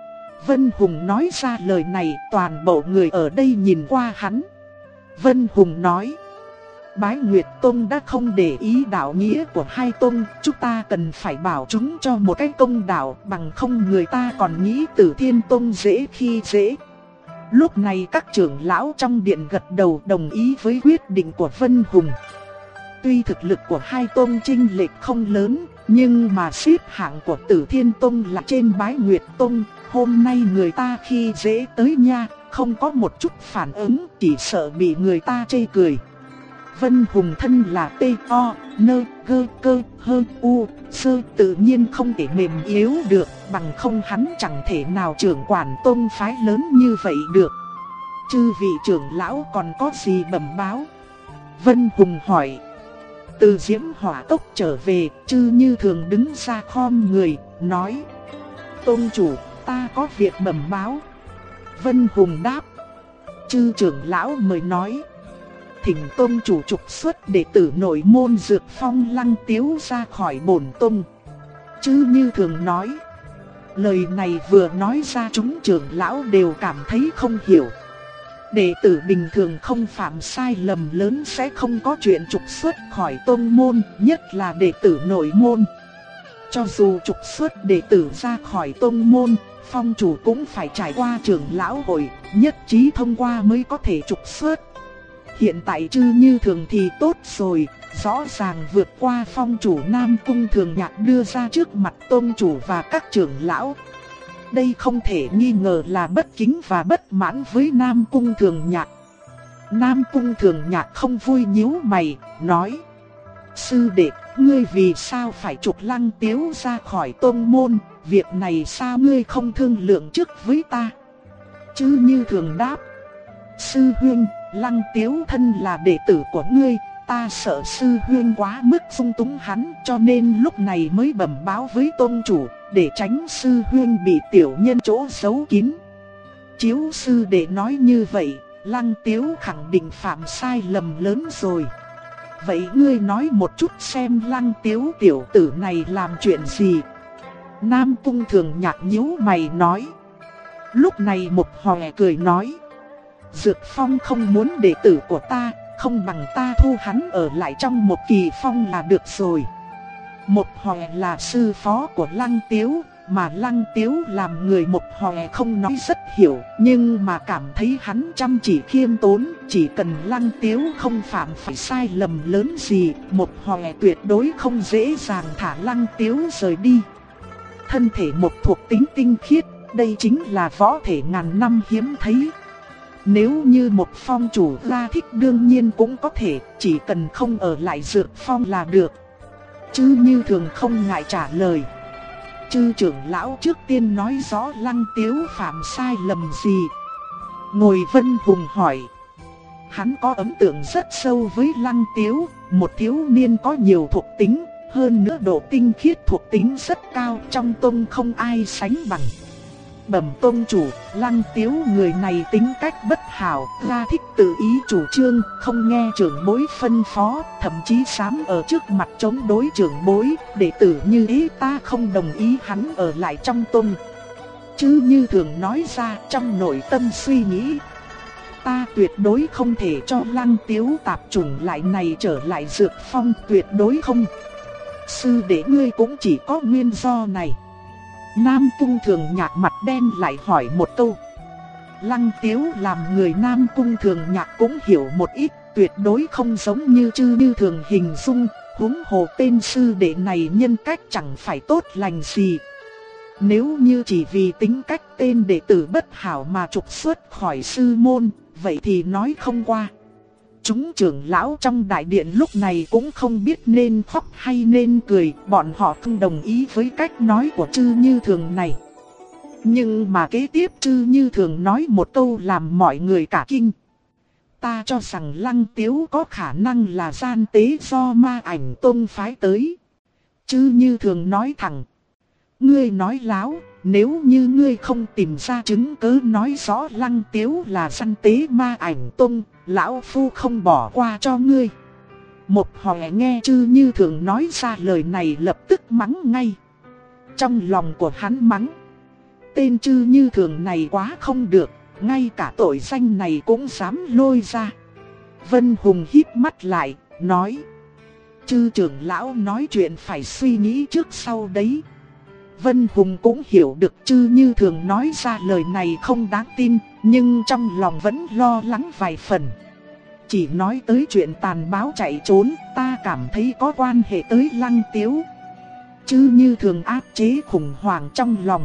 Vân Hùng nói ra lời này, toàn bộ người ở đây nhìn qua hắn. Vân Hùng nói. Bái Nguyệt Tông đã không để ý đạo nghĩa của hai tông, chúng ta cần phải bảo chúng cho một cái công đạo, bằng không người ta còn nghĩ Tử Thiên Tông dễ khi dễ. Lúc này các trưởng lão trong điện gật đầu đồng ý với quyết định của Vân Hùng. Tuy thực lực của hai tông chênh lệch không lớn, nhưng mà xếp hạng của Tử Thiên Tông là trên Bái Nguyệt Tông. Hôm nay người ta khi dễ tới nha, không có một chút phản ứng, chỉ sợ bị người ta chê cười. Vân Hùng thân là T.O.N.G.Cơ.Hơ.U, sơ tự nhiên không thể mềm yếu được, bằng không hắn chẳng thể nào trưởng quản tông phái lớn như vậy được. Chư vị trưởng lão còn có gì bẩm báo? Vân Hùng hỏi. Từ Diễm Hỏa Cốc trở về, Chư Như Thường đứng ra khom người, nói. Tôn chủ, ta có việc bẩm báo. Vân Hùng đáp. Chư trưởng lão mời nói. Thỉnh tôn chủ trục xuất đệ tử nội môn Dược Phong Lăng Tiếu ra khỏi bổn tông. Chư Như Thường nói. Lời này vừa nói ra chúng trưởng lão đều cảm thấy không hiểu. Đệ tử bình thường không phạm sai lầm lớn sẽ không có chuyện trục xuất khỏi tông môn, nhất là đệ tử nội môn. Cho dù trục xuất đệ tử ra khỏi tông môn, phong chủ cũng phải trải qua trưởng lão hội, nhất trí thông qua mới có thể trục xuất. Hiện tại Chư Như Thường thì tốt rồi, rõ ràng vượt qua phong chủ Nam Cung Thường Nhạc đưa ra trước mặt tôn chủ và các trưởng lão. Đây không thể nghi ngờ là bất kính và bất mãn với Nam Cung Thường Nhạc. Nam Cung Thường Nhạc không vui nhíu mày, nói: sư đệ, ngươi vì sao phải trục Lăng Tiếu ra khỏi tông môn, việc này sao ngươi không thương lượng trước với ta? Chư Như Thường đáp: sư huynh, Lăng Tiếu thân là đệ tử của ngươi, ta sợ sư huynh quá mức dung túng hắn, cho nên lúc này mới bẩm báo với tôn chủ, để tránh sư huynh bị tiểu nhân chỗ giấu kín. Chiếu sư đệ nói như vậy, Lăng Tiếu khẳng định phạm sai lầm lớn rồi. Vậy ngươi nói một chút xem Lăng Tiếu tiểu tử này làm chuyện gì? Nam Cung Thường Nhạc nhíu mày nói. Lúc này Một Hòe cười nói: Dược Phong không muốn đệ tử của ta, không bằng ta thu hắn ở lại trong Một Kỳ Phong là được rồi. Một Hòe là sư phó của Lăng Tiếu, mà Lăng Tiếu làm người Một Hòe không nói rất hiểu, nhưng mà cảm thấy hắn chăm chỉ khiêm tốn, chỉ cần Lăng Tiếu không phạm phải sai lầm lớn gì, Một Hòe tuyệt đối không dễ dàng thả Lăng Tiếu rời đi. Thân thể một thuộc tính tinh khiết, đây chính là võ thể ngàn năm hiếm thấy. Nếu như Một Phong chủ gia thích đương nhiên cũng có thể, chỉ cần không ở lại Dược Phong là được. Chư Như Thường không ngại trả lời. Chư trưởng lão trước tiên nói rõ Lăng Tiếu phạm sai lầm gì. Ngồi Vân Hùng hỏi. Hắn có ấn tượng rất sâu với Lăng Tiếu, một thiếu niên có nhiều thuộc tính, hơn nữa độ tinh khiết thuộc tính rất cao, trong tông không ai sánh bằng. Bẩm tông chủ, Lăng Tiếu người này tính cách bất hảo, ra thích tự ý chủ trương, không nghe trưởng bối phân phó, thậm chí dám ở trước mặt chống đối trưởng bối, đệ tử như ý ta không đồng ý hắn ở lại trong tông. Chư Như Thường nói ra trong nội tâm suy nghĩ. Ta tuyệt đối không thể cho Lăng Tiếu tạp chủng lại này trở lại Dược Phong, tuyệt đối không. Sư đệ ngươi cũng chỉ có nguyên do này. Nam Cung Thường Nhạc mặt đen lại hỏi một câu. Lăng Tiếu làm người Nam Cung Thường Nhạc cũng hiểu một ít, tuyệt đối không giống như Chư Như Thường hình dung, huống hồ tên sư đệ này nhân cách chẳng phải tốt lành gì. Nếu như chỉ vì tính cách tên đệ tử bất hảo mà trục xuất khỏi sư môn, vậy thì nói không qua. Chúng trưởng lão trong đại điện lúc này cũng không biết nên khóc hay nên cười, bọn họ không đồng ý với cách nói của Chư Như Thường này. Nhưng mà kế tiếp Chư Như Thường nói một câu làm mọi người cả kinh. Ta cho rằng Lăng Tiếu có khả năng là gian tế do Ma Ảnh Tông phái tới. Chư Như Thường nói thẳng. Ngươi nói láo, nếu như ngươi không tìm ra chứng cứ nói rõ Lăng Tiếu là gian tế Ma Ảnh Tông, lão phu không bỏ qua cho ngươi. Một Hòe nghe Chư Như Thường nói ra lời này lập tức mắng ngay. Trong lòng của hắn mắng. Tên Chư Như Thường này quá không được, ngay cả tội danh này cũng dám lôi ra. Vân Hùng híp mắt lại, nói. Chư trưởng lão nói chuyện phải suy nghĩ trước sau đấy. Vân Hùng cũng hiểu được Chư Như Thường nói ra lời này không đáng tin, nhưng trong lòng vẫn lo lắng vài phần. Chỉ nói tới chuyện tàn báo chạy trốn, ta cảm thấy có quan hệ tới Lăng Tiếu. Chư Như Thường áp chế khủng hoảng trong lòng.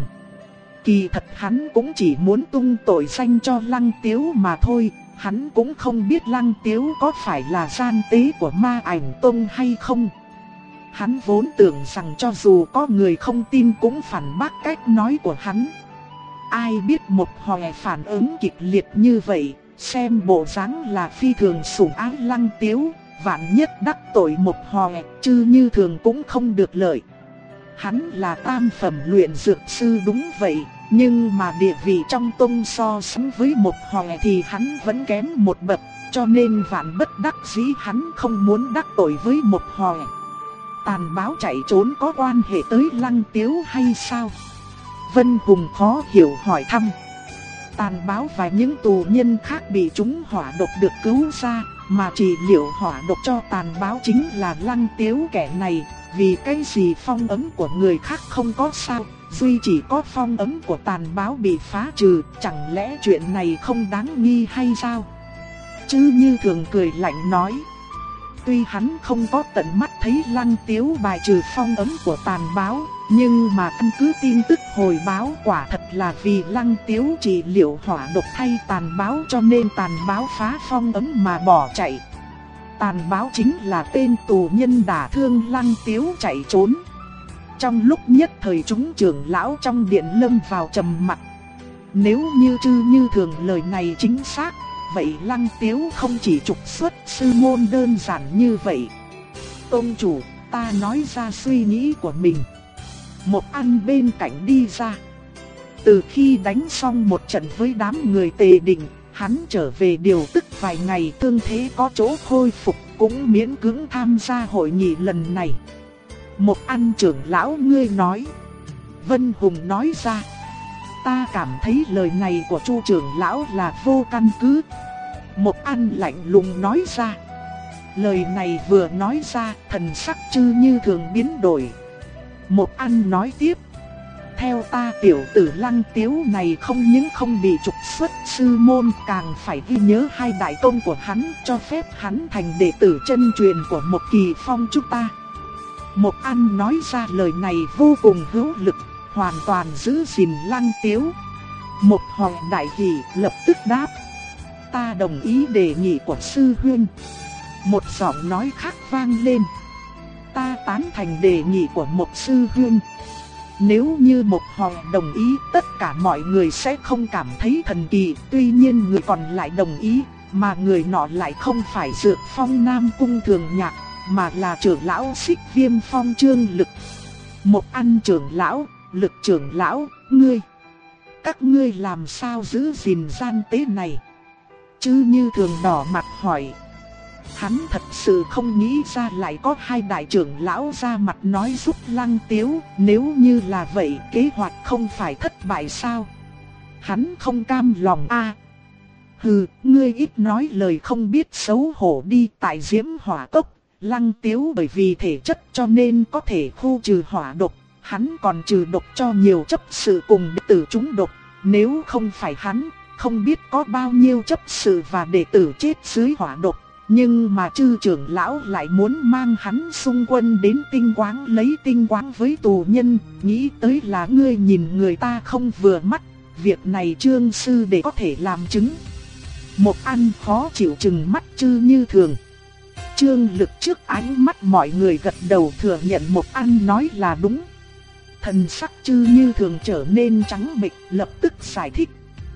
Kỳ thật hắn cũng chỉ muốn tung tội danh cho Lăng Tiếu mà thôi, hắn cũng không biết Lăng Tiếu có phải là gian tế của Ma Ảnh Tông hay không. Hắn vốn tưởng rằng cho dù có người không tin cũng phản bác cách nói của hắn. Ai biết Một Hòe phản ứng kịch liệt như vậy, xem bộ dáng là phi thường sủng ái Lăng Tiếu, vạn nhất đắc tội Một Hòe, Chư Như Thường cũng không được lợi. Hắn là tam phẩm luyện dược sư đúng vậy, nhưng mà địa vị trong tông so sánh với Một Hòe thì hắn vẫn kém một bậc, cho nên vạn bất đắc dĩ hắn không muốn đắc tội với Một Hòe. Tàn báo chạy trốn có quan hệ tới Lăng Tiếu hay sao? Vân Hùng khó hiểu hỏi thăm. Tàn báo và những tù nhân khác bị trúng hỏa độc được cứu ra, mà trị liệu hỏa độc cho tàn báo chính là Lăng Tiếu kẻ này. Vì cái gì phong ấn của người khác không có sao, duy chỉ có phong ấn của tàn báo bị phá trừ, chẳng lẽ chuyện này không đáng nghi hay sao? Chư Như Thường cười lạnh nói. Tuy hắn không có tận mắt thấy Lăng Tiếu bài trừ phong ấn của Tàn Báo, nhưng mà căn cứ tin tức hồi báo quả thật là vì Lăng Tiếu trị liệu hỏa độc thay Tàn Báo cho nên Tàn Báo phá phong ấn mà bỏ chạy. Tàn Báo chính là tên tù nhân đả thương Lăng Tiếu chạy trốn. Trong lúc nhất thời chúng trưởng lão trong điện lâm vào trầm mặc. Nếu như Trư Như Thường lời này chính xác, vậy Lăng Tiếu không chỉ trục xuất sư môn đơn giản như vậy. Tôn chủ, ta nói ra suy nghĩ của mình. Một An bên cạnh đi ra. Từ khi đánh xong một trận với đám người Tề Định, hắn trở về điều tức vài ngày, thương thế có chỗ khôi phục, cũng miễn cưỡng tham gia hội nghị lần này. Một An trưởng lão ngươi nói. Vân Hùng nói ra. Ta cảm thấy lời này của Chu trưởng lão là vô căn cứ. Một An lạnh lùng nói ra. Lời này vừa nói ra, thần sắc Trư Như Thường biến đổi. Một An nói tiếp. Theo ta tiểu tử Lăng Tiếu này không những không bị trục xuất sư môn, càng phải ghi nhớ hai đại công của hắn, cho phép hắn thành đệ tử chân truyền của một Kỳ Phong chúng ta. Một An nói ra lời này vô cùng hữu lực, hoàn toàn giữ gìn Lăng Tiếu. Một Hoàng đại hỉ lập tức đáp. Ta đồng ý đề nghị của sư huynh. Một giọng nói khác vang lên. Ta tán thành đề nghị của một sư huynh. Nếu như một Hoàng đồng ý, tất cả mọi người sẽ không cảm thấy thần kỳ. Tuy nhiên người còn lại đồng ý, mà người nọ lại không phải Dược Phong Nam Cung Thường Nhạc, mà là trưởng lão Xích Viêm Phong Trương Lực. Một An trưởng lão, Lực trưởng lão, ngươi. Các ngươi làm sao giữ gìn gian tế này? Trư Như Thường đỏ mặt hỏi. Hắn thật sự không nghĩ ra lại có hai đại trưởng lão ra mặt nói giúp Lăng Tiếu. Nếu như là vậy, kế hoạch không phải thất bại sao? Hắn không cam lòng a. Hừ, ngươi ít nói lời không biết xấu hổ đi. Tại Diễm Hỏa Cốc, Lăng Tiếu bởi vì thể chất cho nên có thể khu trừ hỏa độc. Hắn còn trừ độc cho nhiều chấp sự cùng đệ tử chúng độc. Nếu không phải hắn, không biết có bao nhiêu chấp sự và đệ tử chết dưới hỏa độc. Nhưng mà Trư trưởng lão lại muốn mang hắn xung quân đến Tinh Quáng lấy tinh quáng với tù nhân. Nghĩ tới là ngươi nhìn người ta không vừa mắt. Việc này Trương sư để có thể làm chứng. Một An khó chịu chừng mắt Trư Như Thường. Trương Lực trước ánh mắt mọi người gật đầu thừa nhận Một An nói là đúng. Thần sắc Trư Như Thường trở nên trắng bệch, lập tức giải thích.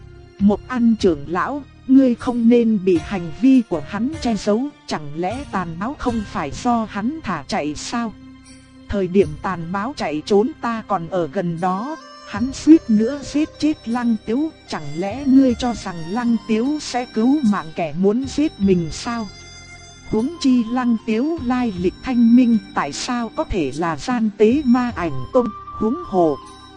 Một An trưởng lão, ngươi không nên bị hành vi của hắn che giấu, chẳng lẽ Tàn Báo không phải do hắn thả chạy sao? Thời điểm Tàn Báo chạy trốn ta còn ở gần đó, hắn suýt nữa giết chết Lăng Tiếu, chẳng lẽ ngươi cho rằng Lăng Tiếu sẽ cứu mạng kẻ muốn giết mình sao? Huống chi Lăng Tiếu lai lịch thanh minh, tại sao có thể là gian tế Ma Ảnh Tông? Huống hồ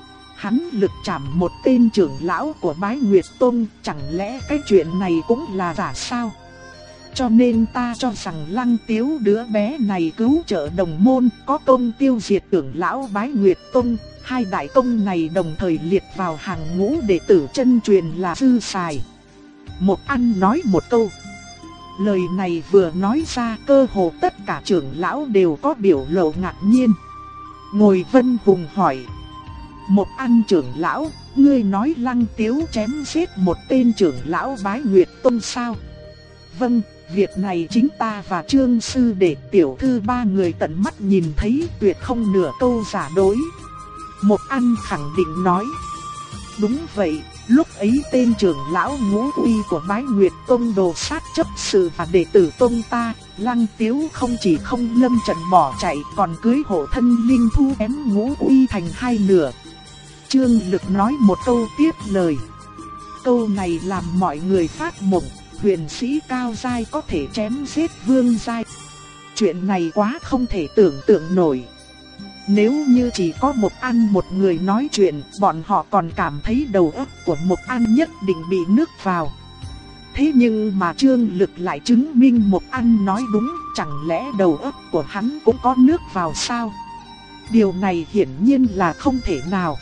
hắn lực chạm một tên trưởng lão của Bái Nguyệt Tông, chẳng lẽ cái chuyện này cũng là giả sao? Cho nên ta cho rằng Lăng Tiếu đứa bé này cứu trợ đồng môn, có công tiêu diệt trưởng lão Bái Nguyệt Tông. Hai đại công này đồng thời liệt vào hàng ngũ đệ tử chân truyền là dư xài. Một An nói một câu. Lời này vừa nói ra, cơ hồ tất cả trưởng lão đều có biểu lộ ngạc nhiên. Ngồi Vân Hùng hỏi. Một An trưởng lão, ngươi nói Lăng Tiếu chém giết một tên trưởng lão Bái Nguyệt Tông sao? Vâng, việc này chính ta và Trương sư đệ tiểu thư ba người tận mắt nhìn thấy, tuyệt không nửa câu giả dối. Một An khẳng định nói. Đúng vậy, lúc ấy tên trưởng lão Ngũ Uy của Bái Nguyệt Tông đồ sát chấp sự và đệ tử tông ta, Lăng Tiếu không chỉ không lâm trận bỏ chạy, còn cưới hộ thân linh thu ém Ngũ Uy thành hai nửa. Trương Lực nói một câu tiếp lời. Câu này làm mọi người phát mộng, huyền sĩ cao giai có thể chém giết vương giai. Chuyện này quá không thể tưởng tượng nổi. Nếu như chỉ có Một An một người nói chuyện, bọn họ còn cảm thấy đầu óc của Một An nhất định bị nước vào. Thế nhưng mà Trương Lực lại chứng minh Một An nói đúng, chẳng lẽ đầu óc của hắn cũng có nước vào sao? Điều này hiển nhiên là không thể nào.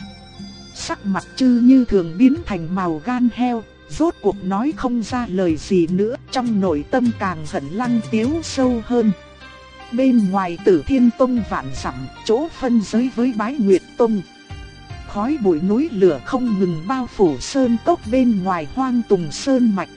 Sắc mặt Trư Như Thường biến thành màu gan heo, rốt cuộc nói không ra lời gì nữa, trong nội tâm càng hận Lăng Tiếu sâu hơn. bên ngoài Tử Thiên Tông vạn dặm, chỗ phân giới với Bái Nguyệt Tông. Khói bụi núi lửa không ngừng bao phủ sơn cốc bên ngoài Hoang Tùng Sơn mạch.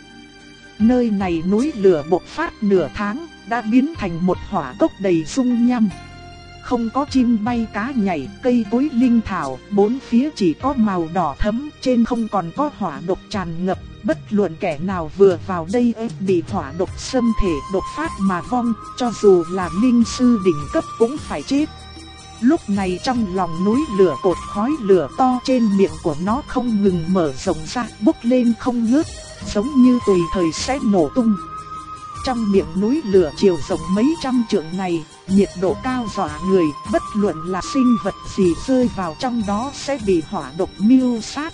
Nơi này núi lửa bộc phát nửa tháng, đã biến thành một hỏa cốc đầy dung nham. Không có chim bay cá nhảy, cây cối linh thảo, bốn phía chỉ có màu đỏ thẫm, trên không còn có hỏa độc tràn ngập. Bất luận kẻ nào vừa vào đây bị hỏa độc xâm thể độc phát mà vong, cho dù là linh sư đỉnh cấp cũng phải chết. Lúc này trong lòng núi lửa cột khói lửa to trên miệng của nó không ngừng mở rộng ra, bốc lên không ngớt, giống như tùy thời sẽ nổ tung. Trong miệng núi lửa chiều rộng mấy trăm trượng này, nhiệt độ cao dọa người, bất luận là sinh vật gì rơi vào trong đó sẽ bị hỏa độc miêu sát.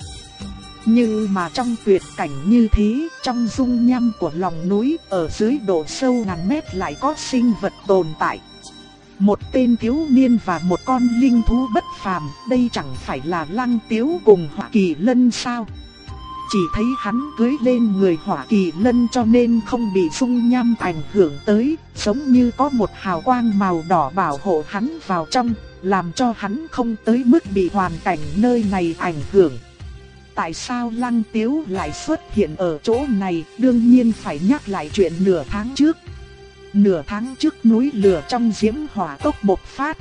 Nhưng mà trong tuyệt cảnh như thế, trong dung nham của lòng núi, ở dưới độ sâu ngàn mét lại có sinh vật tồn tại. Một tên thiếu niên và một con linh thú bất phàm, đây chẳng phải là Lăng Tiếu cùng Hỏa Kỳ Lân sao? Chỉ thấy hắn cưỡi lên người Hỏa Kỳ Lân cho nên không bị dung nham ảnh hưởng tới, giống như có một hào quang màu đỏ bảo hộ hắn vào trong, làm cho hắn không tới mức bị hoàn cảnh nơi này ảnh hưởng. Tại sao Lăng Tiếu lại xuất hiện ở chỗ này, đương nhiên phải nhắc lại chuyện nửa tháng trước. Nửa tháng trước núi lửa trong diễm hỏa cốc bộc phát.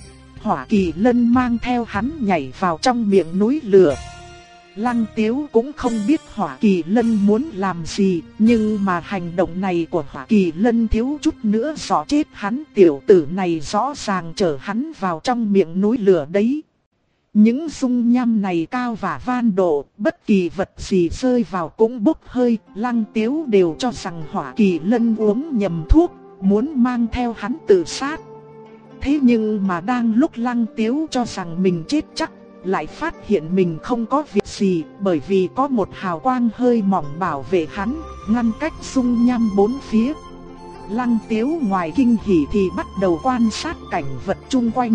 Hỏa Kỳ Lân mang theo hắn nhảy vào trong miệng núi lửa. Lăng Tiếu cũng không biết Hỏa Kỳ Lân muốn làm gì, nhưng mà hành động này của Hỏa Kỳ Lân thiếu chút nữa dọa chết hắn. Tiểu tử này rõ ràng chở hắn vào trong miệng núi lửa đấy. Những dung nham này cao và van độ, bất kỳ vật gì rơi vào cũng bốc hơi. Lăng Tiếu đều cho rằng Hỏa Kỳ Lân uống nhầm thuốc, muốn mang theo hắn tự sát. Thế nhưng mà đang lúc Lăng Tiếu cho rằng mình chết chắc, lại phát hiện mình không có việc gì, bởi vì có một hào quang hơi mỏng bảo vệ hắn, ngăn cách dung nham bốn phía. Lăng Tiếu ngoài kinh hỉ thì bắt đầu quan sát cảnh vật chung quanh.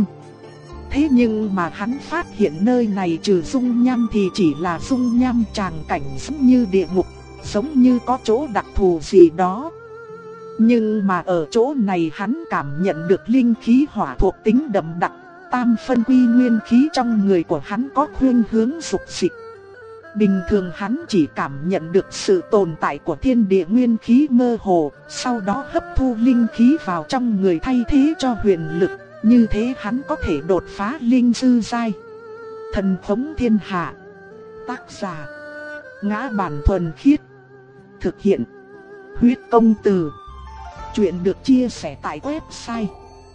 Thế nhưng mà hắn phát hiện nơi này trừ dung nham thì chỉ là dung nham, tràng cảnh giống như địa ngục, giống như có chỗ đặc thù gì đó. Nhưng mà ở chỗ này hắn cảm nhận được linh khí hỏa thuộc tính đậm đặc, tam phân quy nguyên khí trong người của hắn có khuynh hướng dục dịch. Bình thường hắn chỉ cảm nhận được sự tồn tại của thiên địa nguyên khí mơ hồ, sau đó hấp thu linh khí vào trong người thay thế cho huyền lực. Như thế hắn có thể đột phá linh sư giai. Thần Phóng Thiên Hạ. Tác giả: Ngã Bản Thuần Khiết. Thực hiện: Huyết Công Từ. Chuyện được chia sẻ tại website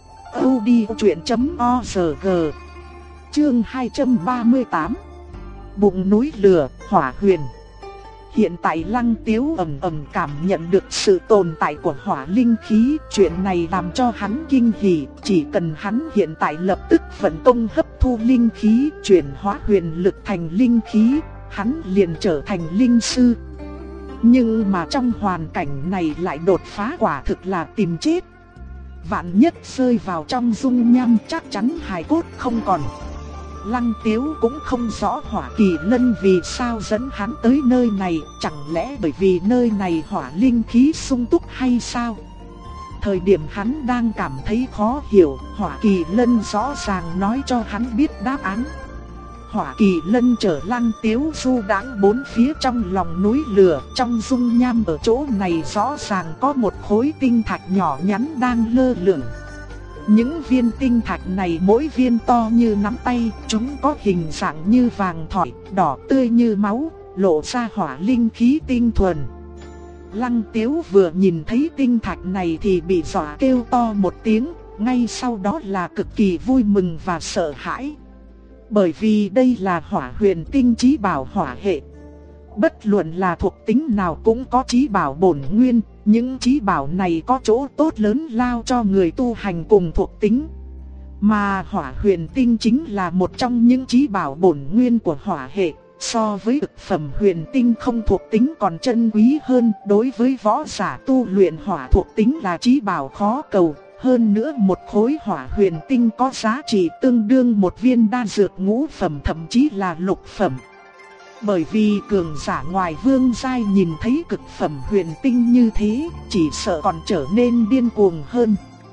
audiochuyện.org. Chương 238. Bụng núi lửa, hỏa huyền. Hiện tại Lăng Tiếu ầm ầm cảm nhận được sự tồn tại của hỏa linh khí, chuyện này làm cho hắn kinh hỉ, chỉ cần hắn hiện tại lập tức vận công hấp thu linh khí, chuyển hóa huyền lực thành linh khí, hắn liền trở thành linh sư. Nhưng mà trong hoàn cảnh này lại đột phá quả thực là tìm chết. Vạn nhất rơi vào trong dung nham chắc chắn hài cốt không còn. Lăng Tiếu cũng không rõ Hỏa Kỳ Lân vì sao dẫn hắn tới nơi này, chẳng lẽ bởi vì nơi này hỏa linh khí sung túc hay sao? Thời điểm hắn đang cảm thấy khó hiểu, Hỏa Kỳ Lân rõ ràng nói cho hắn biết đáp án. Hỏa Kỳ Lân chở Lăng Tiếu du đãng bốn phía trong lòng núi lửa, trong dung nham ở chỗ này rõ ràng có một khối tinh thạch nhỏ nhắn đang lơ lửng. Những viên tinh thạch này mỗi viên to như nắm tay, chúng có hình dạng như vàng thỏi, đỏ tươi như máu, lộ ra hỏa linh khí tinh thuần. Lăng Tiếu vừa nhìn thấy tinh thạch này thì bị dọa kêu to một tiếng, ngay sau đó là cực kỳ vui mừng và sợ hãi. Bởi vì đây là hỏa huyền tinh chí bảo hỏa hệ. Bất luận là thuộc tính nào cũng có chí bảo bổn nguyên, những chí bảo này có chỗ tốt lớn lao cho người tu hành cùng thuộc tính. Mà hỏa huyền tinh chính là một trong những chí bảo bổn nguyên của hỏa hệ, so với thực phẩm huyền tinh không thuộc tính còn chân quý hơn. Đối với võ giả tu luyện hỏa thuộc tính là chí bảo khó cầu. Hơn nữa một khối hỏa huyền tinh có giá trị tương đương một viên đan dược ngũ phẩm, thậm chí là lục phẩm. Bởi vì cường giả ngoài vương giai nhìn thấy cực phẩm huyền tinh như thế, chỉ sợ còn trở nên điên cuồng hơn.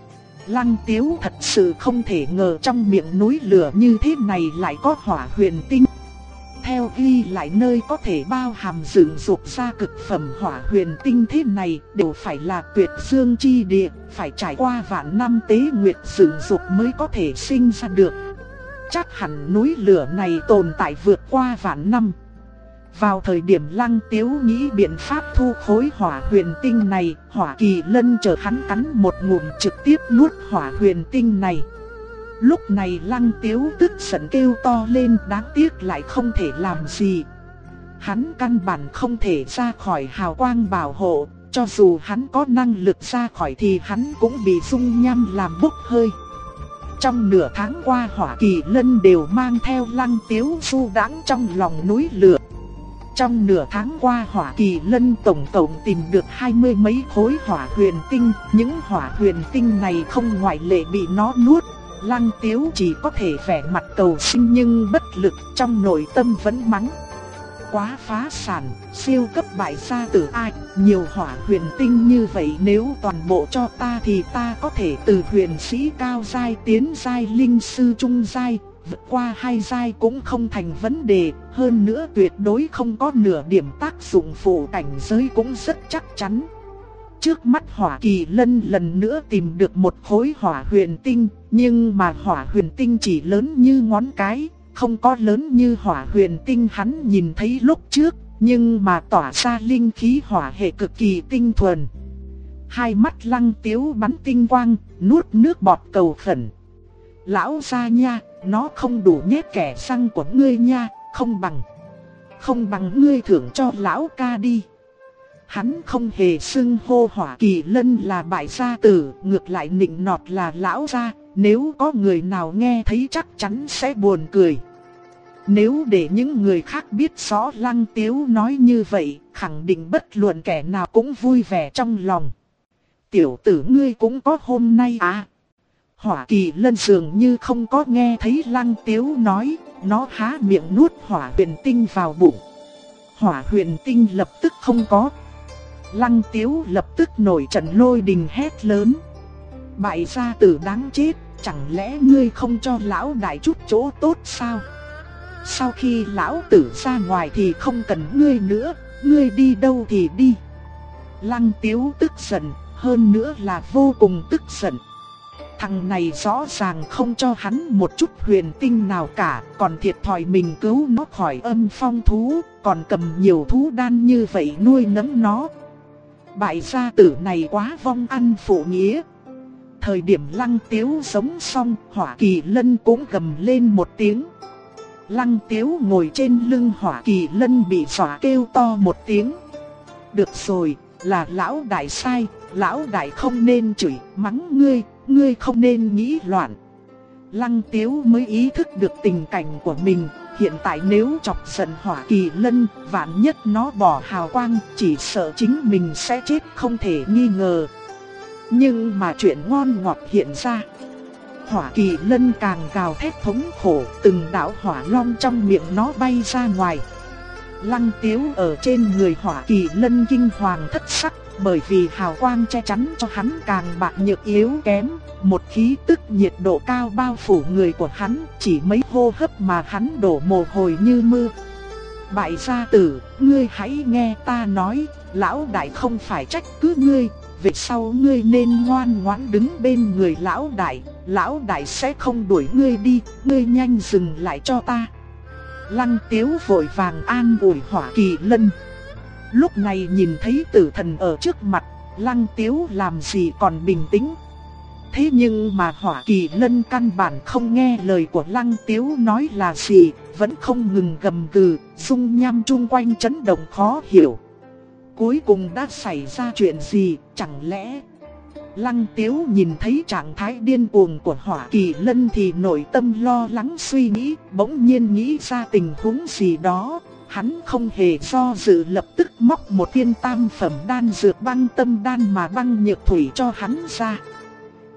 Lăng Tiếu thật sự không thể ngờ trong miệng núi lửa như thế này lại có hỏa huyền tinh. Theo ghi lại nơi có thể bao hàm dựng dục ra cực phẩm hỏa huyền tinh thế này đều phải là tuyệt dương chi địa, phải trải qua vạn năm tế nguyệt dựng dục mới có thể sinh ra được. Chắc hẳn núi lửa này tồn tại vượt qua vạn năm. Vào thời điểm Lăng Tiếu nghĩ biện pháp thu khối hỏa huyền tinh này, Hỏa Kỳ Lân chờ hắn cắn một ngụm trực tiếp nuốt hỏa huyền tinh này. Lúc này Lăng Tiếu tức giận kêu to lên, đáng tiếc lại không thể làm gì. Hắn căn bản không thể ra khỏi hào quang bảo hộ, cho dù hắn có năng lực ra khỏi thì hắn cũng bị dung nham làm bốc hơi. Trong nửa tháng qua Hỏa Kỳ Lân đều mang theo Lăng Tiếu du đãng trong lòng núi lửa. Trong nửa tháng qua Hỏa Kỳ Lân tổng cộng tìm được 20 mấy khối hỏa huyền tinh, những hỏa huyền tinh này không ngoại lệ bị nó nuốt. Lăng Tiếu chỉ có thể vẻ mặt cầu xin nhưng bất lực, trong nội tâm vẫn mắng. Quá phá sản, siêu cấp bại gia tử ai, nhiều hỏa huyền tinh như vậy nếu toàn bộ cho ta thì ta có thể từ huyền sĩ cao giai tiến giai linh sư trung giai, vượt qua 2 giai cũng không thành vấn đề, hơn nữa tuyệt đối không có nửa điểm tác dụng phụ, cảnh giới cũng rất chắc chắn. Trước mắt Hỏa Kỳ Lân lần nữa tìm được một khối hỏa huyền tinh, nhưng mà hỏa huyền tinh chỉ lớn như ngón cái, không có lớn như hỏa huyền tinh hắn nhìn thấy lúc trước, nhưng mà tỏa ra linh khí hỏa hệ cực kỳ tinh thuần. Hai mắt Lăng Tiếu bắn tinh quang, nuốt nước bọt cầu khẩn. Lão gia nha, nó không đủ nhét kẻ răng của ngươi nha, không bằng ngươi thưởng cho lão ca đi. Hắn không hề xưng hô Hỏa Kỳ Lân là bại gia tử, ngược lại nịnh nọt là lão gia, nếu có người nào nghe thấy chắc chắn sẽ buồn cười. Nếu để những người khác biết rõ Lăng Tiếu nói như vậy, khẳng định bất luận kẻ nào cũng vui vẻ trong lòng. Tiểu tử ngươi cũng có hôm nay à? Hỏa Kỳ Lân dường như không có nghe thấy Lăng Tiếu nói, nó há miệng nuốt hỏa huyền tinh vào bụng. Hỏa huyền tinh lập tức không có. Lăng Tiếu lập tức nổi trận lôi đình hét lớn. Bại gia tử đáng chết, chẳng lẽ ngươi không cho lão đại chút chỗ tốt sao? Sau khi lão tử ra ngoài thì không cần ngươi nữa, ngươi đi đâu thì đi. Lăng Tiếu tức giận, hơn nữa là vô cùng tức giận. Thằng này rõ ràng không cho hắn một chút huyền tinh nào cả, còn thiệt thòi mình cứu nó khỏi âm phong thú, còn cầm nhiều thú đan như vậy nuôi nấng nó. Bại gia tử này quá vong ăn phụ nghĩa. Thời điểm Lăng Tiếu sống xong, Hỏa Kỳ Lân cũng gầm lên một tiếng. Lăng Tiếu ngồi trên lưng Hỏa Kỳ Lân bị dọa kêu to một tiếng. Được rồi, là lão đại sai, lão đại không nên chửi, mắng ngươi không nên nghĩ loạn. Lăng Tiếu mới ý thức được tình cảnh của mình, hiện tại nếu chọc giận Hỏa Kỳ Lân, vạn nhất nó bỏ hào quang, chỉ sợ chính mình sẽ chết không thể nghi ngờ. Nhưng mà chuyện ngon ngọt hiện ra. Hỏa Kỳ Lân càng gào thét thống khổ, từng đạo hỏa long trong miệng nó bay ra ngoài. Lăng Tiếu ở trên người Hỏa Kỳ Lân kinh hoàng thất sắc, bởi vì hào quang che chắn cho hắn càng bạc nhược yếu kém, một khí tức nhiệt độ cao bao phủ người của hắn, chỉ mấy hô hấp mà hắn đổ mồ hôi như mưa. Bại gia tử, ngươi hãy nghe ta nói, lão đại không phải trách cứ ngươi, về sau ngươi nên ngoan ngoãn đứng bên người lão đại sẽ không đuổi ngươi đi, ngươi nhanh dừng lại cho ta. Lăng Tiếu vội vàng an ủi Hỏa Kỳ Lân. Lúc này nhìn thấy tử thần ở trước mặt, Lăng Tiếu làm gì còn bình tĩnh. Thế nhưng mà Hỏa Kỳ Lân căn bản không nghe lời của Lăng Tiếu nói là gì, vẫn không ngừng gầm gừ, dung nham chung quanh chấn động khó hiểu. Cuối cùng đã xảy ra chuyện gì, chẳng lẽ... Lăng Tiếu nhìn thấy trạng thái điên cuồng của Hỏa Kỳ Lân thì nội tâm lo lắng suy nghĩ, bỗng nhiên nghĩ ra tình huống gì đó. Hắn không hề do dự, lập tức móc một viên tam phẩm đan dược băng tâm đan mà băng nhược thủy cho hắn ra.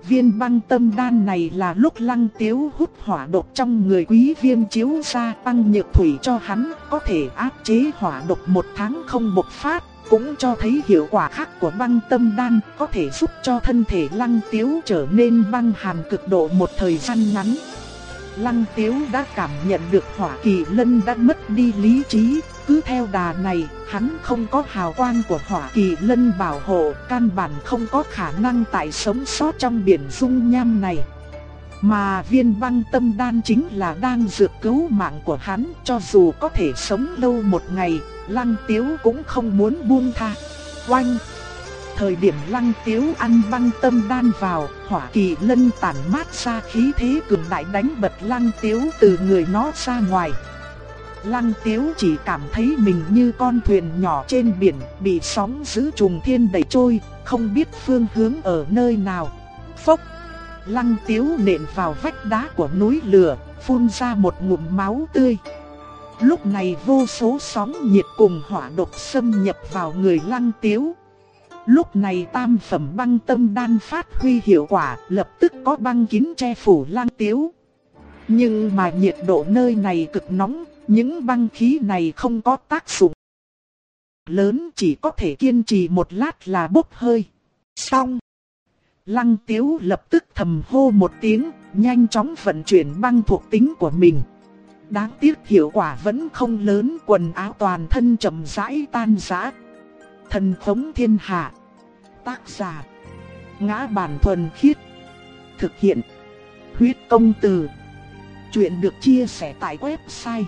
Viên băng tâm đan này là lúc Lăng Tiếu hút hỏa độc trong người Quý Viêm chiếu ra tăng nhược thủy cho hắn, có thể áp chế hỏa độc 1 tháng không bộc phát, cũng cho thấy hiệu quả khác của băng tâm đan, có thể giúp cho thân thể Lăng Tiếu trở nên băng hàn cực độ một thời gian ngắn. Lăng Tiếu đã cảm nhận được Hỏa Kỳ Lân đã mất đi lý trí, cứ theo đà này, hắn không có hào quang của Hỏa Kỳ Lân bảo hộ, căn bản không có khả năng tại sống sót trong biển dung nham này. Mà viên băng tâm đan chính là đang dược cứu mạng của hắn, cho dù có thể sống lâu 1 ngày, Lăng Tiếu cũng không muốn buông tha. Oanh! Thời điểm Lăng Tiếu ăn băng tâm đan vào, Hỏa Kỳ Lân tản mát ra khí thế cường đại đánh bật Lăng Tiếu từ người nó ra ngoài. Lăng Tiếu chỉ cảm thấy mình như con thuyền nhỏ trên biển, bị sóng dữ trùng thiên đẩy trôi, không biết phương hướng ở nơi nào. Phốc! Lăng Tiếu nện vào vách đá của núi lửa, phun ra một ngụm máu tươi. Lúc này vô số sóng nhiệt cùng hỏa độc xâm nhập vào người Lăng Tiếu. Lúc này tam phẩm băng tâm đan phát huy hiệu quả, lập tức có băng kín che phủ Lăng Tiếu. Nhưng mà nhiệt độ nơi này cực nóng, những băng khí này không có tác dụng lớn, chỉ có thể kiên trì 1 lát là bốc hơi. Xong! Lăng Tiếu lập tức thầm hô một tiếng, nhanh chóng vận chuyển băng thuộc tính của mình. Đáng tiếc hiệu quả vẫn không lớn, quần áo toàn thân chậm rãi tan rã. Thần khống thiên hạ. Tác giả: Ngã Bản Thuần Khiết. Thực hiện: Huyết Công Từ. Chuyện được chia sẻ tại website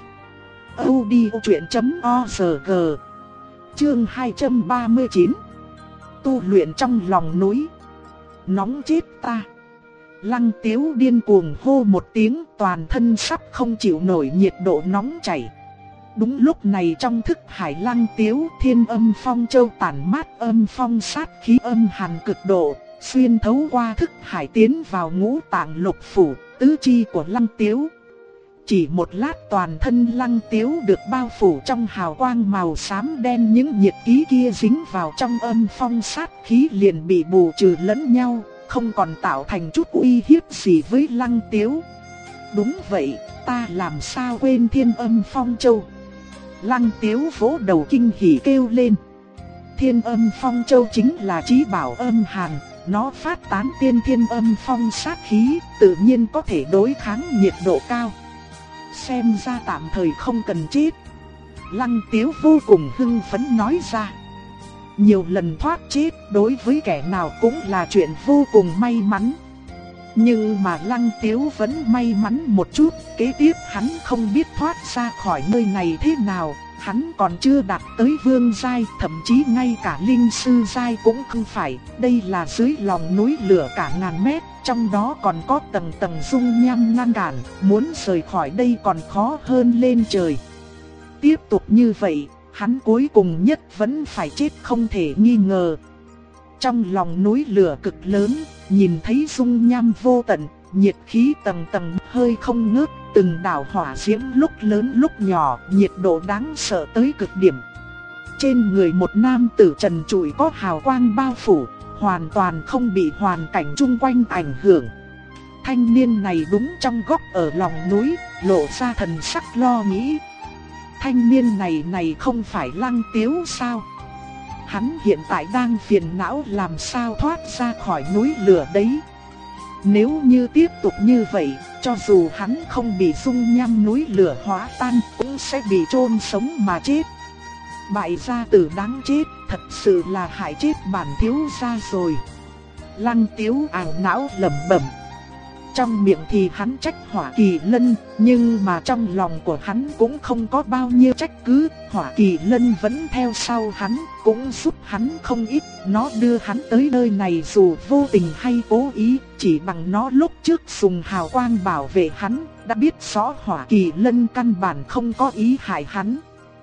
audiochuyện.org. Chương 239. Tu luyện trong lòng núi. Nóng chết ta! Lăng Tiếu điên cuồng hô một tiếng, toàn thân sắp không chịu nổi nhiệt độ nóng chảy. Đúng lúc này trong thức hải Lăng Tiếu, Thiên Âm Phong Châu tản mát âm phong sát khí âm hàn cực độ, xuyên thấu qua thức hải tiến vào ngũ tạng lục phủ, tứ chi của Lăng Tiếu. Chỉ 1 lát toàn thân Lăng Tiếu được bao phủ trong hào quang màu xám đen, những nhiệt khí kia dính vào trong âm phong sát khí liền bị bù trừ lẫn nhau, không còn tạo thành chút uy hiếp gì với Lăng Tiếu. Đúng vậy, ta làm sao quên Thiên Âm Phong Châu. Lăng Tiếu vỗ đầu kinh hỉ kêu lên. Thiên Âm Phong Châu chính là chí bảo âm hàn, nó phát tán tiên thiên âm phong sát khí, tự nhiên có thể đối kháng nhiệt độ cao. Xem ra tạm thời không cần chết. Lăng Tiếu vô cùng hưng phấn nói ra. Nhiều lần thoát chết đối với kẻ nào cũng là chuyện vô cùng may mắn. Nhưng mà Lăng Tiếu vẫn may mắn một chút, kế tiếp hắn không biết thoát ra khỏi nơi này thế nào. Hắn còn chưa đạt tới vương giai, thậm chí ngay cả linh sư giai cũng không phải. Đây là dưới lòng núi lửa cả ngàn mét, trong đó còn có tầng tầng dung nham ngăn cản, muốn rời khỏi đây còn khó hơn lên trời. Tiếp tục như vậy, hắn cuối cùng nhất vẫn phải chết không thể nghi ngờ. Trong lòng núi lửa cực lớn, nhìn thấy dung nham vô tận, nhiệt khí tầng tầng hơi không ngớt, từng đảo hỏa diễm lúc lớn lúc nhỏ, nhiệt độ đáng sợ tới cực điểm. Trên người một nam tử trần trụi có hào quang bao phủ, hoàn toàn không bị hoàn cảnh chung quanh ảnh hưởng. Thanh niên này đúng trong góc ở lòng núi, lộ ra thần sắc lo nghĩ. Thanh niên này không phải Lăng Tiếu sao? Hắn hiện tại đang phiền não làm sao thoát ra khỏi núi lửa đấy. Nếu như tiếp tục như vậy, cho dù hắn không bị dung nham núi lửa hóa tan, cũng sẽ bị chôn sống mà chết. Bại gia tử đáng chết, thật sự là hại chết bản thiếu gia rồi. Lăng Tiếu ảo não lẩm bẩm. Trong miệng thì hắn trách Hỏa Kỳ Lân, nhưng mà trong lòng của hắn cũng không có bao nhiêu trách cứ. Hỏa Kỳ Lân vẫn theo sau hắn, cũng giúp hắn không ít. Nó đưa hắn tới nơi này dù vô tình hay cố ý, chỉ bằng nó lúc trước dùng hào quang bảo vệ hắn, đã biết rõ Hỏa Kỳ Lân căn bản không có ý hại hắn.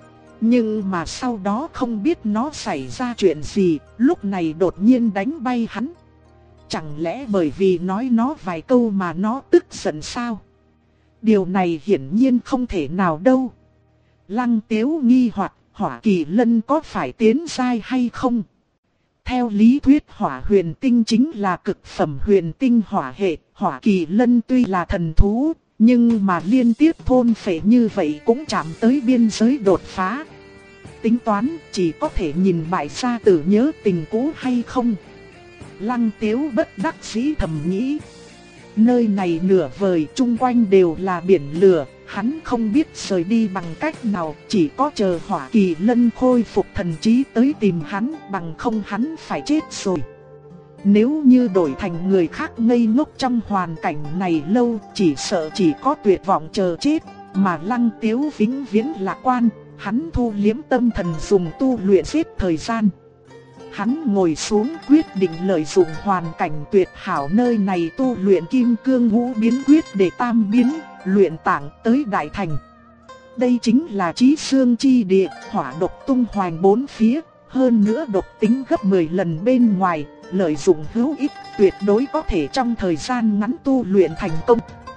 Nhưng mà sau đó không biết nó xảy ra chuyện gì, lúc này đột nhiên đánh bay hắn. Chẳng lẽ bởi vì nói nó vài câu mà nó tức giận sao? Điều này hiển nhiên không thể nào đâu. Lăng Tiếu nghi hoặc Hỏa Kỳ Lân có phải tiến giai hay không? Theo lý thuyết hỏa huyền tinh chính là cực phẩm huyền tinh hỏa hệ, hỏa kỳ lân tuy là thần thú, nhưng mà liên tiếp thôn phệ như vậy cũng chạm tới biên giới đột phá. Tính toán chỉ có thể nhìn bại gia tử nhớ tình cũ hay không. Lăng Tiếu bất đắc dĩ thầm nghĩ. Nơi này nửa vời, chung quanh đều là biển lửa, hắn không biết rời đi bằng cách nào, chỉ có chờ hỏa kỳ lân khôi phục thần trí tới tìm hắn, bằng không hắn phải chết rồi. Nếu như đổi thành người khác ngây ngốc trong hoàn cảnh này lâu, chỉ sợ chỉ có tuyệt vọng chờ chết, mà Lăng Tiếu vĩnh viễn lạc quan, hắn thu liếm tâm thần dùng tu luyện giết thời gian. Hắn ngồi xuống quyết định lợi dụng hoàn cảnh tuyệt hảo nơi này tu luyện kim cương ngũ biến quyết để tam biến, luyện tạng tới đại thành. Đây chính là chí xương chi địa, hỏa độc tung hoành bốn phía, hơn nữa độc tính gấp 10 lần bên ngoài, lợi dụng hữu ích, tuyệt đối có thể trong thời gian ngắn tu luyện thành công.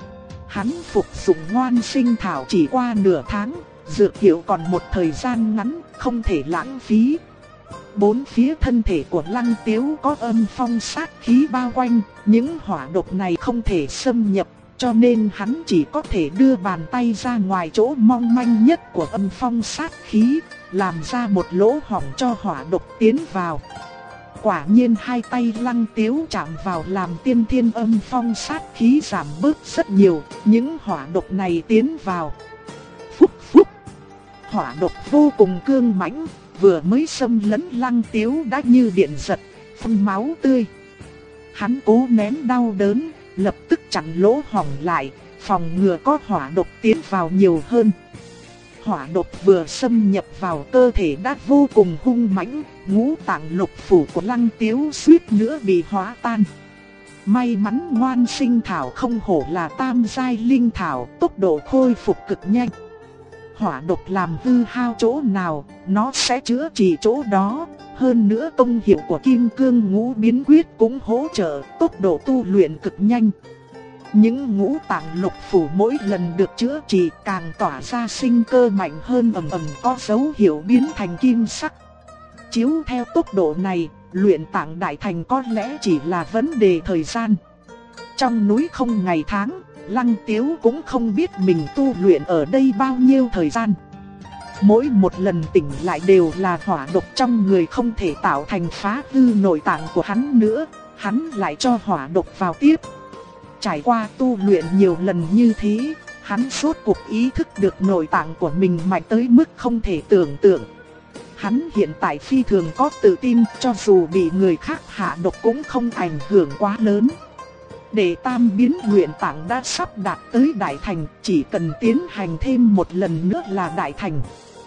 Hắn phục dụng ngoan sinh thảo chỉ qua nửa tháng, dược hiệu còn một thời gian ngắn, không thể lãng phí. Bốn phía thân thể của Lăng Tiếu có âm phong sát khí bao quanh, những hỏa độc này không thể xâm nhập, cho nên hắn chỉ có thể đưa bàn tay ra ngoài chỗ mong manh nhất của âm phong sát khí, làm ra một lỗ hổng cho hỏa độc tiến vào. Quả nhiên hai tay Lăng Tiếu chạm vào làm tiên thiên âm phong sát khí giảm bớt rất nhiều, những hỏa độc này tiến vào. Phúc phúc, hỏa độc vô cùng cương mãnh, vừa mới xâm lấn Lăng Tiếu đã như điện giật, phun máu tươi. Hắn cố nén đau đớn, lập tức chặn lỗ hổng lại, phòng ngừa có hỏa độc tiến vào nhiều hơn. Hỏa độc vừa xâm nhập vào cơ thể đã vô cùng hung mãnh, ngũ tạng lục phủ của Lăng Tiếu suýt nữa bị hóa tan. May mắn ngoan sinh thảo không hổ là tam giai linh thảo, tốc độ khôi phục cực nhanh. Hỏa độc làm hư hao chỗ nào, nó sẽ chữa trị chỗ đó. Hơn nữa công hiệu của kim cương ngũ biến quyết cũng hỗ trợ tốc độ tu luyện cực nhanh. Những ngũ tạng lục phủ mỗi lần được chữa trị càng tỏa ra sinh cơ mạnh hơn, ầm ầm có dấu hiệu biến thành kim sắc. Chiếu theo tốc độ này, luyện tạng đại thành có lẽ chỉ là vấn đề thời gian. Trong núi không ngày tháng, Lăng Tiếu cũng không biết mình tu luyện ở đây bao nhiêu thời gian. Mỗi một lần tỉnh lại đều là hỏa độc trong người không thể tạo thành phá hư nội tạng của hắn nữa, hắn lại cho hỏa độc vào tiếp. Trải qua tu luyện nhiều lần như thế, hắn rốt cuộc ý thức được nội tạng của mình mạnh tới mức không thể tưởng tượng. Hắn hiện tại phi thường có tự tin, cho dù bị người khác hạ độc cũng không ảnh hưởng quá lớn. Để tam biến luyện tạng đã sắp đạt tới đại thành, chỉ cần tiến hành thêm một lần nữa là đại thành.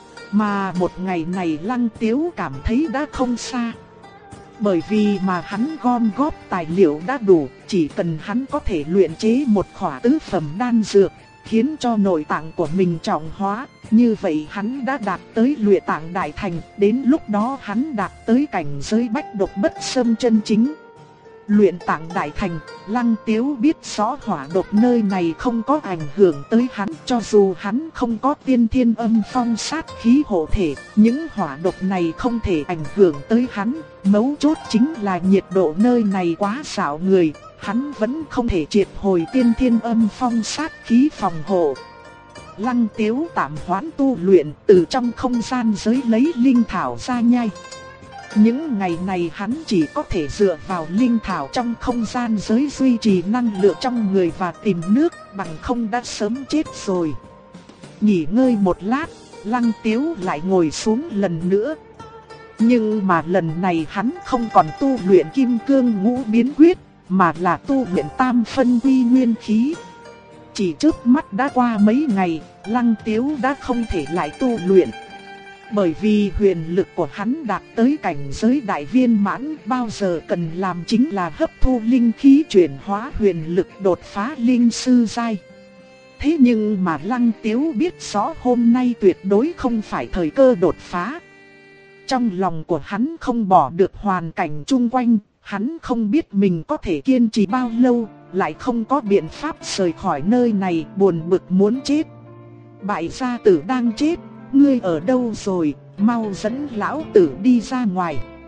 Mà một ngày này Lăng Tiếu cảm thấy đã không xa. Bởi vì mà hắn gom góp tài liệu đã đủ, chỉ cần hắn có thể luyện chế một khỏa tứ phẩm đan dược, khiến cho nội tạng của mình trọng hóa, như vậy hắn đã đạt tới luyện tạng đại thành, đến lúc đó hắn đạt tới cảnh giới bách độc bất xâm chân chính. Luyện tạng đại thành, Lăng Tiếu biết rõ hỏa độc nơi này không có ảnh hưởng tới hắn, cho dù hắn không có tiên thiên âm phong sát khí hộ thể, những hỏa độc này không thể ảnh hưởng tới hắn, mấu chốt chính là nhiệt độ nơi này quá xảo người, hắn vẫn không thể triệt hồi tiên thiên âm phong sát khí phòng hộ. Lăng Tiếu tạm hoãn tu luyện, từ trong không gian giới lấy linh thảo ra nhai. Những ngày này hắn chỉ có thể dựa vào linh thảo trong không gian giới duy trì năng lượng trong người và tìm nước, bằng không đã sớm chết rồi. Nghỉ ngơi một lát, Lăng Tiếu lại ngồi xuống lần nữa. Nhưng mà lần này hắn không còn tu luyện kim cương ngũ biến quyết, mà là tu luyện tam phân quy nguyên khí. Chỉ trước mắt đã qua mấy ngày, Lăng Tiếu đã không thể lại tu luyện. Bởi vì huyền lực của hắn đạt tới cảnh giới đại viên mãn, bao giờ cần làm chính là hấp thu linh khí chuyển hóa huyền lực đột phá linh sư giai. Thế nhưng mà Lăng Tiếu biết rõ hôm nay tuyệt đối không phải thời cơ đột phá. Trong lòng của hắn không bỏ được hoàn cảnh chung quanh, hắn không biết mình có thể kiên trì bao lâu, lại không có biện pháp rời khỏi nơi này, buồn bực muốn chết. Bại gia tử đang chết, ngươi ở đâu rồi, mau dẫn lão tử đi ra ngoài.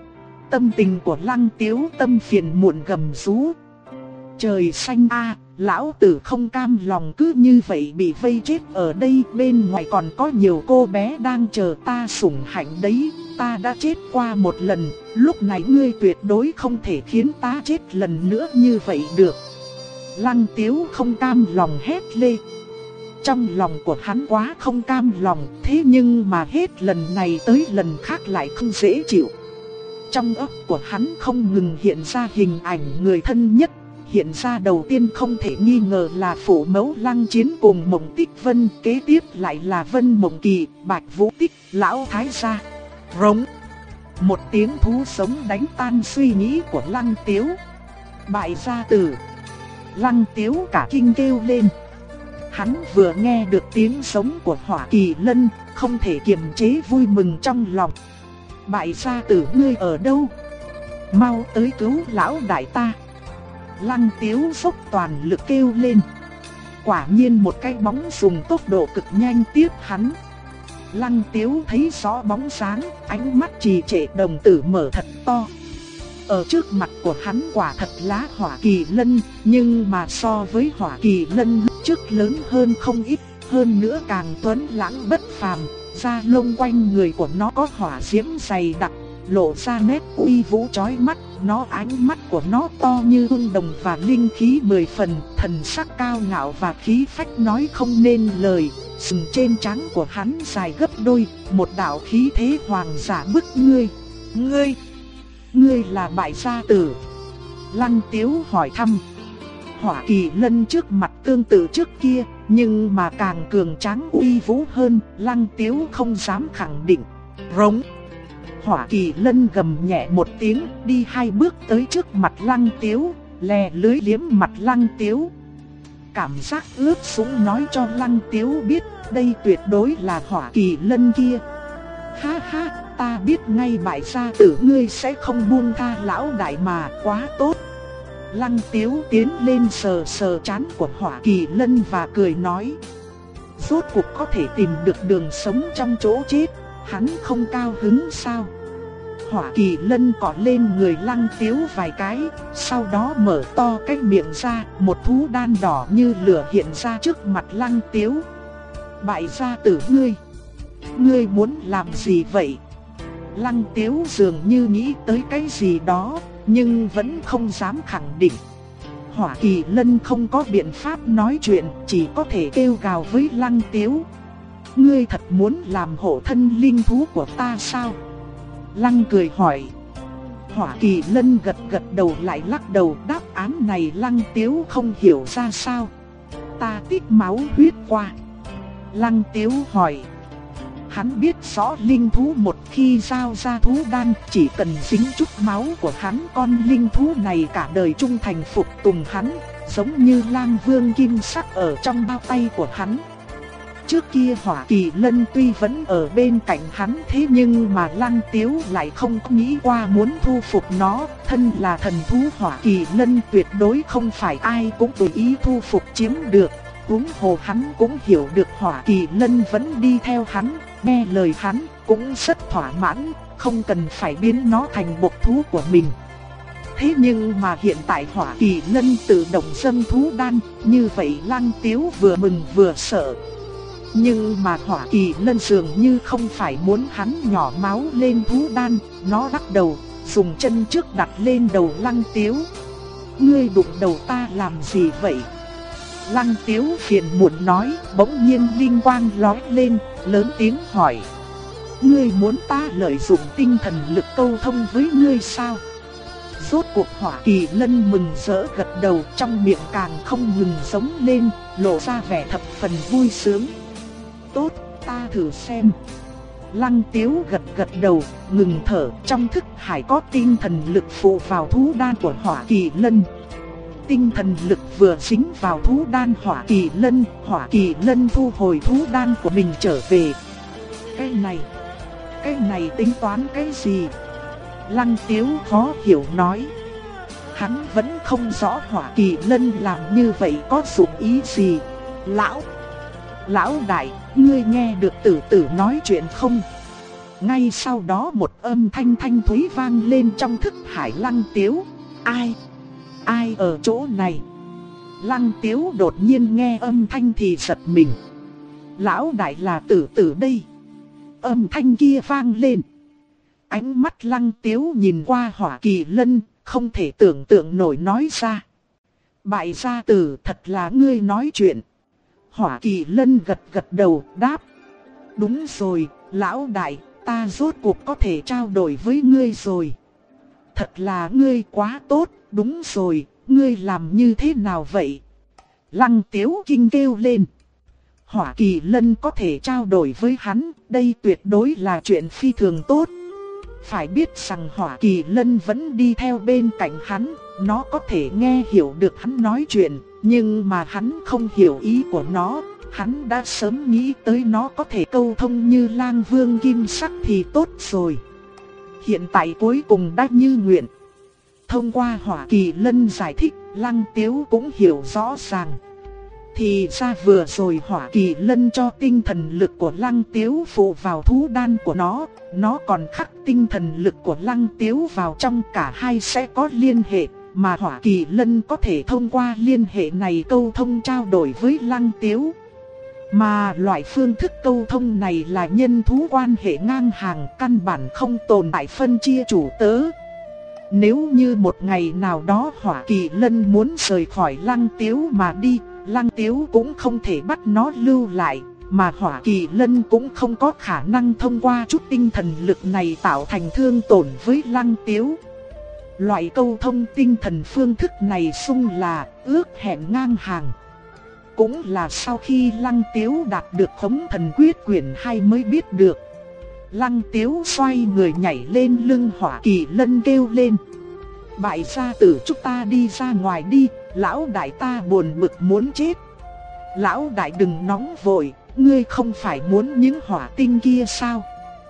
tâm tình của Lăng Tiếu tâm phiền muộn gầm rú. Trời xanh a, lão tử không cam lòng cứ như vậy bị vây chết ở đây, bên ngoài còn có nhiều cô bé đang chờ ta sủng hạnh đấy, ta đã chết qua một lần, lúc này ngươi tuyệt đối không thể khiến ta chết lần nữa như vậy được. Lăng Tiếu không cam lòng hét lên. Trong lòng của hắn quá không cam lòng, thế nhưng mà hết lần này tới lần khác lại không dễ chịu. Trong óc của hắn không ngừng hiện ra hình ảnh người thân nhất. Hiện ra đầu tiên không thể nghi ngờ là phụ mẫu Lăng Chiến cùng Mộng Tích Vân, kế tiếp lại là Vân Mộng Kỳ, Bạch Vũ Tích, Lão Thái Gia. Rống. Một tiếng thú sống đánh tan suy nghĩ của Lăng Tiếu. Bại gia tử. Lăng Tiếu cả kinh kêu lên. Hắn vừa nghe được tiếng sống của Hỏa Kỳ Lân, không thể kiềm chế vui mừng trong lòng. Bại gia tử ngươi ở đâu? Mau tới cứu lão đại ta. Lăng Tiếu dốc toàn lực kêu lên. Quả nhiên một cái bóng dùng tốc độ cực nhanh tiếp hắn. Lăng Tiếu thấy rõ bóng sáng, ánh mắt trì trệ, đồng tử mở thật to. Ở trước mặt của hắn quả thật lá Hỏa Kỳ Lân, nhưng mà so với Hỏa Kỳ Lân lúc trước lớn hơn không ít, hơn nữa càng tuấn lãng bất phàm, da lông quanh người của nó có hỏa diễm dày đặc, lộ ra nét uy vũ chói mắt. Ánh mắt của nó to như hương đồng và linh khí 10 phần, thần sắc cao ngạo và khí phách nói không nên lời. Sừng trên trán của hắn dài gấp đôi, một đạo khí thế hoàng giả bức ngươi. Ngươi là bại gia tử? Lăng Tiếu hỏi thăm. Hỏa Kỳ Lân trước mặt tương tự trước kia, nhưng mà càng cường tráng uy vũ hơn, Lăng Tiếu không dám khẳng định. Rống. Hỏa Kỳ Lân gầm nhẹ một tiếng, đi 2 bước tới trước mặt Lăng Tiếu, lè lưới liếm mặt Lăng Tiếu. Cảm giác ướt sũng nói cho Lăng Tiếu biết, đây tuyệt đối là Hỏa Kỳ Lân kia. Ha ha, ta biết ngay bại gia tử ngươi sẽ không buông tha lão đại mà, quá tốt. Lăng Tiếu tiến lên sờ sờ trán của Hỏa Kỳ Lân và cười nói. Rốt cuộc có thể tìm được đường sống trong chỗ chết, hắn không cao hứng sao? Hỏa Kỳ Lân cọ lên người Lăng Tiếu vài cái, sau đó mở to cái miệng ra, một thú đan đỏ như lửa hiện ra trước mặt Lăng Tiếu. Bại gia tử ngươi muốn làm gì vậy? Lăng Tiếu dường như nghĩ tới cái gì đó, nhưng vẫn không dám khẳng định. Hỏa Kỳ Lân không có biện pháp nói chuyện, chỉ có thể kêu gào với Lăng Tiếu. Ngươi thật muốn làm hộ thân linh thú của ta sao? Lăng cười hỏi. Hỏa Kỳ Lân gật gật đầu lại lắc đầu, đáp án này Lăng Tiếu không hiểu ra sao. Ta tích máu huyết qua. Lăng Tiếu hỏi. Hắn biết rõ linh thú một khi giao ra thú đan, chỉ cần dính chút máu của hắn, con linh thú này cả đời trung thành phục tùng hắn, giống như Lang Vương kim sắc ở trong bao tay của hắn. Trước kia Hỏa Kỳ Lân tuy vẫn ở bên cạnh hắn, thế nhưng mà Lăng Tiếu lại không nghĩ qua muốn thu phục nó. Thân là thần thú Hỏa Kỳ Lân tuyệt đối không phải ai cũng tùy ý thu phục chiếm được. Huống hồ hắn cũng hiểu được Hỏa Kỳ Lân vẫn đi theo hắn, nghe lời hắn, cũng rất thỏa mãn, không cần phải biến nó thành bộc thú của mình. Thế nhưng mà hiện tại Hỏa Kỳ Lân tự động dâng thú đan, như vậy Lăng Tiếu vừa mừng vừa sợ. Nhưng mà Hỏa Kỳ Lân dường như không phải muốn hắn nhỏ máu lên thú đan, nó lắc đầu, dùng chân trước đặt lên đầu Lăng Tiếu. Ngươi đụng đầu ta làm gì vậy? Lăng Tiếu phiền muộn nói, bỗng nhiên linh quang lóe lên, lớn tiếng hỏi. Ngươi muốn ta lợi dụng tinh thần lực câu thông với ngươi sao? Rốt cuộc Hỏa Kỳ Lân mừng rỡ gật đầu, trong miệng càng không ngừng giống lên, lộ ra vẻ thập phần vui sướng. Tốt, ta thử xem. Lăng Tiếu gật gật đầu, ngừng thở, trong thức hải có tinh thần lực phụ vào thú đan của Hỏa Kỳ Lân. Tinh thần lực vừa dính vào thú đan Hỏa Kỳ Lân thu hồi thú đan của mình trở về. Cái này tính toán cái gì? Lăng Tiếu khó hiểu nói. Hắn vẫn không rõ Hỏa Kỳ Lân làm như vậy có dụng ý gì. Lão đại, ngươi nghe được Tử Tử nói chuyện không? Ngay sau đó một âm thanh thanh thúy vang lên trong thức hải Lăng Tiếu. Ai? Ai ở chỗ này? Lăng Tiếu đột nhiên nghe âm thanh thì giật mình. Lão đại là Tử Tử đây. Âm thanh kia vang lên. Ánh mắt Lăng Tiếu nhìn qua Hỏa Kỳ Lân, không thể tưởng tượng nổi nói ra. Bại gia tử, thật là ngươi nói chuyện. Hỏa Kỳ Lân gật gật đầu đáp. Đúng rồi, lão đại, ta rốt cuộc có thể trao đổi với ngươi rồi. Thật là ngươi quá tốt, đúng rồi, ngươi làm như thế nào vậy? Lăng Tiếu kinh kêu lên. Hỏa Kỳ Lân có thể trao đổi với hắn, đây tuyệt đối là chuyện phi thường tốt. Phải biết rằng Hỏa Kỳ Lân vẫn đi theo bên cạnh hắn, nó có thể nghe hiểu được hắn nói chuyện, nhưng mà hắn không hiểu ý của nó. Hắn đã sớm nghĩ tới nó có thể câu thông như Lang Vương Kim Sắc thì tốt rồi. Hiện tại cuối cùng đã như nguyện. Thông qua Hỏa Kỳ Lân giải thích, Lăng Tiếu cũng hiểu rõ ràng. Thì ra vừa rồi Hỏa Kỳ Lân cho tinh thần lực của Lăng Tiếu phụ vào thú đan của nó còn khắc tinh thần lực của Lăng Tiếu vào trong, cả hai sẽ có liên hệ, mà Hỏa Kỳ Lân có thể thông qua liên hệ này câu thông trao đổi với Lăng Tiếu. Mà loại phương thức câu thông này là nhân thú quan hệ ngang hàng, căn bản không tồn tại phân chia chủ tớ. Nếu như một ngày nào đó Hỏa Kỳ Lân muốn rời khỏi Lăng Tiếu mà đi, Lăng Tiếu cũng không thể bắt nó lưu lại, mà Hỏa Kỳ Lân cũng không có khả năng thông qua chút tinh thần lực này tạo thành thương tổn với Lăng Tiếu. Loại câu thông tinh thần phương thức này xưng là ước hẹn ngang hàng. Cũng là sau khi Lăng Tiếu đạt được Khống Thần Quyết quyển 2 mới biết được. Lăng Tiếu xoay người nhảy lên lưng Hỏa Kỳ Lân kêu lên. Bại gia tử, chúng ta đi ra ngoài đi, lão đại ta buồn bực muốn chết. Lão đại đừng nóng vội, ngươi không phải muốn những hỏa tinh kia sao?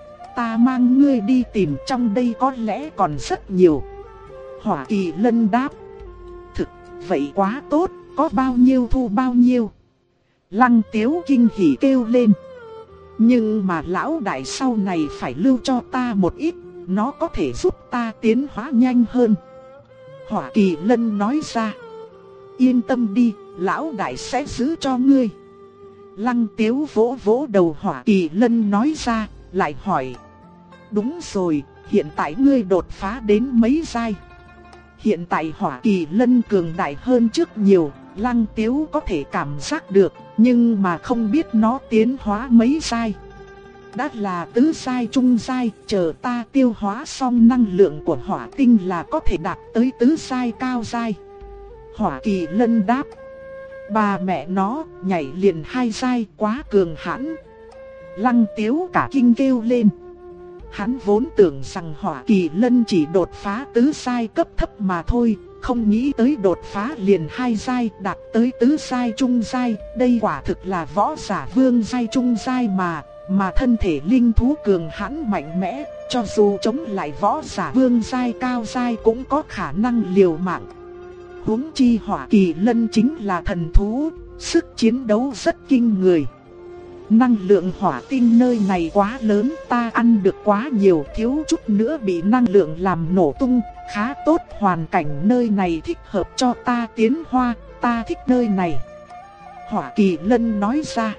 Ta mang ngươi đi tìm, trong đây có lẽ còn rất nhiều. Hỏa Kỳ Lân đáp. Thực, vậy quá tốt, có bao nhiêu thu bao nhiêu. Lăng Tiếu kinh hỉ kêu lên. Nhưng mà lão đại sau này phải lưu cho ta một ít, nó có thể giúp ta tiến hóa nhanh hơn. Hỏa Kỳ Lân nói ra. Yên tâm đi, lão đại sẽ giữ cho ngươi. Lăng Tiếu vỗ vỗ đầu Hỏa Kỳ Lân nói ra, lại hỏi. Đúng rồi, hiện tại ngươi đột phá đến mấy giai? Hiện tại Hỏa Kỳ Lân cường đại hơn trước nhiều, Lăng Tiếu có thể cảm giác được, nhưng mà không biết nó tiến hóa mấy giai. Đã là tứ giai trung giai, chờ ta tiêu hóa xong năng lượng của hỏa tinh là có thể đạt tới tứ giai cao giai. Hỏa Kỳ Lân đáp. Bà mẹ nó, nhảy liền 2 giai quá cường hãn. Lăng Tiếu cả kinh kêu lên. Hắn vốn tưởng rằng Hỏa Kỳ Lân chỉ đột phá tứ giai cấp thấp mà thôi, không nghĩ tới đột phá liền 2 giai, đạt tới tứ giai trung giai. Đây quả thực là võ giả vương giai trung giai mà thân thể linh thú cường hãn mạnh mẽ, cho dù chống lại võ giả vương giai cao giai cũng có khả năng liều mạng. Huống chi Hỏa Kỳ Lân chính là thần thú, sức chiến đấu rất kinh người. Năng lượng hỏa tinh nơi này quá lớn, ta ăn được quá nhiều, thiếu chút nữa bị năng lượng làm nổ tung, khá tốt, hoàn cảnh nơi này thích hợp cho ta tiến hóa, ta thích nơi này. Hỏa Kỳ Lân nói ra.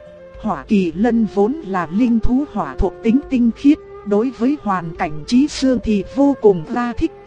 Hỏa Kỳ Lân vốn là linh thú hỏa thuộc tính tinh khiết, đối với hoàn cảnh chí xương thì vô cùng ra thích,